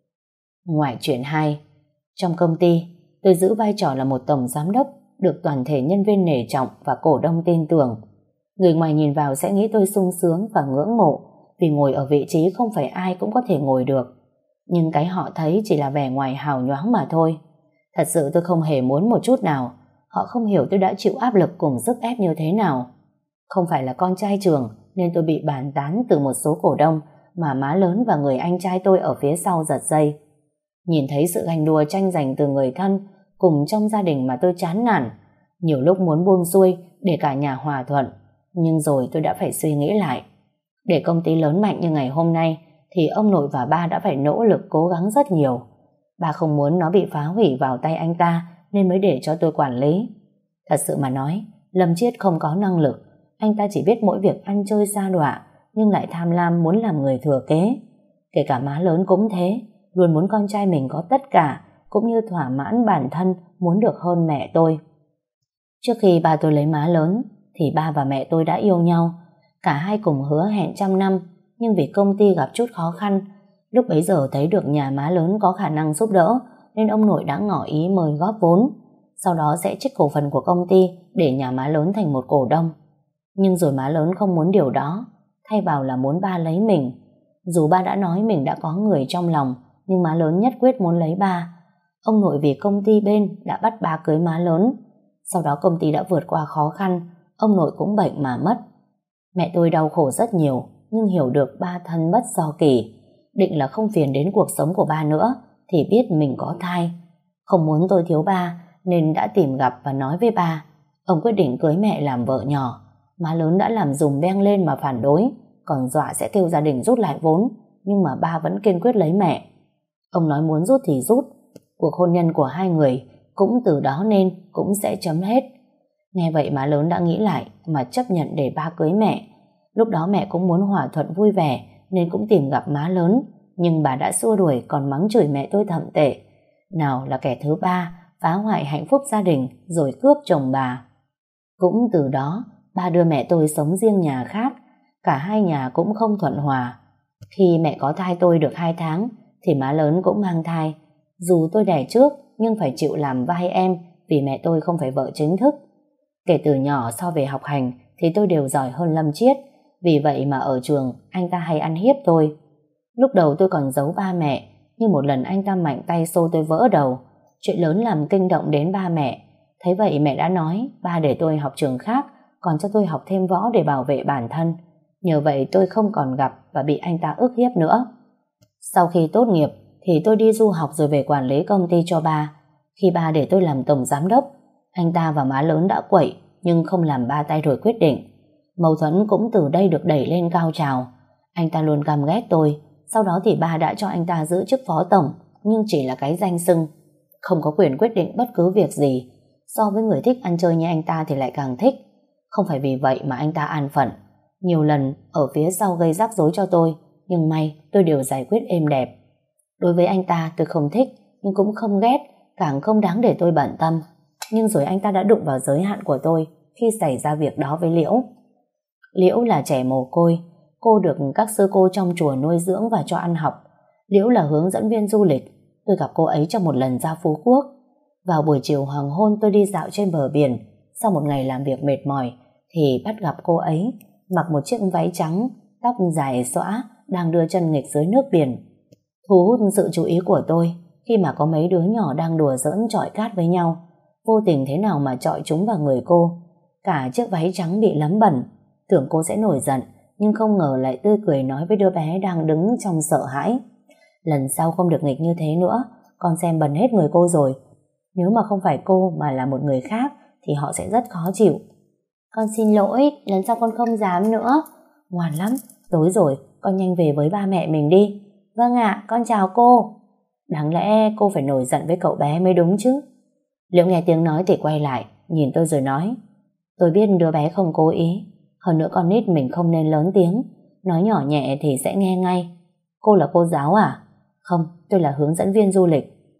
Ngoại truyện hai. Trong công ty, tôi giữ vai trò là một tổng giám đốc, được toàn thể nhân viên nể trọng và cổ đông tin tưởng. Người ngoài nhìn vào sẽ nghĩ tôi sung sướng và ngưỡng mộ, vì ngồi ở vị trí không phải ai cũng có thể ngồi được. Nhưng cái họ thấy chỉ là vẻ ngoài hào nhoáng mà thôi. Thật sự tôi không hề muốn một chút nào. Họ không hiểu tôi đã chịu áp lực cùng sức ép như thế nào. Không phải là con trai trường nên tôi bị bàn tán từ một số cổ đông, mà má lớn và người anh trai tôi ở phía sau giật dây. Nhìn thấy sự ganh đua tranh giành từ người thân cùng trong gia đình mà tôi chán nản. Nhiều lúc muốn buông xuôi để cả nhà hòa thuận, nhưng rồi tôi đã phải suy nghĩ lại. Để công ty lớn mạnh như ngày hôm nay thì ông nội và ba đã phải nỗ lực cố gắng rất nhiều. Ba không muốn nó bị phá hủy vào tay anh ta nên mới để cho tôi quản lý. Thật sự mà nói, Lâm Chiết không có năng lực. Anh ta chỉ biết mỗi việc ăn chơi sa đọa, nhưng lại tham lam muốn làm người thừa kế. Kể cả má lớn cũng thế, luôn muốn con trai mình có tất cả, cũng như thỏa mãn bản thân muốn được hơn mẹ tôi. Trước khi ba tôi lấy má lớn thì ba và mẹ tôi đã yêu nhau. Cả hai cùng hứa hẹn trăm năm, nhưng vì công ty gặp chút khó khăn, lúc bấy giờ thấy được nhà má lớn có khả năng giúp đỡ nên ông nội đã ngỏ ý mời góp vốn, sau đó sẽ trích cổ phần của công ty để nhà má lớn thành một cổ đông. Nhưng rồi má lớn không muốn điều đó, thay vào là muốn ba lấy mình. Dù ba đã nói mình đã có người trong lòng, nhưng má lớn nhất quyết muốn lấy ba. Ông nội vì công ty bên đã bắt ba cưới má lớn. Sau đó công ty đã vượt qua khó khăn, ông nội cũng bệnh mà mất. Mẹ tôi đau khổ rất nhiều, nhưng hiểu được ba thân bất do kỳ, định là không phiền đến cuộc sống của ba nữa, thì biết mình có thai. Không muốn tôi thiếu ba nên đã tìm gặp và nói với ba. Ông quyết định cưới mẹ làm vợ nhỏ. Má lớn đã làm dùm beng lên mà phản đối, còn dọa sẽ kêu gia đình rút lại vốn, nhưng mà ba vẫn kiên quyết lấy mẹ. Ông nói muốn rút thì rút, cuộc hôn nhân của hai người cũng từ đó nên cũng sẽ chấm hết. Nghe vậy má lớn đã nghĩ lại mà chấp nhận để ba cưới mẹ. Lúc đó mẹ cũng muốn hòa thuận vui vẻ nên cũng tìm gặp má lớn, nhưng bà đã xua đuổi còn mắng chửi mẹ tôi thậm tệ. Nào là kẻ thứ ba phá hoại hạnh phúc gia đình rồi cướp chồng bà. Cũng từ đó ba đưa mẹ tôi sống riêng nhà khác, cả hai nhà cũng không thuận hòa. Khi mẹ có thai tôi được hai tháng thì má lớn cũng mang thai. Dù tôi đẻ trước nhưng phải chịu làm vai em vì mẹ tôi không phải vợ chính thức. Kể từ nhỏ so về học hành thì tôi đều giỏi hơn Lâm Chiết, vì vậy mà ở trường anh ta hay ăn hiếp tôi. Lúc đầu tôi còn giấu ba mẹ, nhưng một lần anh ta mạnh tay xô tôi vỡ đầu. Chuyện lớn làm kinh động đến ba mẹ. Thấy vậy mẹ đã nói ba để tôi học trường khác, còn cho tôi học thêm võ để bảo vệ bản thân. Nhờ vậy tôi không còn gặp và bị anh ta ức hiếp nữa. Sau khi tốt nghiệp thì tôi đi du học rồi về quản lý công ty cho ba. Khi ba để tôi làm tổng giám đốc, anh ta và má lớn đã quậy nhưng không làm ba tay đổi quyết định. Mâu thuẫn cũng từ đây được đẩy lên cao trào. Anh ta luôn căm ghét tôi. Sau đó thì ba đã cho anh ta giữ chức phó tổng, nhưng chỉ là cái danh xưng, không có quyền quyết định bất cứ việc gì. So với người thích ăn chơi như anh ta thì lại càng thích. Không phải vì vậy mà anh ta an phận, nhiều lần ở phía sau gây rắc rối cho tôi, nhưng may tôi đều giải quyết êm đẹp. Đối với anh ta tôi không thích, nhưng cũng không ghét, càng không đáng để tôi bận tâm. Nhưng rồi anh ta đã đụng vào giới hạn của tôi khi xảy ra việc đó với Liễu. Liễu là trẻ mồ côi, cô được các sư cô trong chùa nuôi dưỡng và cho ăn học. Liễu là hướng dẫn viên du lịch. Tôi gặp cô ấy trong một lần ra Phú Quốc. Vào buổi chiều hoàng hôn tôi đi dạo trên bờ biển. Sau một ngày làm việc mệt mỏi thì bắt gặp cô ấy mặc một chiếc váy trắng, tóc dài xõa, đang đưa chân nghịch dưới nước biển. Thu hút sự chú ý của tôi khi mà có mấy đứa nhỏ đang đùa giỡn chọi cát với nhau. vô tình thế nào mà chọi chúng vào người cô. Cả chiếc váy trắng bị lấm bẩn. Tưởng cô sẽ nổi giận, nhưng không ngờ lại tươi cười nói với đứa bé đang đứng trong sợ hãi: lần sau không được nghịch như thế nữa, con xem bẩn hết người cô rồi. Nếu mà không phải cô mà là một người khác thì họ sẽ rất khó chịu. Con xin lỗi, lần sau con không dám nữa. Ngoan lắm, tối rồi, con nhanh về với ba mẹ mình đi. Vâng ạ, con chào cô. Đáng lẽ cô phải nổi giận với cậu bé mới đúng chứ. Liễu nghe tiếng nói thì quay lại, nhìn tôi rồi nói: tôi biết đứa bé không cố ý, hơn nữa con nít mình không nên lớn tiếng, nói nhỏ nhẹ thì sẽ nghe ngay. Cô là cô giáo à? Không, tôi là hướng dẫn viên du lịch.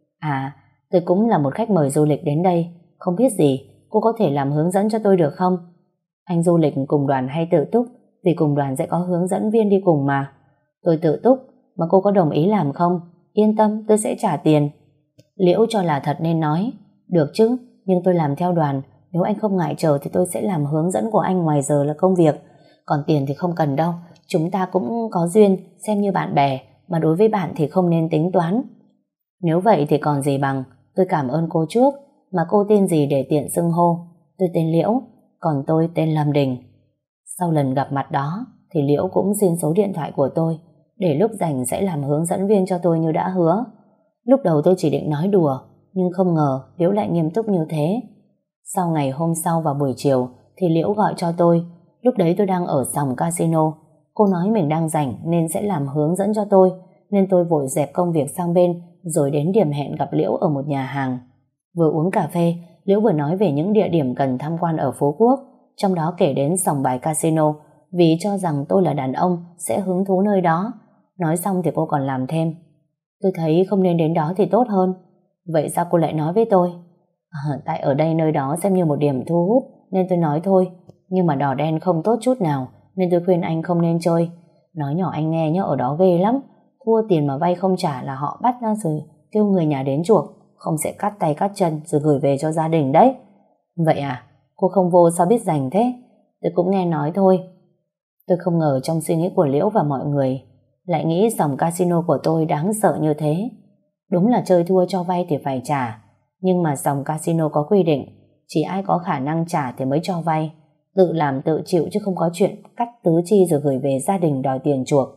À, tôi cũng là một khách mời du lịch đến đây, không biết gì, cô có thể làm hướng dẫn cho tôi được không? Anh du lịch cùng đoàn hay tự túc? Vì cùng đoàn sẽ có hướng dẫn viên đi cùng mà. Tôi tự túc, mà cô có đồng ý làm không? Yên tâm, tôi sẽ trả tiền. Liễu cho là thật nên nói: được chứ, nhưng tôi làm theo đoàn, nếu anh không ngại chờ thì tôi sẽ làm hướng dẫn của anh ngoài giờ là công việc. Còn tiền thì không cần đâu, chúng ta cũng có duyên, xem như bạn bè, mà đối với bạn thì không nên tính toán. Nếu vậy thì còn gì bằng, tôi cảm ơn cô trước, mà cô tên gì để tiện xưng hô? Tôi tên Liễu, còn tôi tên Lâm Đình. Sau lần gặp mặt đó thì Liễu cũng xin số điện thoại của tôi, để lúc rảnh sẽ làm hướng dẫn viên cho tôi như đã hứa. Lúc đầu tôi chỉ định nói đùa, nhưng không ngờ Liễu lại nghiêm túc như thế. Sau ngày hôm sau vào buổi chiều thì Liễu gọi cho tôi. Lúc đấy tôi đang ở sòng casino. Cô nói mình đang rảnh nên sẽ làm hướng dẫn cho tôi, nên tôi vội dẹp công việc sang bên rồi đến điểm hẹn gặp Liễu ở một nhà hàng. Vừa uống cà phê, Liễu vừa nói về những địa điểm cần tham quan ở Phú Quốc, trong đó kể đến sòng bài casino, vì cho rằng tôi là đàn ông sẽ hứng thú nơi đó. Nói xong thì cô còn làm thêm: tôi thấy không nên đến đó thì tốt hơn. Vậy sao cô lại nói với tôi? À, tại ở đây nơi đó xem như một điểm thu hút nên tôi nói thôi, nhưng mà đỏ đen không tốt chút nào nên tôi khuyên anh không nên chơi. Nói nhỏ anh nghe nhá, ở đó ghê lắm, thua tiền mà vay không trả là họ bắt ra rồi kêu người nhà đến chuộc, không sẽ cắt tay cắt chân rồi gửi về cho gia đình đấy. Vậy à, cô không vô sao biết rành thế? Tôi cũng nghe nói thôi. Tôi không ngờ trong suy nghĩ của Liễu và mọi người lại nghĩ sòng casino của tôi đáng sợ như thế. Đúng là chơi thua cho vay thì phải trả, nhưng mà sòng casino có quy định chỉ ai có khả năng trả thì mới cho vay, tự làm tự chịu chứ không có chuyện cắt tứ chi rồi gửi về gia đình đòi tiền chuộc.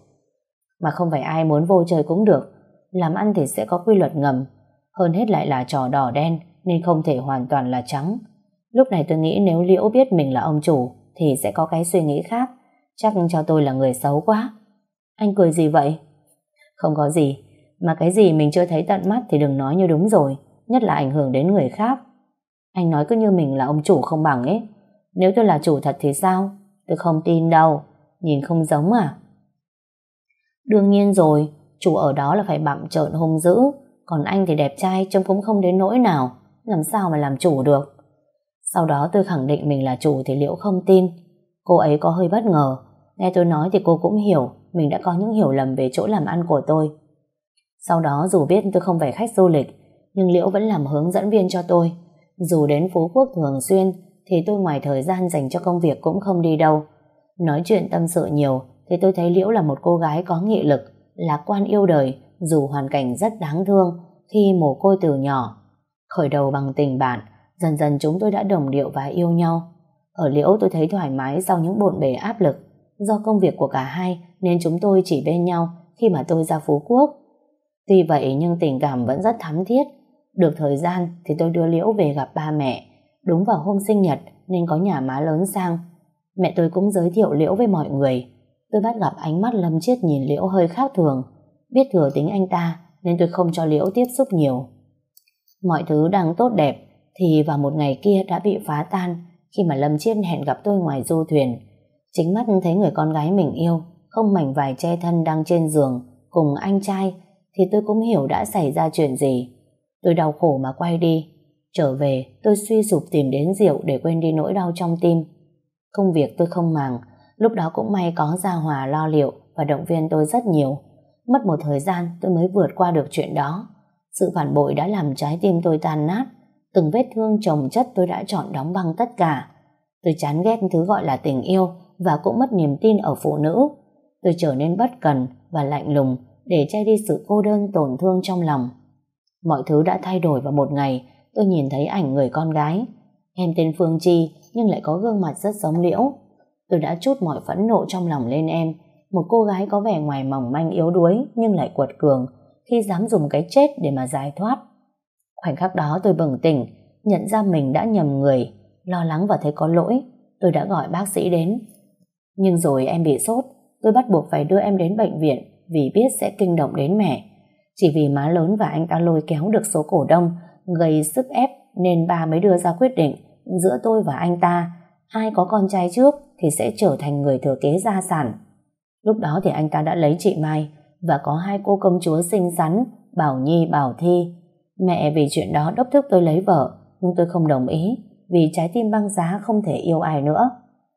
Mà không phải ai muốn vô chơi cũng được, làm ăn thì sẽ có quy luật ngầm, hơn hết lại là trò đỏ đen nên không thể hoàn toàn là trắng. Lúc này tôi nghĩ nếu Liễu biết mình là ông chủ thì sẽ có cái suy nghĩ khác, chắc cho tôi là người xấu quá. Anh cười gì vậy? Không có gì, mà cái gì mình chưa thấy tận mắt thì đừng nói như đúng rồi, nhất là ảnh hưởng đến người khác. Anh nói cứ như mình là ông chủ không bằng ấy. Nếu tôi là chủ thật thì sao? Tôi không tin đâu, nhìn không giống à? Đương nhiên rồi, chủ ở đó là phải bặm trợn hung dữ, còn anh thì đẹp trai trông cũng không đến nỗi nào, làm sao mà làm chủ được. Sau đó tôi khẳng định mình là chủ thì Liễu không tin. Cô ấy có hơi bất ngờ, nghe tôi nói thì cô cũng hiểu mình đã có những hiểu lầm về chỗ làm ăn của tôi. Sau đó dù biết tôi không phải khách du lịch, nhưng Liễu vẫn làm hướng dẫn viên cho tôi. Dù đến Phú Quốc thường xuyên thì tôi ngoài thời gian dành cho công việc cũng không đi đâu. Nói chuyện tâm sự nhiều thì tôi thấy Liễu là một cô gái có nghị lực, lạc quan yêu đời, dù hoàn cảnh rất đáng thương khi mồ côi từ nhỏ. Khởi đầu bằng tình bạn, dần dần chúng tôi đã đồng điệu và yêu nhau. Ở Liễu tôi thấy thoải mái sau những bộn bề áp lực. Do công việc của cả hai nên chúng tôi chỉ bên nhau khi mà tôi ra Phú Quốc. Tuy vậy nhưng tình cảm vẫn rất thắm thiết. Được thời gian thì tôi đưa Liễu về gặp ba mẹ. Đúng vào hôm sinh nhật nên có nhà má lớn sang. Mẹ tôi cũng giới thiệu Liễu với mọi người. Tôi bắt gặp ánh mắt Lâm Chiết nhìn Liễu hơi khác thường. Biết thừa tính anh ta nên tôi không cho Liễu tiếp xúc nhiều. Mọi thứ đang tốt đẹp thì vào một ngày kia đã bị phá tan khi mà Lâm Chiết hẹn gặp tôi ngoài du thuyền. Chính mắt thấy người con gái mình yêu không mảnh vải che thân đang trên giường cùng anh trai thì tôi cũng hiểu đã xảy ra chuyện gì. Tôi đau khổ mà quay đi. Trở về tôi suy sụp tìm đến rượu để quên đi nỗi đau trong tim. Công việc tôi không màng, lúc đó cũng may có Gia Hòa lo liệu và động viên tôi rất nhiều. Mất một thời gian tôi mới vượt qua được chuyện đó. Sự phản bội đã làm trái tim tôi tan nát. Từng vết thương chồng chất tôi đã chọn đóng băng tất cả. Tôi chán ghét thứ gọi là tình yêu và cũng mất niềm tin ở phụ nữ. Tôi trở nên bất cần và lạnh lùng để che đi sự cô đơn tổn thương trong lòng. Mọi thứ đã thay đổi vào một ngày tôi nhìn thấy ảnh người con gái. Em tên Phương Chi nhưng lại có gương mặt rất giống Liễu. Tôi đã trút mọi phẫn nộ trong lòng lên em, một cô gái có vẻ ngoài mỏng manh yếu đuối nhưng lại quật cường khi dám dùng cái chết để mà giải thoát. Khoảnh khắc đó tôi bừng tỉnh, nhận ra mình đã nhầm người, lo lắng và thấy có lỗi. Tôi đã gọi bác sĩ đến. Nhưng rồi em bị sốt, tôi bắt buộc phải đưa em đến bệnh viện vì biết sẽ kinh động đến mẹ. Chỉ vì má lớn và anh ta lôi kéo được số cổ đông, gây sức ép nên ba mới đưa ra quyết định giữa tôi và anh ta, ai có con trai trước thì sẽ trở thành người thừa kế gia sản. Lúc đó thì anh ta đã lấy chị Mai và có hai cô công chúa xinh xắn, Bảo Nhi, Bảo Thi. Mẹ vì chuyện đó đốc thúc tôi lấy vợ, nhưng tôi không đồng ý vì trái tim băng giá không thể yêu ai nữa.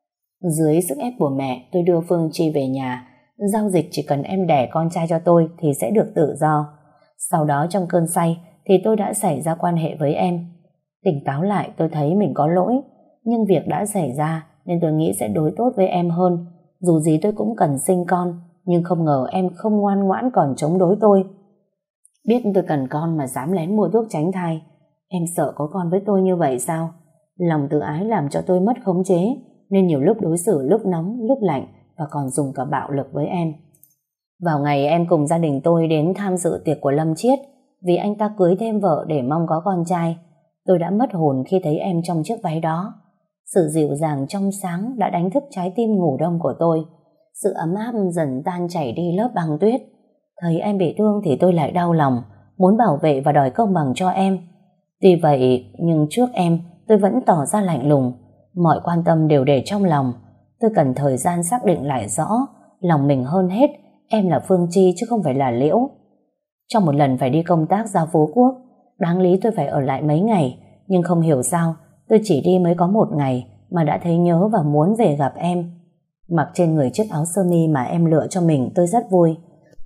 Dưới sức ép của mẹ, tôi đưa Phương Chi về nhà. Giao dịch chỉ cần em đẻ con trai cho tôi thì sẽ được tự do. Sau đó trong cơn say thì tôi đã xảy ra quan hệ với em. Tỉnh táo lại tôi thấy mình có lỗi, nhưng việc đã xảy ra nên tôi nghĩ sẽ đối tốt với em hơn. Dù gì tôi cũng cần sinh con, nhưng không ngờ em không ngoan ngoãn còn chống đối tôi. Biết tôi cần con mà dám lén mua thuốc tránh thai. Em sợ có con với tôi như vậy sao? Lòng tự ái làm cho tôi mất khống chế, nên nhiều lúc đối xử lúc nóng, lúc lạnh và còn dùng cả bạo lực với em. Vào ngày em cùng gia đình tôi đến tham dự tiệc của Lâm Chiết, vì anh ta cưới thêm vợ để mong có con trai, tôi đã mất hồn khi thấy em trong chiếc váy đó. Sự dịu dàng trong sáng đã đánh thức trái tim ngủ đông của tôi. Sự ấm áp dần tan chảy đi lớp băng tuyết. Thấy em bị thương thì tôi lại đau lòng, muốn bảo vệ và đòi công bằng cho em. Tuy vậy, nhưng trước em, tôi vẫn tỏ ra lạnh lùng. Mọi quan tâm đều để trong lòng. Tôi cần thời gian xác định lại rõ, lòng mình hơn hết, em là Phương Chi chứ không phải là Liễu. Trong một lần phải đi công tác ra Phú Quốc, đáng lý tôi phải ở lại mấy ngày, nhưng không hiểu sao, tôi chỉ đi mới có một ngày mà đã thấy nhớ và muốn về gặp em. Mặc trên người chiếc áo sơ mi mà em lựa cho mình tôi rất vui.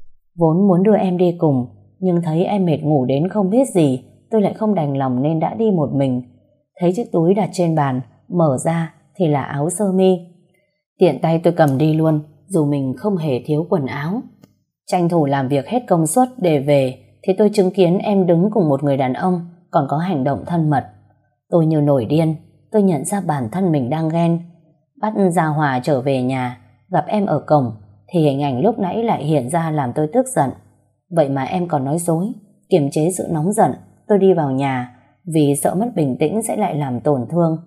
Vốn muốn đưa em đi cùng, nhưng thấy em mệt ngủ đến không biết gì, tôi lại không đành lòng nên đã đi một mình. Thấy chiếc túi đặt trên bàn, mở ra thì là áo sơ mi. Tiện tay tôi cầm đi luôn, dù mình không hề thiếu quần áo. Tranh thủ làm việc hết công suất để về thì tôi chứng kiến em đứng cùng một người đàn ông còn có hành động thân mật. Tôi như nổi điên, tôi nhận ra bản thân mình đang ghen. Bắt Gia Hòa trở về nhà, gặp em ở cổng thì hình ảnh lúc nãy lại hiện ra làm tôi tức giận. Vậy mà em còn nói dối. Kiềm chế sự nóng giận, tôi đi vào nhà vì sợ mất bình tĩnh sẽ lại làm tổn thương.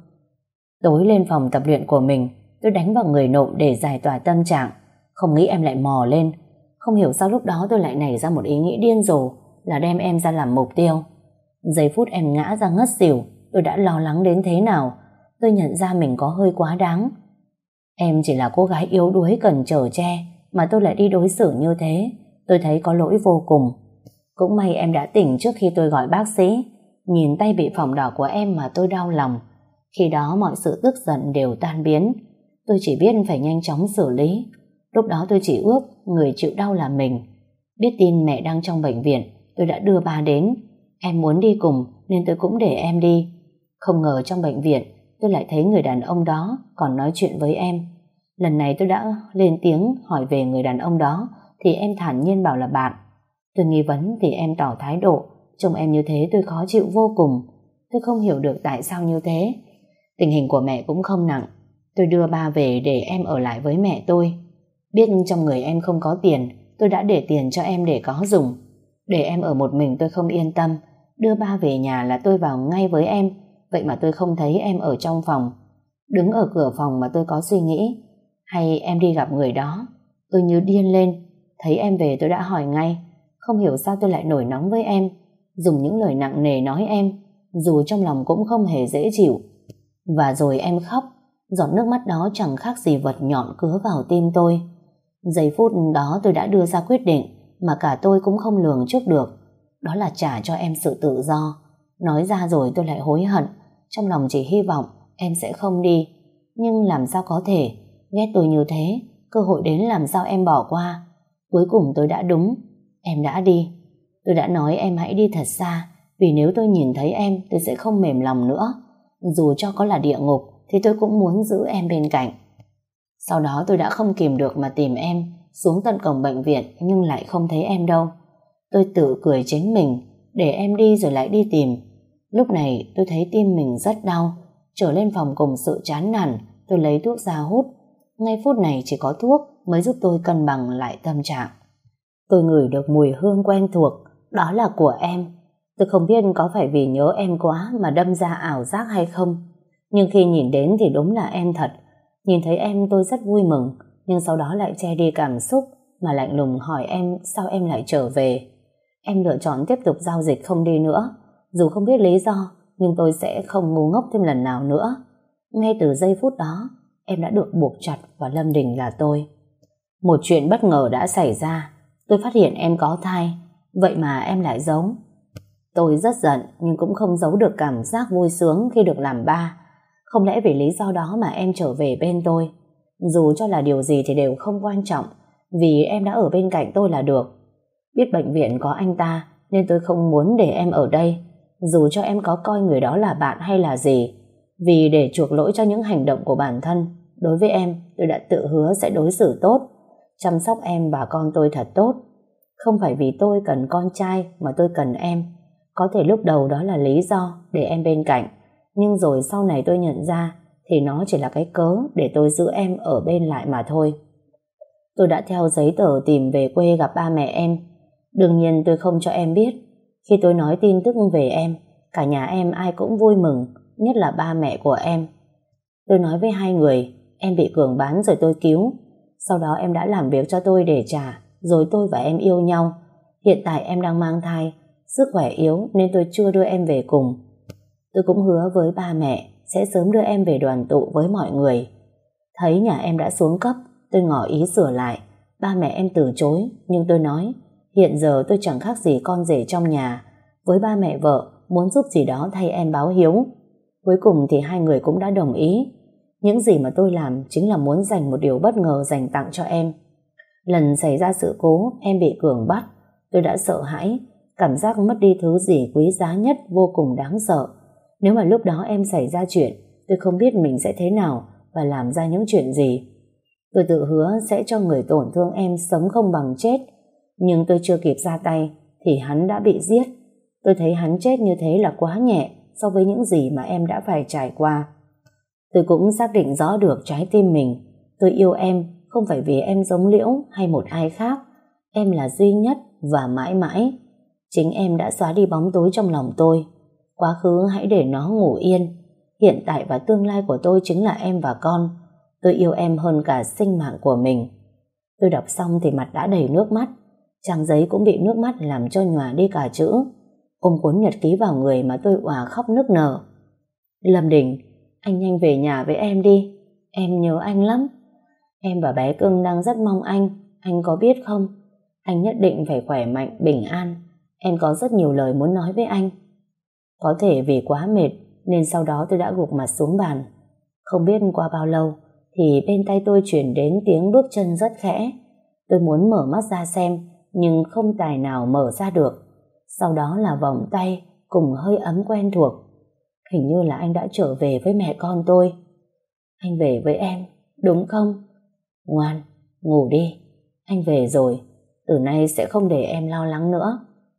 Tối lên phòng tập luyện của mình, tôi đánh vào người nộm để giải tỏa tâm trạng. Không nghĩ em lại mò lên. Không hiểu sao lúc đó tôi lại nảy ra một ý nghĩ điên rồ là đem em ra làm mục tiêu. Giây phút em ngã ra ngất xỉu, tôi đã lo lắng đến thế nào. Tôi nhận ra mình có hơi quá đáng. Em chỉ là cô gái yếu đuối cần chở che mà tôi lại đi đối xử như thế. Tôi thấy có lỗi vô cùng. Cũng may em đã tỉnh trước khi tôi gọi bác sĩ. Nhìn tay bị phỏng đỏ của em mà tôi đau lòng. Khi đó mọi sự tức giận đều tan biến. Tôi chỉ biết phải nhanh chóng xử lý. Lúc đó tôi chỉ ước người chịu đau là mình. Biết tin mẹ đang trong bệnh viện, tôi đã đưa ba đến. Em muốn đi cùng nên tôi cũng để em đi. Không ngờ trong bệnh viện tôi lại thấy người đàn ông đó còn nói chuyện với em. Lần này tôi đã lên tiếng hỏi về người đàn ông đó thì em thản nhiên bảo là bạn. Tôi nghi vấn thì em tỏ thái độ. Trông em như thế tôi khó chịu vô cùng. Tôi không hiểu được tại sao như thế. Tình hình của mẹ cũng không nặng. Tôi đưa ba về để em ở lại với mẹ tôi. Biết trong người em không có tiền, tôi đã để tiền cho em để có dùng. Để em ở một mình tôi không yên tâm. Đưa ba về nhà là tôi vào ngay với em. Vậy mà tôi không thấy em ở trong phòng. Đứng ở cửa phòng mà tôi có suy nghĩ, hay em đi gặp người đó. Tôi như điên lên. Thấy em về tôi đã hỏi ngay. Không hiểu sao tôi lại nổi nóng với em, dùng những lời nặng nề nói em, dù trong lòng cũng không hề dễ chịu. Và rồi em khóc. Giọt nước mắt đó chẳng khác gì vật nhọn cứa vào tim tôi. Giây phút đó tôi đã đưa ra quyết định mà cả tôi cũng không lường trước được. Đó là trả cho em sự tự do. Nói ra rồi tôi lại hối hận. Trong lòng chỉ hy vọng em sẽ không đi. Nhưng làm sao có thể. Ghét tôi như thế, cơ hội đến làm sao em bỏ qua. Cuối cùng tôi đã đúng. Em đã đi. Tôi đã nói em hãy đi thật xa, vì nếu tôi nhìn thấy em tôi sẽ không mềm lòng nữa. Dù cho có là địa ngục thì tôi cũng muốn giữ em bên cạnh. Sau đó tôi đã không kìm được mà tìm em, xuống tận cổng bệnh viện nhưng lại không thấy em đâu. Tôi tự cười chính mình, để em đi rồi lại đi tìm. Lúc này tôi thấy tim mình rất đau. Trở lên phòng cùng sự chán nản, tôi lấy thuốc ra hút. Ngay phút này chỉ có thuốc mới giúp tôi cân bằng lại tâm trạng. Tôi ngửi được mùi hương quen thuộc, đó là của em. Tôi không biết có phải vì nhớ em quá mà đâm ra ảo giác hay không. Nhưng khi nhìn đến thì đúng là em thật. Nhìn thấy em tôi rất vui mừng, nhưng sau đó lại che đi cảm xúc mà lạnh lùng hỏi em sao em lại trở về. Em lựa chọn tiếp tục giao dịch không đi nữa. Dù không biết lý do, nhưng tôi sẽ không ngu ngốc thêm lần nào nữa. Ngay từ giây phút đó, em đã được buộc chặt vào Lâm Đình là tôi. Một chuyện bất ngờ đã xảy ra. Tôi phát hiện em có thai, vậy mà em lại giấu. Tôi rất giận nhưng cũng không giấu được cảm giác vui sướng khi được làm ba. Không lẽ vì lý do đó mà em trở về bên tôi? Dù cho là điều gì thì đều không quan trọng, vì em đã ở bên cạnh tôi là được. Biết bệnh viện có anh ta nên tôi không muốn để em ở đây, dù cho em có coi người đó là bạn hay là gì. Vì để chuộc lỗi cho những hành động của bản thân, đối với em tôi đã tự hứa sẽ đối xử tốt, chăm sóc em và con tôi thật tốt. Không phải vì tôi cần con trai mà tôi cần em. Có thể lúc đầu đó là lý do để em bên cạnh, nhưng rồi sau này tôi nhận ra thì nó chỉ là cái cớ để tôi giữ em ở bên lại mà thôi. Tôi đã theo giấy tờ tìm về quê gặp ba mẹ em. Đương nhiên tôi không cho em biết. Khi tôi nói tin tức về em, cả nhà em ai cũng vui mừng, nhất là ba mẹ của em. Tôi nói với hai người, em bị Cường bán rồi tôi cứu. Sau đó em đã làm việc cho tôi để trả, rồi tôi và em yêu nhau. Hiện tại em đang mang thai, sức khỏe yếu nên tôi chưa đưa em về cùng. Tôi cũng hứa với ba mẹ sẽ sớm đưa em về đoàn tụ với mọi người. Thấy nhà em đã xuống cấp, tôi ngỏ ý sửa lại. Ba mẹ em từ chối, nhưng tôi nói hiện giờ tôi chẳng khác gì con rể trong nhà. Với ba mẹ vợ muốn giúp gì đó thay em báo hiếu. Cuối cùng thì hai người cũng đã đồng ý. Những gì mà tôi làm chính là muốn dành một điều bất ngờ dành tặng cho em. Lần xảy ra sự cố em bị Cường bắt, tôi đã sợ hãi. Cảm giác mất đi thứ gì quý giá nhất vô cùng đáng sợ. Nếu mà lúc đó em xảy ra chuyện, tôi không biết mình sẽ thế nào và làm ra những chuyện gì. Tôi tự hứa sẽ cho người tổn thương em sống không bằng chết. Nhưng tôi chưa kịp ra tay thì hắn đã bị giết. Tôi thấy hắn chết như thế là quá nhẹ so với những gì mà em đã phải trải qua. Tôi cũng xác định rõ được trái tim mình. Tôi yêu em không phải vì em giống Liễu hay một ai khác. Em là duy nhất và mãi mãi. Chính em đã xóa đi bóng tối trong lòng tôi. Quá khứ hãy để nó ngủ yên. Hiện tại và tương lai của tôi chính là em và con. Tôi yêu em hơn cả sinh mạng của mình. Tôi đọc xong thì mặt đã đầy nước mắt. Trang giấy cũng bị nước mắt làm cho nhòa đi cả chữ. Ôm cuốn nhật ký vào người mà tôi òa khóc nức nở. Lâm Đình, anh nhanh về nhà với em đi. Em nhớ anh lắm. Em và bé cưng đang rất mong anh. Anh có biết không? Anh nhất định phải khỏe mạnh, bình an. Em có rất nhiều lời muốn nói với anh. Có thể vì quá mệt nên sau đó tôi đã gục mặt xuống bàn. Không biết qua bao lâu thì bên tay tôi chuyển đến tiếng bước chân rất khẽ. Tôi muốn mở mắt ra xem nhưng không tài nào mở ra được. Sau đó là vòng tay cùng hơi ấm quen thuộc. Hình như là anh đã trở về với mẹ con tôi. Anh về với em, đúng không? Ngoan, ngủ đi. Anh về rồi, từ nay sẽ không để em lo lắng nữa.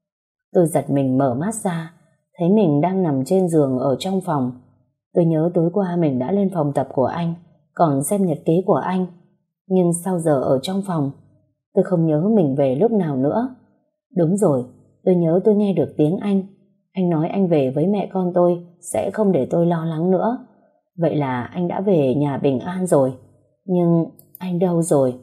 Tôi giật mình mở mắt ra, thấy mình đang nằm trên giường ở trong phòng. Tôi nhớ tối qua mình đã lên phòng tập của anh, còn xem nhật ký của anh. Nhưng sao giờ ở trong phòng? Tôi không nhớ mình về lúc nào nữa. Đúng rồi, tôi nhớ tôi nghe được tiếng anh. Anh nói anh về với mẹ con tôi sẽ không để tôi lo lắng nữa. Vậy là anh đã về nhà bình an rồi. Nhưng anh đâu rồi?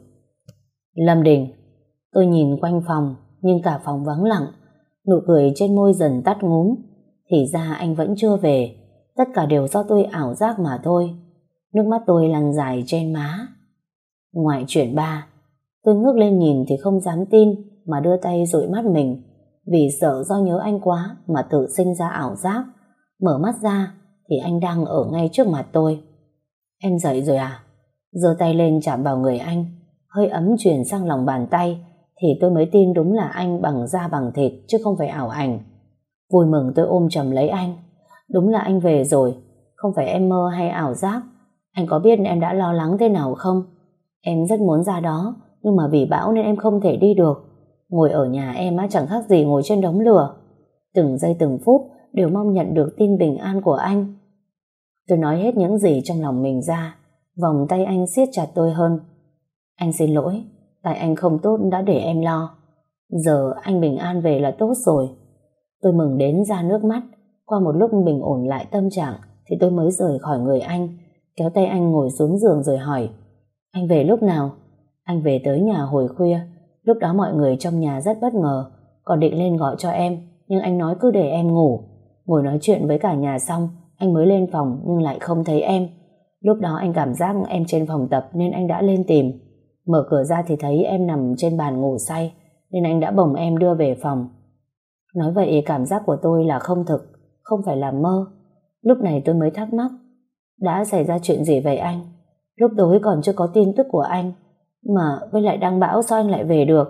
Lâm Đình. Tôi nhìn quanh phòng nhưng cả phòng vắng lặng. Nụ cười trên môi dần tắt ngúm. Thì ra anh vẫn chưa về. Tất cả đều do tôi ảo giác mà thôi. Nước mắt tôi lăn dài trên má. Ngoại truyện ba. Tôi ngước lên nhìn thì không dám tin mà đưa tay dụi mắt mình. Vì sợ do nhớ anh quá mà tự sinh ra ảo giác. Mở mắt ra thì anh đang ở ngay trước mặt tôi. Em dậy rồi à? Giơ tay lên chạm vào người anh. Hơi ấm truyền sang lòng bàn tay thì tôi mới tin đúng là anh bằng da bằng thịt chứ không phải ảo ảnh. Vui mừng tôi ôm chầm lấy anh. Đúng là anh về rồi, không phải em mơ hay ảo giác. Anh có biết em đã lo lắng thế nào không? Em rất muốn ra đó, nhưng mà vì bão nên em không thể đi được. Ngồi ở nhà em á chẳng khác gì ngồi trên đống lửa. từng giây từng phút đều mong nhận được tin bình an của anh. Tôi nói hết những gì trong lòng mình ra, vòng tay anh siết chặt tôi hơn. Anh xin lỗi, tại anh không tốt đã để em lo. Giờ anh bình an về là tốt rồi. Tôi mừng đến ra nước mắt. Qua một lúc bình ổn lại tâm trạng thì tôi mới rời khỏi người anh, kéo tay anh ngồi xuống giường rồi hỏi: Anh về lúc nào? Anh về tới nhà hồi khuya. Lúc đó mọi người trong nhà rất bất ngờ, còn định lên gọi cho em, nhưng anh nói cứ để em ngủ. Ngồi nói chuyện với cả nhà xong, anh mới lên phòng nhưng lại không thấy em. Lúc đó anh cảm giác em trên phòng tập nên anh đã lên tìm. Mở cửa ra thì thấy em nằm trên bàn ngủ say, nên anh đã bồng em đưa về phòng. Nói vậy cảm giác của tôi là không thực, không phải là mơ. Lúc này tôi mới thắc mắc: đã xảy ra chuyện gì vậy anh? Lúc tối còn chưa có tin tức của anh, mà với lại đang bão sao anh lại về được?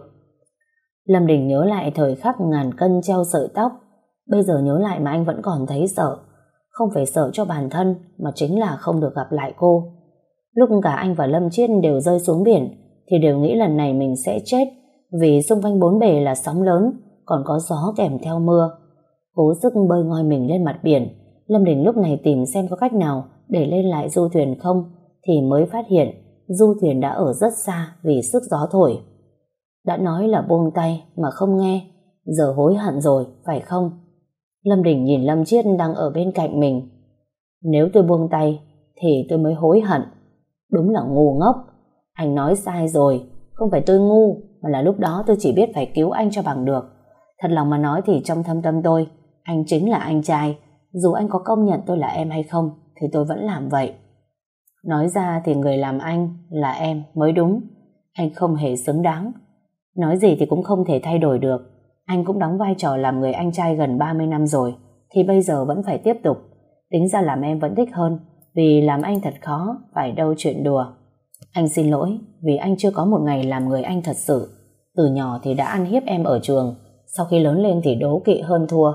Lâm Đình nhớ lại thời khắc ngàn cân treo sợi tóc. Bây giờ nhớ lại mà anh vẫn còn thấy sợ. Không phải sợ cho bản thân, mà chính là không được gặp lại cô. Lúc cả anh và Lâm Chiết đều rơi xuống biển thì đều nghĩ lần này mình sẽ chết, vì xung quanh bốn bề là sóng lớn, còn có gió kèm theo mưa. Cố sức bơi ngoi mình lên mặt biển, Lâm Đình lúc này tìm xem có cách nào để lên lại du thuyền không, thì mới phát hiện du thuyền đã ở rất xa vì sức gió thổi. Đã nói là buông tay mà không nghe, giờ hối hận rồi, phải không? Lâm Đình nhìn Lâm Chiết đang ở bên cạnh mình. Nếu tôi buông tay thì tôi mới hối hận. Đúng là ngu ngốc. Anh nói sai rồi, không phải tôi ngu, mà là lúc đó tôi chỉ biết phải cứu anh cho bằng được. Thật lòng mà nói thì trong thâm tâm tôi, anh chính là anh trai. Dù anh có công nhận tôi là em hay không thì tôi vẫn làm vậy. Nói ra thì người làm anh là em mới đúng. Anh không hề xứng đáng. Nói gì thì cũng không thể thay đổi được. Anh cũng đóng vai trò làm người anh trai gần ba mươi năm rồi, thì bây giờ vẫn phải tiếp tục. Tính ra làm em vẫn thích hơn, vì làm anh thật khó, phải đâu chuyện đùa. Anh xin lỗi vì anh chưa có một ngày làm người anh thật sự. Từ nhỏ thì đã ăn hiếp em ở trường, sau khi lớn lên thì đố kỵ hơn thua.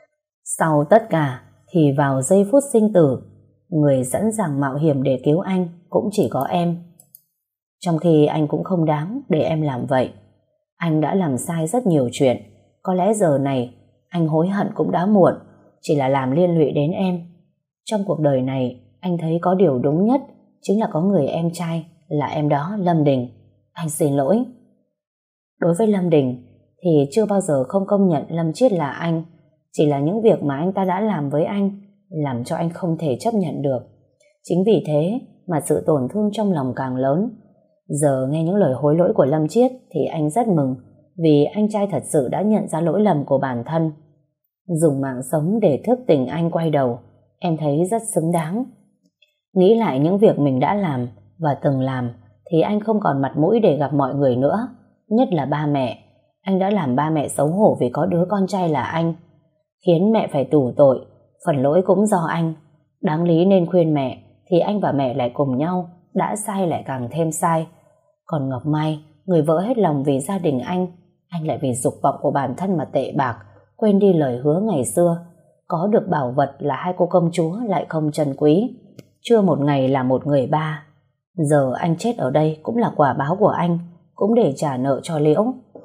Sau tất cả thì vào giây phút sinh tử, người sẵn sàng mạo hiểm để cứu anh cũng chỉ có em. Trong khi anh cũng không đáng để em làm vậy. Anh đã làm sai rất nhiều chuyện. Có lẽ giờ này anh hối hận cũng đã muộn, chỉ là làm liên lụy đến em. Trong cuộc đời này anh thấy có điều đúng nhất chính là có người em trai, là em đó, Lâm Đình. Anh xin lỗi. Đối với Lâm Đình thì chưa bao giờ không công nhận Lâm Chiết là anh. Chỉ là những việc mà anh ta đã làm với anh làm cho anh không thể chấp nhận được. Chính vì thế mà sự tổn thương trong lòng càng lớn. Giờ nghe những lời hối lỗi của Lâm Chiết thì anh rất mừng, vì anh trai thật sự đã nhận ra lỗi lầm của bản thân. Dùng mạng sống để thức tỉnh anh quay đầu, em thấy rất xứng đáng. Nghĩ lại những việc mình đã làm và từng làm thì anh không còn mặt mũi để gặp mọi người nữa. Nhất là ba mẹ. Anh đã làm ba mẹ xấu hổ vì có đứa con trai là anh, khiến mẹ phải tù tội. Phần lỗi cũng do anh. Đáng lý nên khuyên mẹ thì anh và mẹ lại cùng nhau, đã sai lại càng thêm sai. Còn Ngọc Mai, người vỡ hết lòng vì gia đình anh, anh lại vì dục vọng của bản thân mà tệ bạc, quên đi lời hứa ngày xưa. Có được bảo vật là hai cô công chúa lại không trân quý. Chưa một ngày là một người ba. Giờ anh chết ở đây cũng là quả báo của anh, cũng để trả nợ cho Liễu.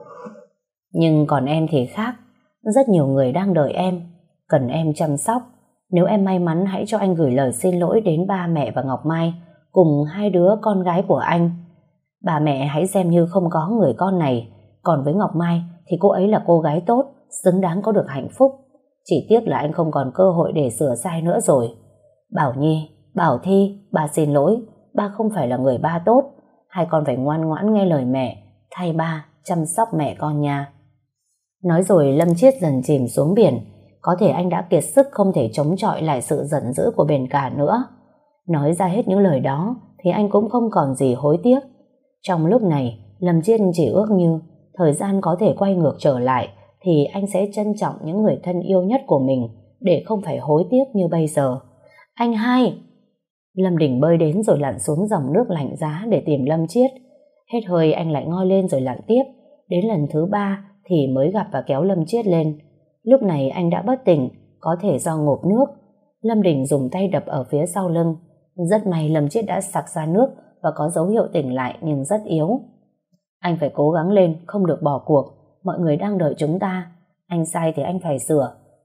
Nhưng còn em thì khác. Rất nhiều người đang đợi em, cần em chăm sóc. Nếu em may mắn hãy cho anh gửi lời xin lỗi đến ba mẹ và Ngọc Mai, cùng hai đứa con gái của anh. Bà mẹ hãy xem như không có người con này. Còn với Ngọc Mai thì cô ấy là cô gái tốt, xứng đáng có được hạnh phúc. Chỉ tiếc là anh không còn cơ hội để sửa sai nữa rồi. Bảo Nhi, Bảo Thi, ba xin lỗi. Ba không phải là người ba tốt. Hai con phải ngoan ngoãn nghe lời mẹ, thay ba chăm sóc mẹ con nha. Nói rồi Lâm Chiết dần chìm xuống biển. Có thể anh đã kiệt sức không thể chống chọi lại sự giận dữ của biển cả nữa. Nói ra hết những lời đó thì anh cũng không còn gì hối tiếc. Trong lúc này Lâm Chiết chỉ ước như thời gian có thể quay ngược trở lại thì anh sẽ trân trọng những người thân yêu nhất của mình, để không phải hối tiếc như bây giờ. Anh hai! Lâm Đình bơi đến rồi lặn xuống dòng nước lạnh giá để tìm Lâm Chiết. Hết hơi anh lại ngoi lên rồi lặn tiếp. Đến lần thứ ba thì mới gặp và kéo Lâm Chiết lên. Lúc này anh đã bất tỉnh, có thể do ngộp nước. Lâm Đình dùng tay đập ở phía sau lưng. Rất may Lâm Chiết đã sặc ra nước và có dấu hiệu tỉnh lại nhưng rất yếu. Anh phải cố gắng lên, không được bỏ cuộc. Mọi người đang đợi chúng ta. Anh sai thì anh phải sửa.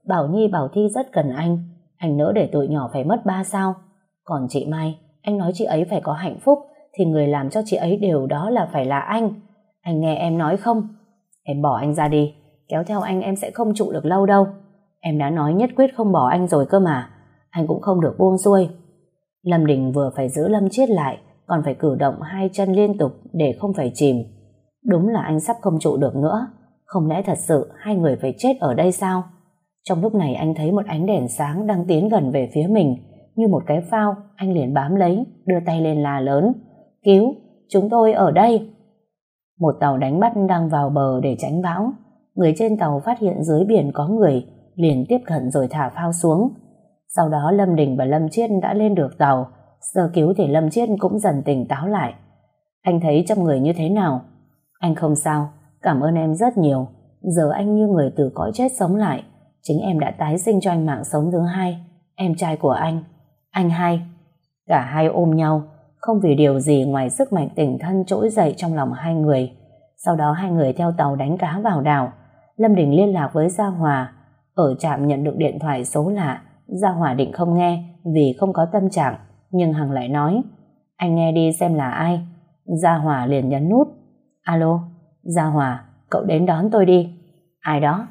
Bảo Nhi Bảo Thi rất cần anh. Anh nỡ để tụi nhỏ phải mất ba sao? Còn chị Mai, anh nói chị ấy phải có hạnh phúc, thì người làm cho chị ấy điều đó là phải là anh. Anh nghe em nói không? Em bỏ anh ra đi, kéo theo anh em sẽ không trụ được lâu đâu. Em đã nói nhất quyết không bỏ anh rồi cơ mà. Anh cũng không được buông xuôi. Lâm Đình vừa phải giữ Lâm Chiết lại, còn phải cử động hai chân liên tục để không phải chìm. Đúng là anh sắp không trụ được nữa. Không lẽ thật sự hai người phải chết ở đây sao? Trong lúc này anh thấy một ánh đèn sáng đang tiến gần về phía mình. Như một cái phao, anh liền bám lấy, đưa tay lên la lớn: Cứu, chúng tôi ở đây. Một tàu đánh bắt đang vào bờ để tránh bão. Người trên tàu phát hiện dưới biển có người, liền tiếp cận rồi thả phao xuống. Sau đó Lâm Đình và Lâm Chiết đã lên được tàu. Sơ cứu thì Lâm Chiết cũng dần tỉnh táo lại. Anh thấy trong người như thế nào? Anh không sao, cảm ơn em rất nhiều. Giờ anh như người từ cõi chết sống lại. Chính em đã tái sinh cho anh mạng sống thứ hai, em trai của anh. Anh hai. Cả hai ôm nhau, không vì điều gì ngoài sức mạnh tình thân trỗi dậy trong lòng hai người. Sau đó hai người theo tàu đánh cá vào đảo. Lâm Đình liên lạc với Gia Hòa. Ở trạm nhận được điện thoại số lạ. Gia Hòa định không nghe vì không có tâm trạng, nhưng Hằng lại nói: Anh nghe đi xem là ai. Gia Hòa liền nhấn nút. Alo, Gia Hòa, cậu đến đón tôi đi. Ai đó?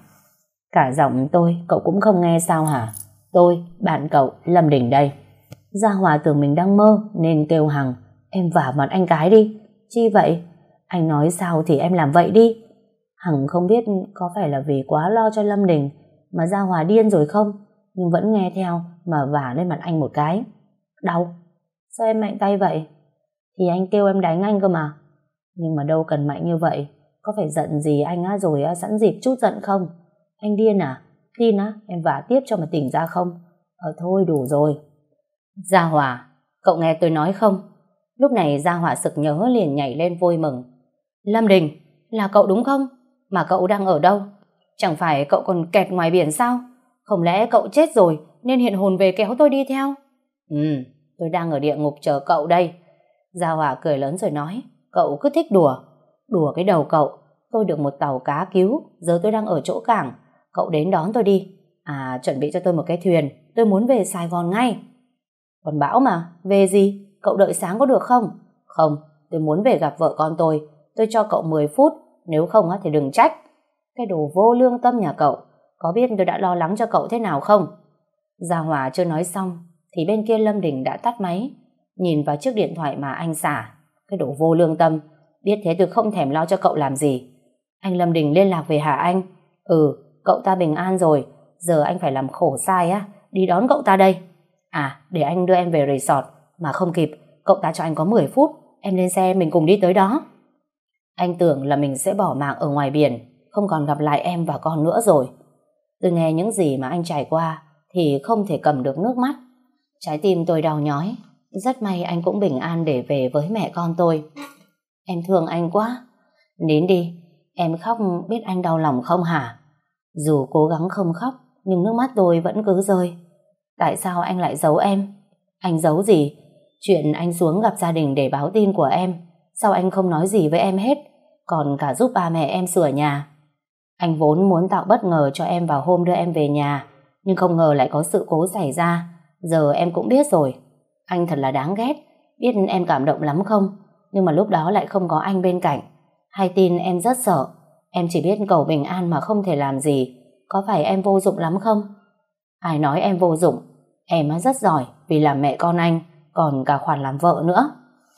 Cả giọng tôi cậu cũng không nghe sao hả? Tôi, bạn cậu, Lâm Đình đây. Gia Hòa tưởng mình đang mơ nên kêu Hằng: Em vả mặt anh cái đi. Chi vậy? Anh nói sao thì em làm vậy đi. Hằng không biết có phải là vì quá lo cho Lâm Đình mà Gia Hòa điên rồi không, nhưng vẫn nghe theo mà vả lên mặt anh một cái. Đau. Sao em mạnh tay vậy? Thì anh kêu em đánh anh cơ mà. Nhưng mà đâu cần mạnh như vậy. Có phải giận gì anh á rồi á, sẵn dịp chút giận không? Anh điên à? Tin á, em vả tiếp cho mà tỉnh ra không? Ờ thôi đủ rồi. Gia Hòa, cậu nghe tôi nói không? Lúc này Gia Hòa sực nhớ liền nhảy lên vui mừng. Lâm Đình, là cậu đúng không? Mà cậu đang ở đâu? Chẳng phải cậu còn kẹt ngoài biển sao? Không lẽ cậu chết rồi nên hiện hồn về kéo tôi đi theo? Ừ, tôi đang ở địa ngục chờ cậu đây. Gia Hòa cười lớn rồi nói: Cậu cứ thích đùa. Đùa cái đầu cậu. Tôi được một tàu cá cứu, giờ tôi đang ở chỗ cảng. Cậu đến đón tôi đi. À, chuẩn bị cho tôi một cái thuyền, tôi muốn về Sài Gòn ngay. Còn bão mà, về gì? Cậu đợi sáng có được không? Không, tôi muốn về gặp vợ con tôi. Tôi cho cậu mười phút, nếu không thì đừng trách. Cái đồ vô lương tâm nhà cậu. Có biết tôi đã lo lắng cho cậu thế nào không? Gia Hòa chưa nói xong thì bên kia Lâm Đình đã tắt máy. Nhìn vào chiếc điện thoại mà anh xả. Cái đồ vô lương tâm. Biết thế tôi không thèm lo cho cậu làm gì. Anh Lâm Đình liên lạc về hả anh? Ừ, cậu ta bình an rồi. Giờ anh phải làm khổ sai á, đi đón cậu ta đây. À, để anh đưa em về resort. Mà không kịp, cậu ta cho anh có mười phút. Em lên xe mình cùng đi tới đó. Anh tưởng là mình sẽ bỏ mạng ở ngoài biển, không còn gặp lại em và con nữa rồi. Tôi nghe những gì mà anh trải qua thì không thể cầm được nước mắt. Trái tim tôi đau nhói. Rất may anh cũng bình an để về với mẹ con tôi. Em thương anh quá. Nín đi, em khóc biết anh đau lòng không hả? Dù cố gắng không khóc nhưng nước mắt tôi vẫn cứ rơi. Tại sao anh lại giấu em? Anh giấu gì? Chuyện anh xuống gặp gia đình để báo tin của em, sao anh không nói gì với em hết? Còn cả giúp ba mẹ em sửa nhà. Anh vốn muốn tạo bất ngờ cho em vào hôm đưa em về nhà, nhưng không ngờ lại có sự cố xảy ra. Giờ em cũng biết rồi. Anh thật là đáng ghét. Biết em cảm động lắm không? Nhưng mà lúc đó lại không có anh bên cạnh. Hay tin em rất sợ. Em chỉ biết cầu bình an mà không thể làm gì. Có phải em vô dụng lắm không? Ai nói em vô dụng? Em rất giỏi vì làm mẹ con anh, còn cả khoản làm vợ nữa.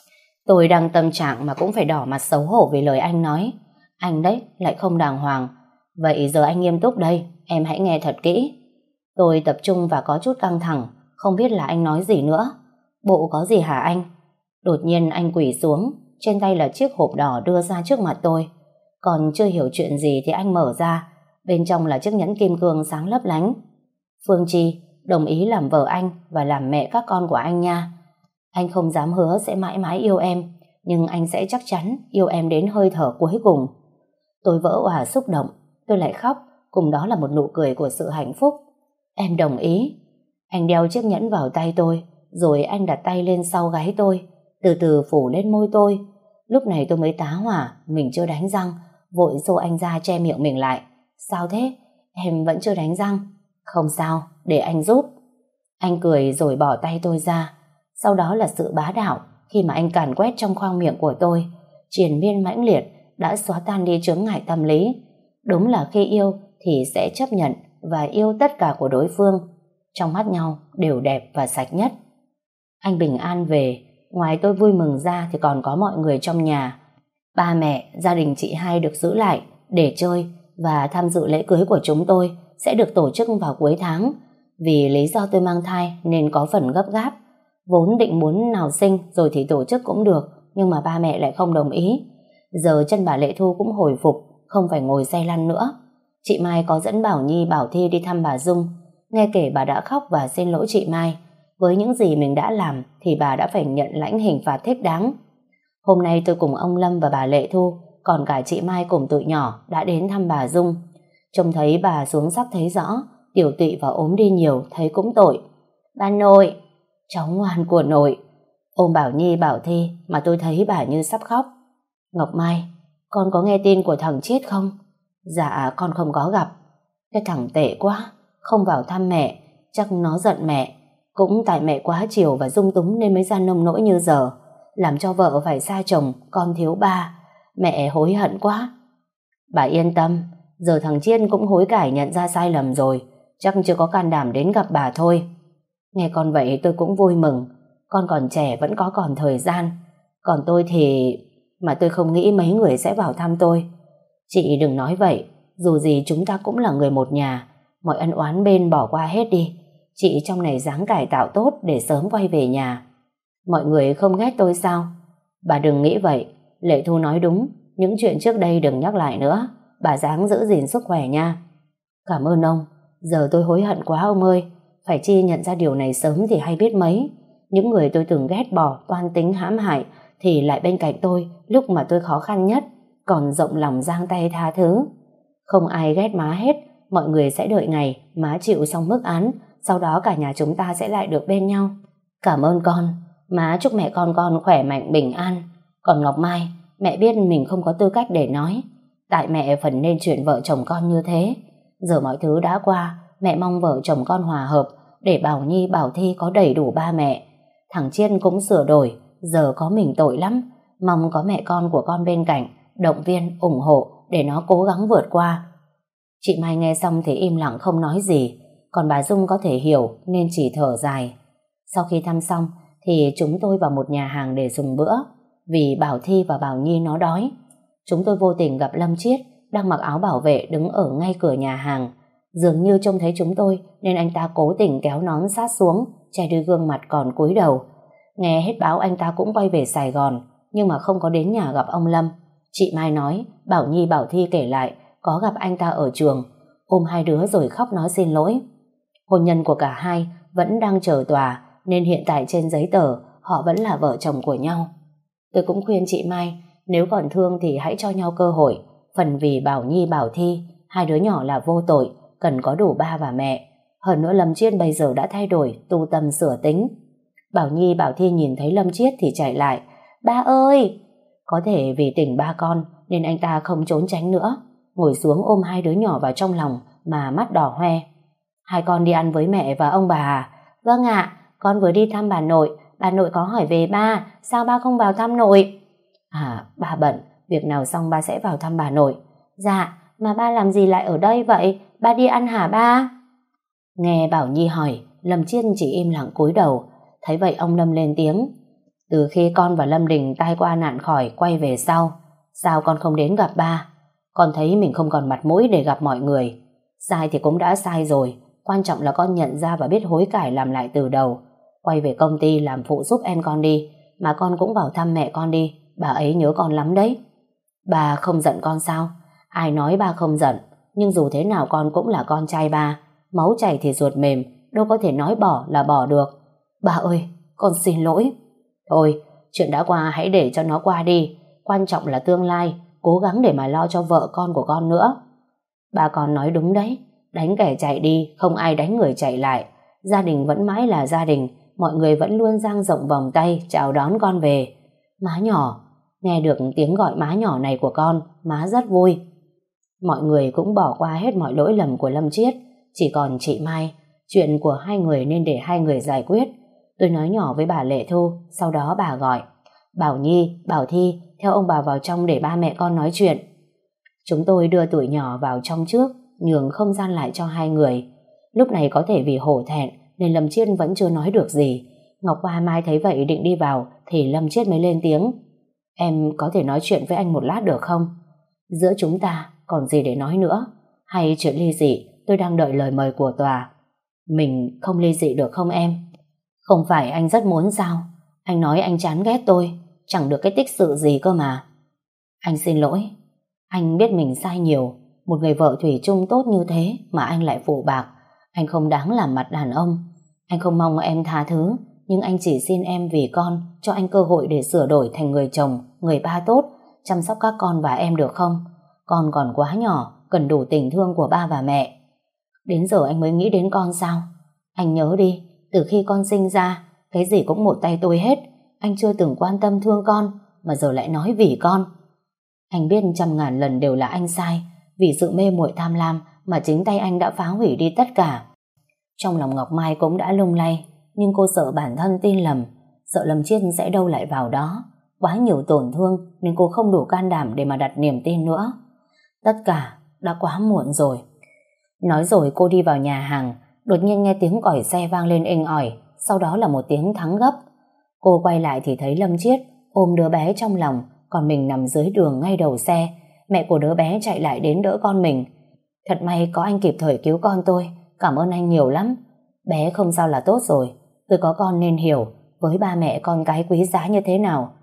Tôi đang tâm trạng mà cũng phải đỏ mặt xấu hổ vì lời anh nói. Anh đấy lại không đàng hoàng. Vậy giờ anh nghiêm túc đây, em hãy nghe thật kỹ. Tôi tập trung và có chút căng thẳng, không biết là anh nói gì nữa. Bộ có gì hả anh? Đột nhiên anh quỳ xuống, trên tay là chiếc hộp đỏ đưa ra trước mặt tôi. Còn chưa hiểu chuyện gì thì anh mở ra, bên trong là chiếc nhẫn kim cương sáng lấp lánh. Phương Chi đồng ý làm vợ anh và làm mẹ các con của anh nha. Anh không dám hứa sẽ mãi mãi yêu em, nhưng anh sẽ chắc chắn yêu em đến hơi thở cuối cùng. Tôi vỡ òa xúc động, tôi lại khóc, cùng đó là một nụ cười của sự hạnh phúc. Em đồng ý. Anh đeo chiếc nhẫn vào tay tôi, rồi anh đặt tay lên sau gáy tôi, từ từ phủ lên môi tôi. Lúc này tôi mới tá hỏa, mình chưa đánh răng, vội xô anh ra che miệng mình lại. Sao thế? Em vẫn chưa đánh răng? Không sao, để anh giúp. Anh cười rồi bỏ tay tôi ra. Sau đó là sự bá đạo khi mà anh càn quét trong khoang miệng của tôi, triền miên mãnh liệt đã xóa tan đi chướng ngại tâm lý. Đúng là khi yêu thì sẽ chấp nhận và yêu tất cả của đối phương. Trong mắt nhau đều đẹp và sạch nhất. Anh bình an về, ngoài tôi vui mừng ra thì còn có mọi người trong nhà. Ba mẹ, gia đình chị hai được giữ lại để chơi và tham dự lễ cưới của chúng tôi sẽ được tổ chức vào cuối tháng. Vì lý do tôi mang thai nên có phần gấp gáp. Vốn định muốn nào sinh rồi thì tổ chức cũng được, nhưng mà ba mẹ lại không đồng ý. Giờ chân bà Lệ Thu cũng hồi phục, không phải ngồi xe lăn nữa. Chị Mai có dẫn Bảo Nhi, Bảo Thi đi thăm bà Dung. Nghe kể bà đã khóc và xin lỗi chị Mai. Với những gì mình đã làm thì bà đã phải nhận lãnh hình phạt thích đáng. Hôm nay tôi cùng ông Lâm và bà Lệ Thu, còn cả chị Mai cùng tụi nhỏ đã đến thăm bà Dung. Trông thấy bà xuống sắc thấy rõ, tiểu tụy và ốm đi nhiều, thấy cũng tội. Bà nội, cháu ngoan của nội. Ôm Bảo Nhi, Bảo Thi mà tôi thấy bà như sắp khóc. Ngọc Mai, con có nghe tin của thằng Chiết không? Dạ con không có gặp. Cái thằng tệ quá, không vào thăm mẹ, chắc nó giận mẹ. Cũng tại mẹ quá chiều và dung túng nên mới ra nông nỗi như giờ, làm cho vợ phải xa chồng, con thiếu ba. Mẹ hối hận quá. Bà yên tâm, giờ thằng Chiên cũng hối cải nhận ra sai lầm rồi, chắc chưa có can đảm đến gặp bà thôi. Nghe con vậy tôi cũng vui mừng. Con còn trẻ vẫn có còn thời gian. Còn tôi thì... Mà tôi không nghĩ mấy người sẽ vào thăm tôi. Chị đừng nói vậy, dù gì chúng ta cũng là người một nhà. Mọi ân oán bên bỏ qua hết đi. Chị trong này ráng cải tạo tốt để sớm quay về nhà. Mọi người không ghét tôi sao? Bà đừng nghĩ vậy, Lệ Thu nói đúng. Những chuyện trước đây đừng nhắc lại nữa. Bà ráng giữ gìn sức khỏe nha. Cảm ơn ông. Giờ tôi hối hận quá ông ơi. Phải chi nhận ra điều này sớm thì hay biết mấy. Những người tôi từng ghét bỏ, toan tính hãm hại thì lại bên cạnh tôi lúc mà tôi khó khăn nhất, còn rộng lòng giang tay tha thứ. Không ai ghét má hết. Mọi người sẽ đợi ngày má chịu xong mức án, sau đó cả nhà chúng ta sẽ lại được bên nhau. Cảm ơn con. Má chúc mẹ con con khỏe mạnh bình an. Còn Ngọc Mai, mẹ biết mình không có tư cách để nói, tại mẹ phần nên chuyện vợ chồng con như thế. Giờ mọi thứ đã qua, mẹ mong vợ chồng con hòa hợp để Bảo Nhi, Bảo Thi có đầy đủ ba mẹ. Thằng Chiên cũng sửa đổi, giờ có mình tội lắm. Mong có mẹ con của con bên cạnh, động viên, ủng hộ để nó cố gắng vượt qua. Chị Mai nghe xong thì im lặng không nói gì, còn bà Dung có thể hiểu nên chỉ thở dài. Sau khi thăm xong thì chúng tôi vào một nhà hàng để dùng bữa, vì Bảo Thi và Bảo Nhi nó đói. Chúng tôi vô tình gặp Lâm Chiết đang mặc áo bảo vệ đứng ở ngay cửa nhà hàng. Dường như trông thấy chúng tôi nên anh ta cố tình kéo nón sát xuống, che đi gương mặt còn cúi đầu. Nghe hết báo anh ta cũng quay về Sài Gòn, nhưng mà không có đến nhà gặp ông Lâm. Chị Mai nói Bảo Nhi, Bảo Thi kể lại có gặp anh ta ở trường, ôm hai đứa rồi khóc nói xin lỗi. Hôn nhân của cả hai vẫn đang chờ tòa, nên hiện tại trên giấy tờ họ vẫn là vợ chồng của nhau. Tôi cũng khuyên chị Mai, nếu còn thương thì hãy cho nhau cơ hội. Phần vì Bảo Nhi, Bảo Thi, hai đứa nhỏ là vô tội, cần có đủ ba và mẹ. Hơn nữa Lâm Chiết bây giờ đã thay đổi, tu tâm sửa tính. Bảo Nhi, Bảo Thi nhìn thấy Lâm Chiết thì chạy lại. Ba ơi! Có thể vì tình ba con nên anh ta không trốn tránh nữa, ngồi xuống ôm hai đứa nhỏ vào trong lòng mà mắt đỏ hoe. Hai con đi ăn với mẹ và ông bà à? Vâng ạ, con vừa đi thăm bà nội. Bà nội có hỏi về ba, sao ba không vào thăm nội? À, ba bận, việc nào xong ba sẽ vào thăm bà nội. Dạ, mà ba làm gì lại ở đây vậy? Ba đi ăn hả ba? Nghe Bảo Nhi hỏi, Lâm Chiết chỉ im lặng cúi đầu. Thấy vậy ông Lâm lên tiếng. Từ khi con và Lâm Đình tai qua nạn khỏi quay về sau, sao con không đến gặp ba? Con thấy mình không còn mặt mũi để gặp mọi người. Sai thì cũng đã sai rồi, quan trọng là con nhận ra và biết hối cải làm lại từ đầu. Quay về công ty làm phụ giúp em con đi, mà con cũng vào thăm mẹ con đi, bà ấy nhớ con lắm đấy. Bà không giận con sao? Ai nói ba không giận, nhưng dù thế nào con cũng là con trai ba, máu chảy thì ruột mềm, đâu có thể nói bỏ là bỏ được. Ba ơi, con xin lỗi. Thôi, chuyện đã qua hãy để cho nó qua đi, quan trọng là tương lai, cố gắng để mà lo cho vợ con của con nữa. Ba con nói đúng đấy, đánh kẻ chạy đi, không ai đánh người chạy lại. Gia đình vẫn mãi là gia đình, mọi người vẫn luôn dang rộng vòng tay chào đón con về. Má nhỏ, nghe được tiếng gọi má nhỏ này của con, má rất vui. Mọi người cũng bỏ qua hết mọi lỗi lầm của Lâm Chiết, chỉ còn chị Mai. Chuyện của hai người nên để hai người giải quyết. Tôi nói nhỏ với bà Lệ Thu, sau đó bà gọi. Bảo Nhi, Bảo Thi, theo ông bà vào trong để ba mẹ con nói chuyện. Chúng tôi đưa tụi nhỏ vào trong trước, nhường không gian lại cho hai người. Lúc này có thể vì hổ thẹn nên Lâm Chiết vẫn chưa nói được gì. Ngọc Hoa Mai thấy vậy định đi vào thì Lâm Chiết mới lên tiếng. Em có thể nói chuyện với anh một lát được không? Giữa chúng ta còn gì để nói nữa? Hay chuyện ly dị, tôi đang đợi lời mời của tòa. Mình không ly dị được không em? Không phải anh rất muốn sao? Anh nói anh chán ghét tôi, chẳng được cái tích sự gì cơ mà. Anh xin lỗi. Anh biết mình sai nhiều. Một người vợ thủy chung tốt như thế mà anh lại phụ bạc. Anh không đáng làm mặt đàn ông. Anh không mong em tha thứ, nhưng anh chỉ xin em vì con cho anh cơ hội để sửa đổi thành người chồng, người ba tốt, chăm sóc các con và em được không? Con còn quá nhỏ, cần đủ tình thương của ba và mẹ. Đến giờ anh mới nghĩ đến con sao? Anh nhớ đi, từ khi con sinh ra, cái gì cũng một tay tôi hết. Anh chưa từng quan tâm thương con, mà giờ lại nói vì con. Anh biết trăm ngàn lần đều là anh sai, vì sự mê muội tham lam mà chính tay anh đã phá hủy đi tất cả. Trong lòng Ngọc Mai cũng đã lung lay, nhưng cô sợ bản thân tin lầm, sợ Lâm Chiết sẽ đâu lại vào đó. Quá nhiều tổn thương nên cô không đủ can đảm để mà đặt niềm tin nữa. Tất cả đã quá muộn rồi. Nói rồi cô đi vào nhà hàng, đột nhiên nghe tiếng còi xe vang lên inh ỏi, sau đó là một tiếng thắng gấp. Cô quay lại thì thấy Lâm Chiết ôm đứa bé trong lòng, còn mình nằm dưới đường ngay đầu xe. Mẹ của đứa bé chạy lại đến đỡ con mình. Thật may có anh kịp thời cứu con tôi, cảm ơn anh nhiều lắm. Bé không sao là tốt rồi, tôi có con nên hiểu với ba mẹ con cái quý giá như thế nào.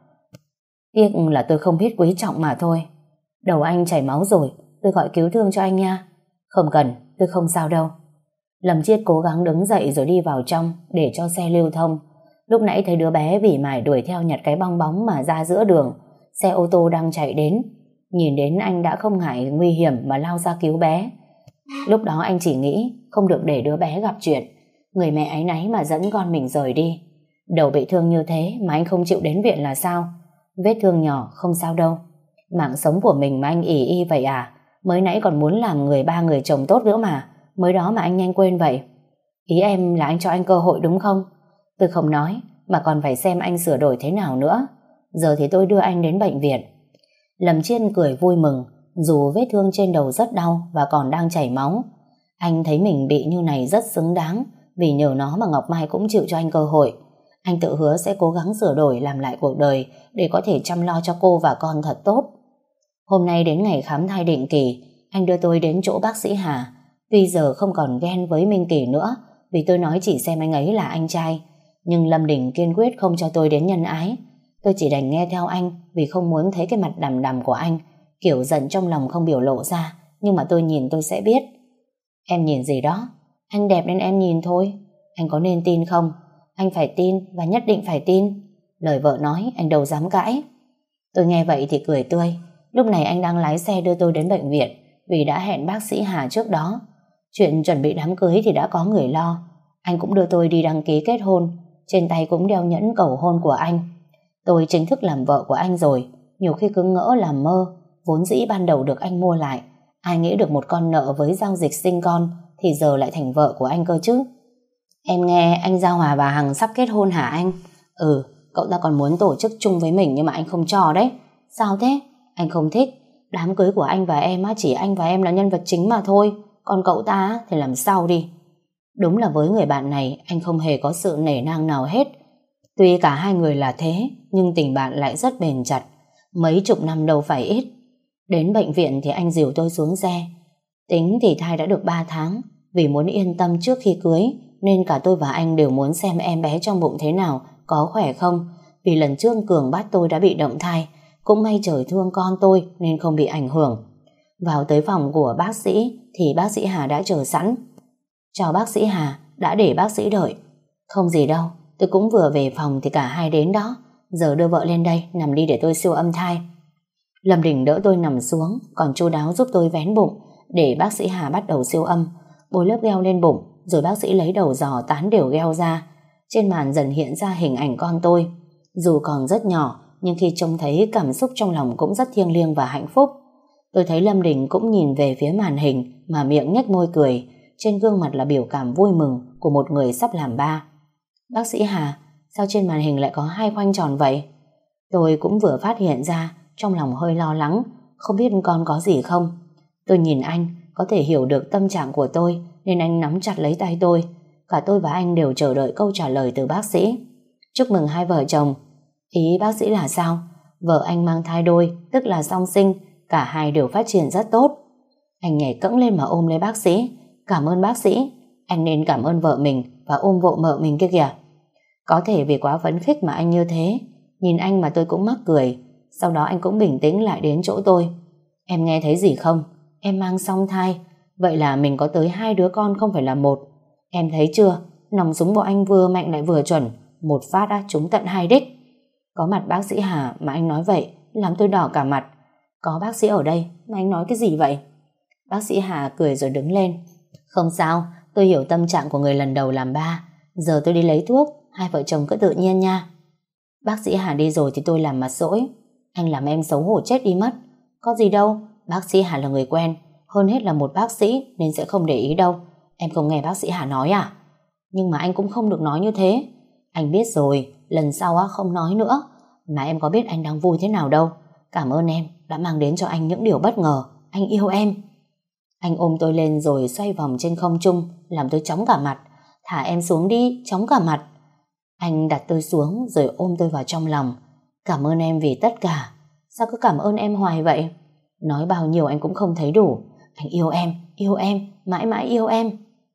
Tiếc là tôi không biết quý trọng mà thôi. Đầu anh chảy máu rồi, tôi gọi cứu thương cho anh nha. Không cần, tôi không sao đâu. Lâm Chiết cố gắng đứng dậy rồi đi vào trong để cho xe lưu thông. Lúc nãy thấy đứa bé vì mải đuổi theo nhặt cái bong bóng mà ra giữa đường. Xe ô tô đang chạy đến. Nhìn đến anh đã không ngại nguy hiểm mà lao ra cứu bé. Lúc đó anh chỉ nghĩ không được để đứa bé gặp chuyện. Người mẹ áy náy mà dẫn con mình rời đi. Đầu bị thương như thế mà anh không chịu đến viện là sao? Vết thương nhỏ không sao đâu. Mạng sống của mình mà anh ỷ y vậy à? Mới nãy còn muốn làm người ba người chồng tốt nữa mà. Mới đó mà anh nhanh quên vậy. Ý em là anh cho anh cơ hội đúng không? Tôi không nói mà còn phải xem anh sửa đổi thế nào nữa. Giờ thì tôi đưa anh đến bệnh viện. Lâm Chiết cười vui mừng, dù vết thương trên đầu rất đau và còn đang chảy máu. Anh thấy mình bị như này rất xứng đáng, vì nhờ nó mà Ngọc Mai cũng chịu cho anh cơ hội. Anh tự hứa sẽ cố gắng sửa đổi làm lại cuộc đời để có thể chăm lo cho cô và con thật tốt. Hôm nay đến ngày khám thai định kỳ, anh đưa tôi đến chỗ bác sĩ Hà. Tuy giờ không còn ghen với Minh Kỳ nữa, vì tôi nói chỉ xem anh ấy là anh trai, nhưng Lâm Đình kiên quyết không cho tôi đến nhân ái. Tôi chỉ đành nghe theo anh vì không muốn thấy cái mặt đằm đằm của anh, kiểu giận trong lòng không biểu lộ ra, nhưng mà tôi nhìn tôi sẽ biết. Em nhìn gì đó? Anh đẹp nên em nhìn thôi. Anh có nên tin không? Anh phải tin và nhất định phải tin. Lời vợ nói anh đâu dám cãi. Tôi nghe vậy thì cười tươi. Lúc này anh đang lái xe đưa tôi đến bệnh viện vì đã hẹn bác sĩ Hà trước đó. Chuyện chuẩn bị đám cưới thì đã có người lo. Anh cũng đưa tôi đi đăng ký kết hôn. Trên tay cũng đeo nhẫn cầu hôn của anh. Tôi chính thức làm vợ của anh rồi. Nhiều khi cứ ngỡ làm mơ. Vốn dĩ ban đầu được anh mua lại. Ai nghĩ được một con nợ với giao dịch sinh con thì giờ lại thành vợ của anh cơ chứ. Em nghe anh Giao Hòa và Hằng sắp kết hôn hả anh? Ừ, cậu ta còn muốn tổ chức chung với mình nhưng mà anh không cho đấy. Sao thế? Anh không thích. Đám cưới của anh và em chỉ anh và em là nhân vật chính mà thôi. Còn cậu ta thì làm sao đi. Đúng là với người bạn này anh không hề có sự nể nang nào hết. Tuy cả hai người là thế, nhưng tình bạn lại rất bền chặt. Mấy chục năm đâu phải ít. Đến bệnh viện thì anh dìu tôi xuống xe. Tính thì thai đã được ba tháng. Vì muốn yên tâm trước khi cưới nên cả tôi và anh đều muốn xem em bé trong bụng thế nào, có khỏe không. Vì lần trước Cường bắt tôi đã bị động thai. Cũng may trời thương con tôi nên không bị ảnh hưởng. Vào tới phòng của bác sĩ thì bác sĩ Hà đã chờ sẵn. Chào bác sĩ Hà, đã để bác sĩ đợi. Không gì đâu, tôi cũng vừa về phòng thì cả hai đến đó. Giờ đưa vợ lên đây, nằm đi để tôi siêu âm thai. Lâm Đình đỡ tôi nằm xuống, còn chu đáo giúp tôi vén bụng để bác sĩ Hà bắt đầu siêu âm. Bôi lớp gheo lên bụng, rồi bác sĩ lấy đầu giò tán đều gheo ra. Trên màn dần hiện ra hình ảnh con tôi. Dù còn rất nhỏ, nhưng khi trông thấy cảm xúc trong lòng cũng rất thiêng liêng và hạnh phúc. Tôi thấy Lâm Đình cũng nhìn về phía màn hình mà miệng nhếch môi cười. trên gương mặt là biểu cảm vui mừng của một người sắp làm ba. Bác sĩ Hà, sao trên màn hình lại có hai khoanh tròn vậy? Tôi cũng vừa phát hiện ra, trong lòng hơi lo lắng, không biết con có gì không. Tôi nhìn anh, có thể hiểu được tâm trạng của tôi, nên anh nắm chặt lấy tay tôi. Cả tôi và anh đều chờ đợi câu trả lời từ bác sĩ. Chúc mừng hai vợ chồng. Ý bác sĩ là sao? Vợ anh mang thai đôi, tức là song sinh, cả hai đều phát triển rất tốt. Anh nhảy cẫng lên mà ôm lấy bác sĩ. Cảm ơn bác sĩ. Anh nên cảm ơn vợ mình và ôm vợ mợ mình kia kìa. Có thể vì quá phấn khích mà anh như thế. Nhìn anh mà tôi cũng mắc cười. Sau đó anh cũng bình tĩnh lại đến chỗ tôi. Em nghe thấy gì không? Em mang song thai. Vậy là mình có tới hai đứa con không phải là một. Em thấy chưa? Nòng súng của anh vừa mạnh lại vừa chuẩn. Một phát đã trúng tận hai đích. Có mặt bác sĩ Hà mà anh nói vậy làm tôi đỏ cả mặt. Có bác sĩ ở đây mà anh nói cái gì vậy? Bác sĩ Hà cười rồi đứng lên. Không sao, tôi hiểu tâm trạng của người lần đầu làm ba. Giờ tôi đi lấy thuốc, hai vợ chồng cứ tự nhiên nha. Bác sĩ Hà đi rồi thì tôi làm mặt dỗi. Anh làm em xấu hổ chết đi mất. Có gì đâu, bác sĩ Hà là người quen, hơn hết là một bác sĩ nên sẽ không để ý đâu. Em không nghe bác sĩ Hà nói à? Nhưng mà anh cũng không được nói như thế. Anh biết rồi, lần sau á không nói nữa. Mà em có biết anh đang vui thế nào đâu. Cảm ơn em đã mang đến cho anh những điều bất ngờ. Anh yêu em. Anh ôm tôi lên rồi xoay vòng trên không trung, làm tôi chóng cả mặt. Thả em xuống đi, chóng cả mặt. Anh đặt tôi xuống rồi ôm tôi vào trong lòng. Cảm ơn em vì tất cả. Sao cứ cảm ơn em hoài vậy? Nói bao nhiêu anh cũng không thấy đủ. Anh yêu em, yêu em, mãi mãi yêu em.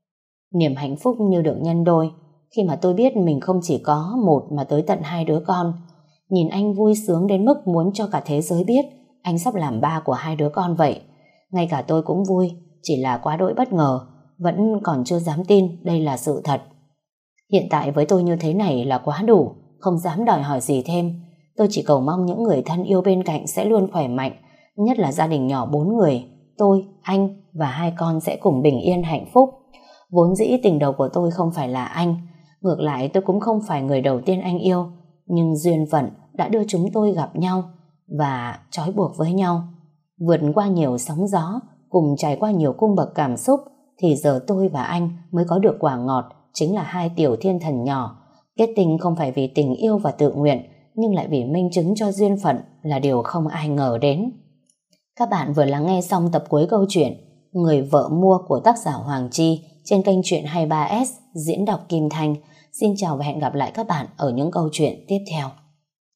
Niềm hạnh phúc như được nhân đôi khi mà tôi biết mình không chỉ có một mà tới tận hai đứa con. Nhìn anh vui sướng đến mức muốn cho cả thế giới biết anh sắp làm ba của hai đứa con vậy. Ngay cả tôi cũng vui, chỉ là quá đỗi bất ngờ, vẫn còn chưa dám tin đây là sự thật. Hiện tại với tôi như thế này là quá đủ, không dám đòi hỏi gì thêm. Tôi chỉ cầu mong những người thân yêu bên cạnh sẽ luôn khỏe mạnh, nhất là gia đình nhỏ bốn người, tôi, anh và hai con sẽ cùng bình yên hạnh phúc. Vốn dĩ tình đầu của tôi không phải là anh, ngược lại tôi cũng không phải người đầu tiên anh yêu, nhưng duyên phận đã đưa chúng tôi gặp nhau và trói buộc với nhau. Vượt qua nhiều sóng gió, cùng trải qua nhiều cung bậc cảm xúc, thì giờ tôi và anh mới có được quả ngọt, chính là hai tiểu thiên thần nhỏ. Kết tình không phải vì tình yêu và tự nguyện, nhưng lại vì minh chứng cho duyên phận là điều không ai ngờ đến. Các bạn vừa lắng nghe xong tập cuối câu chuyện Người vợ mua của tác giả Hoàng Chi trên kênh Truyện hai mươi ba S diễn đọc Kim Thanh. Xin chào và hẹn gặp lại các bạn ở những câu chuyện tiếp theo.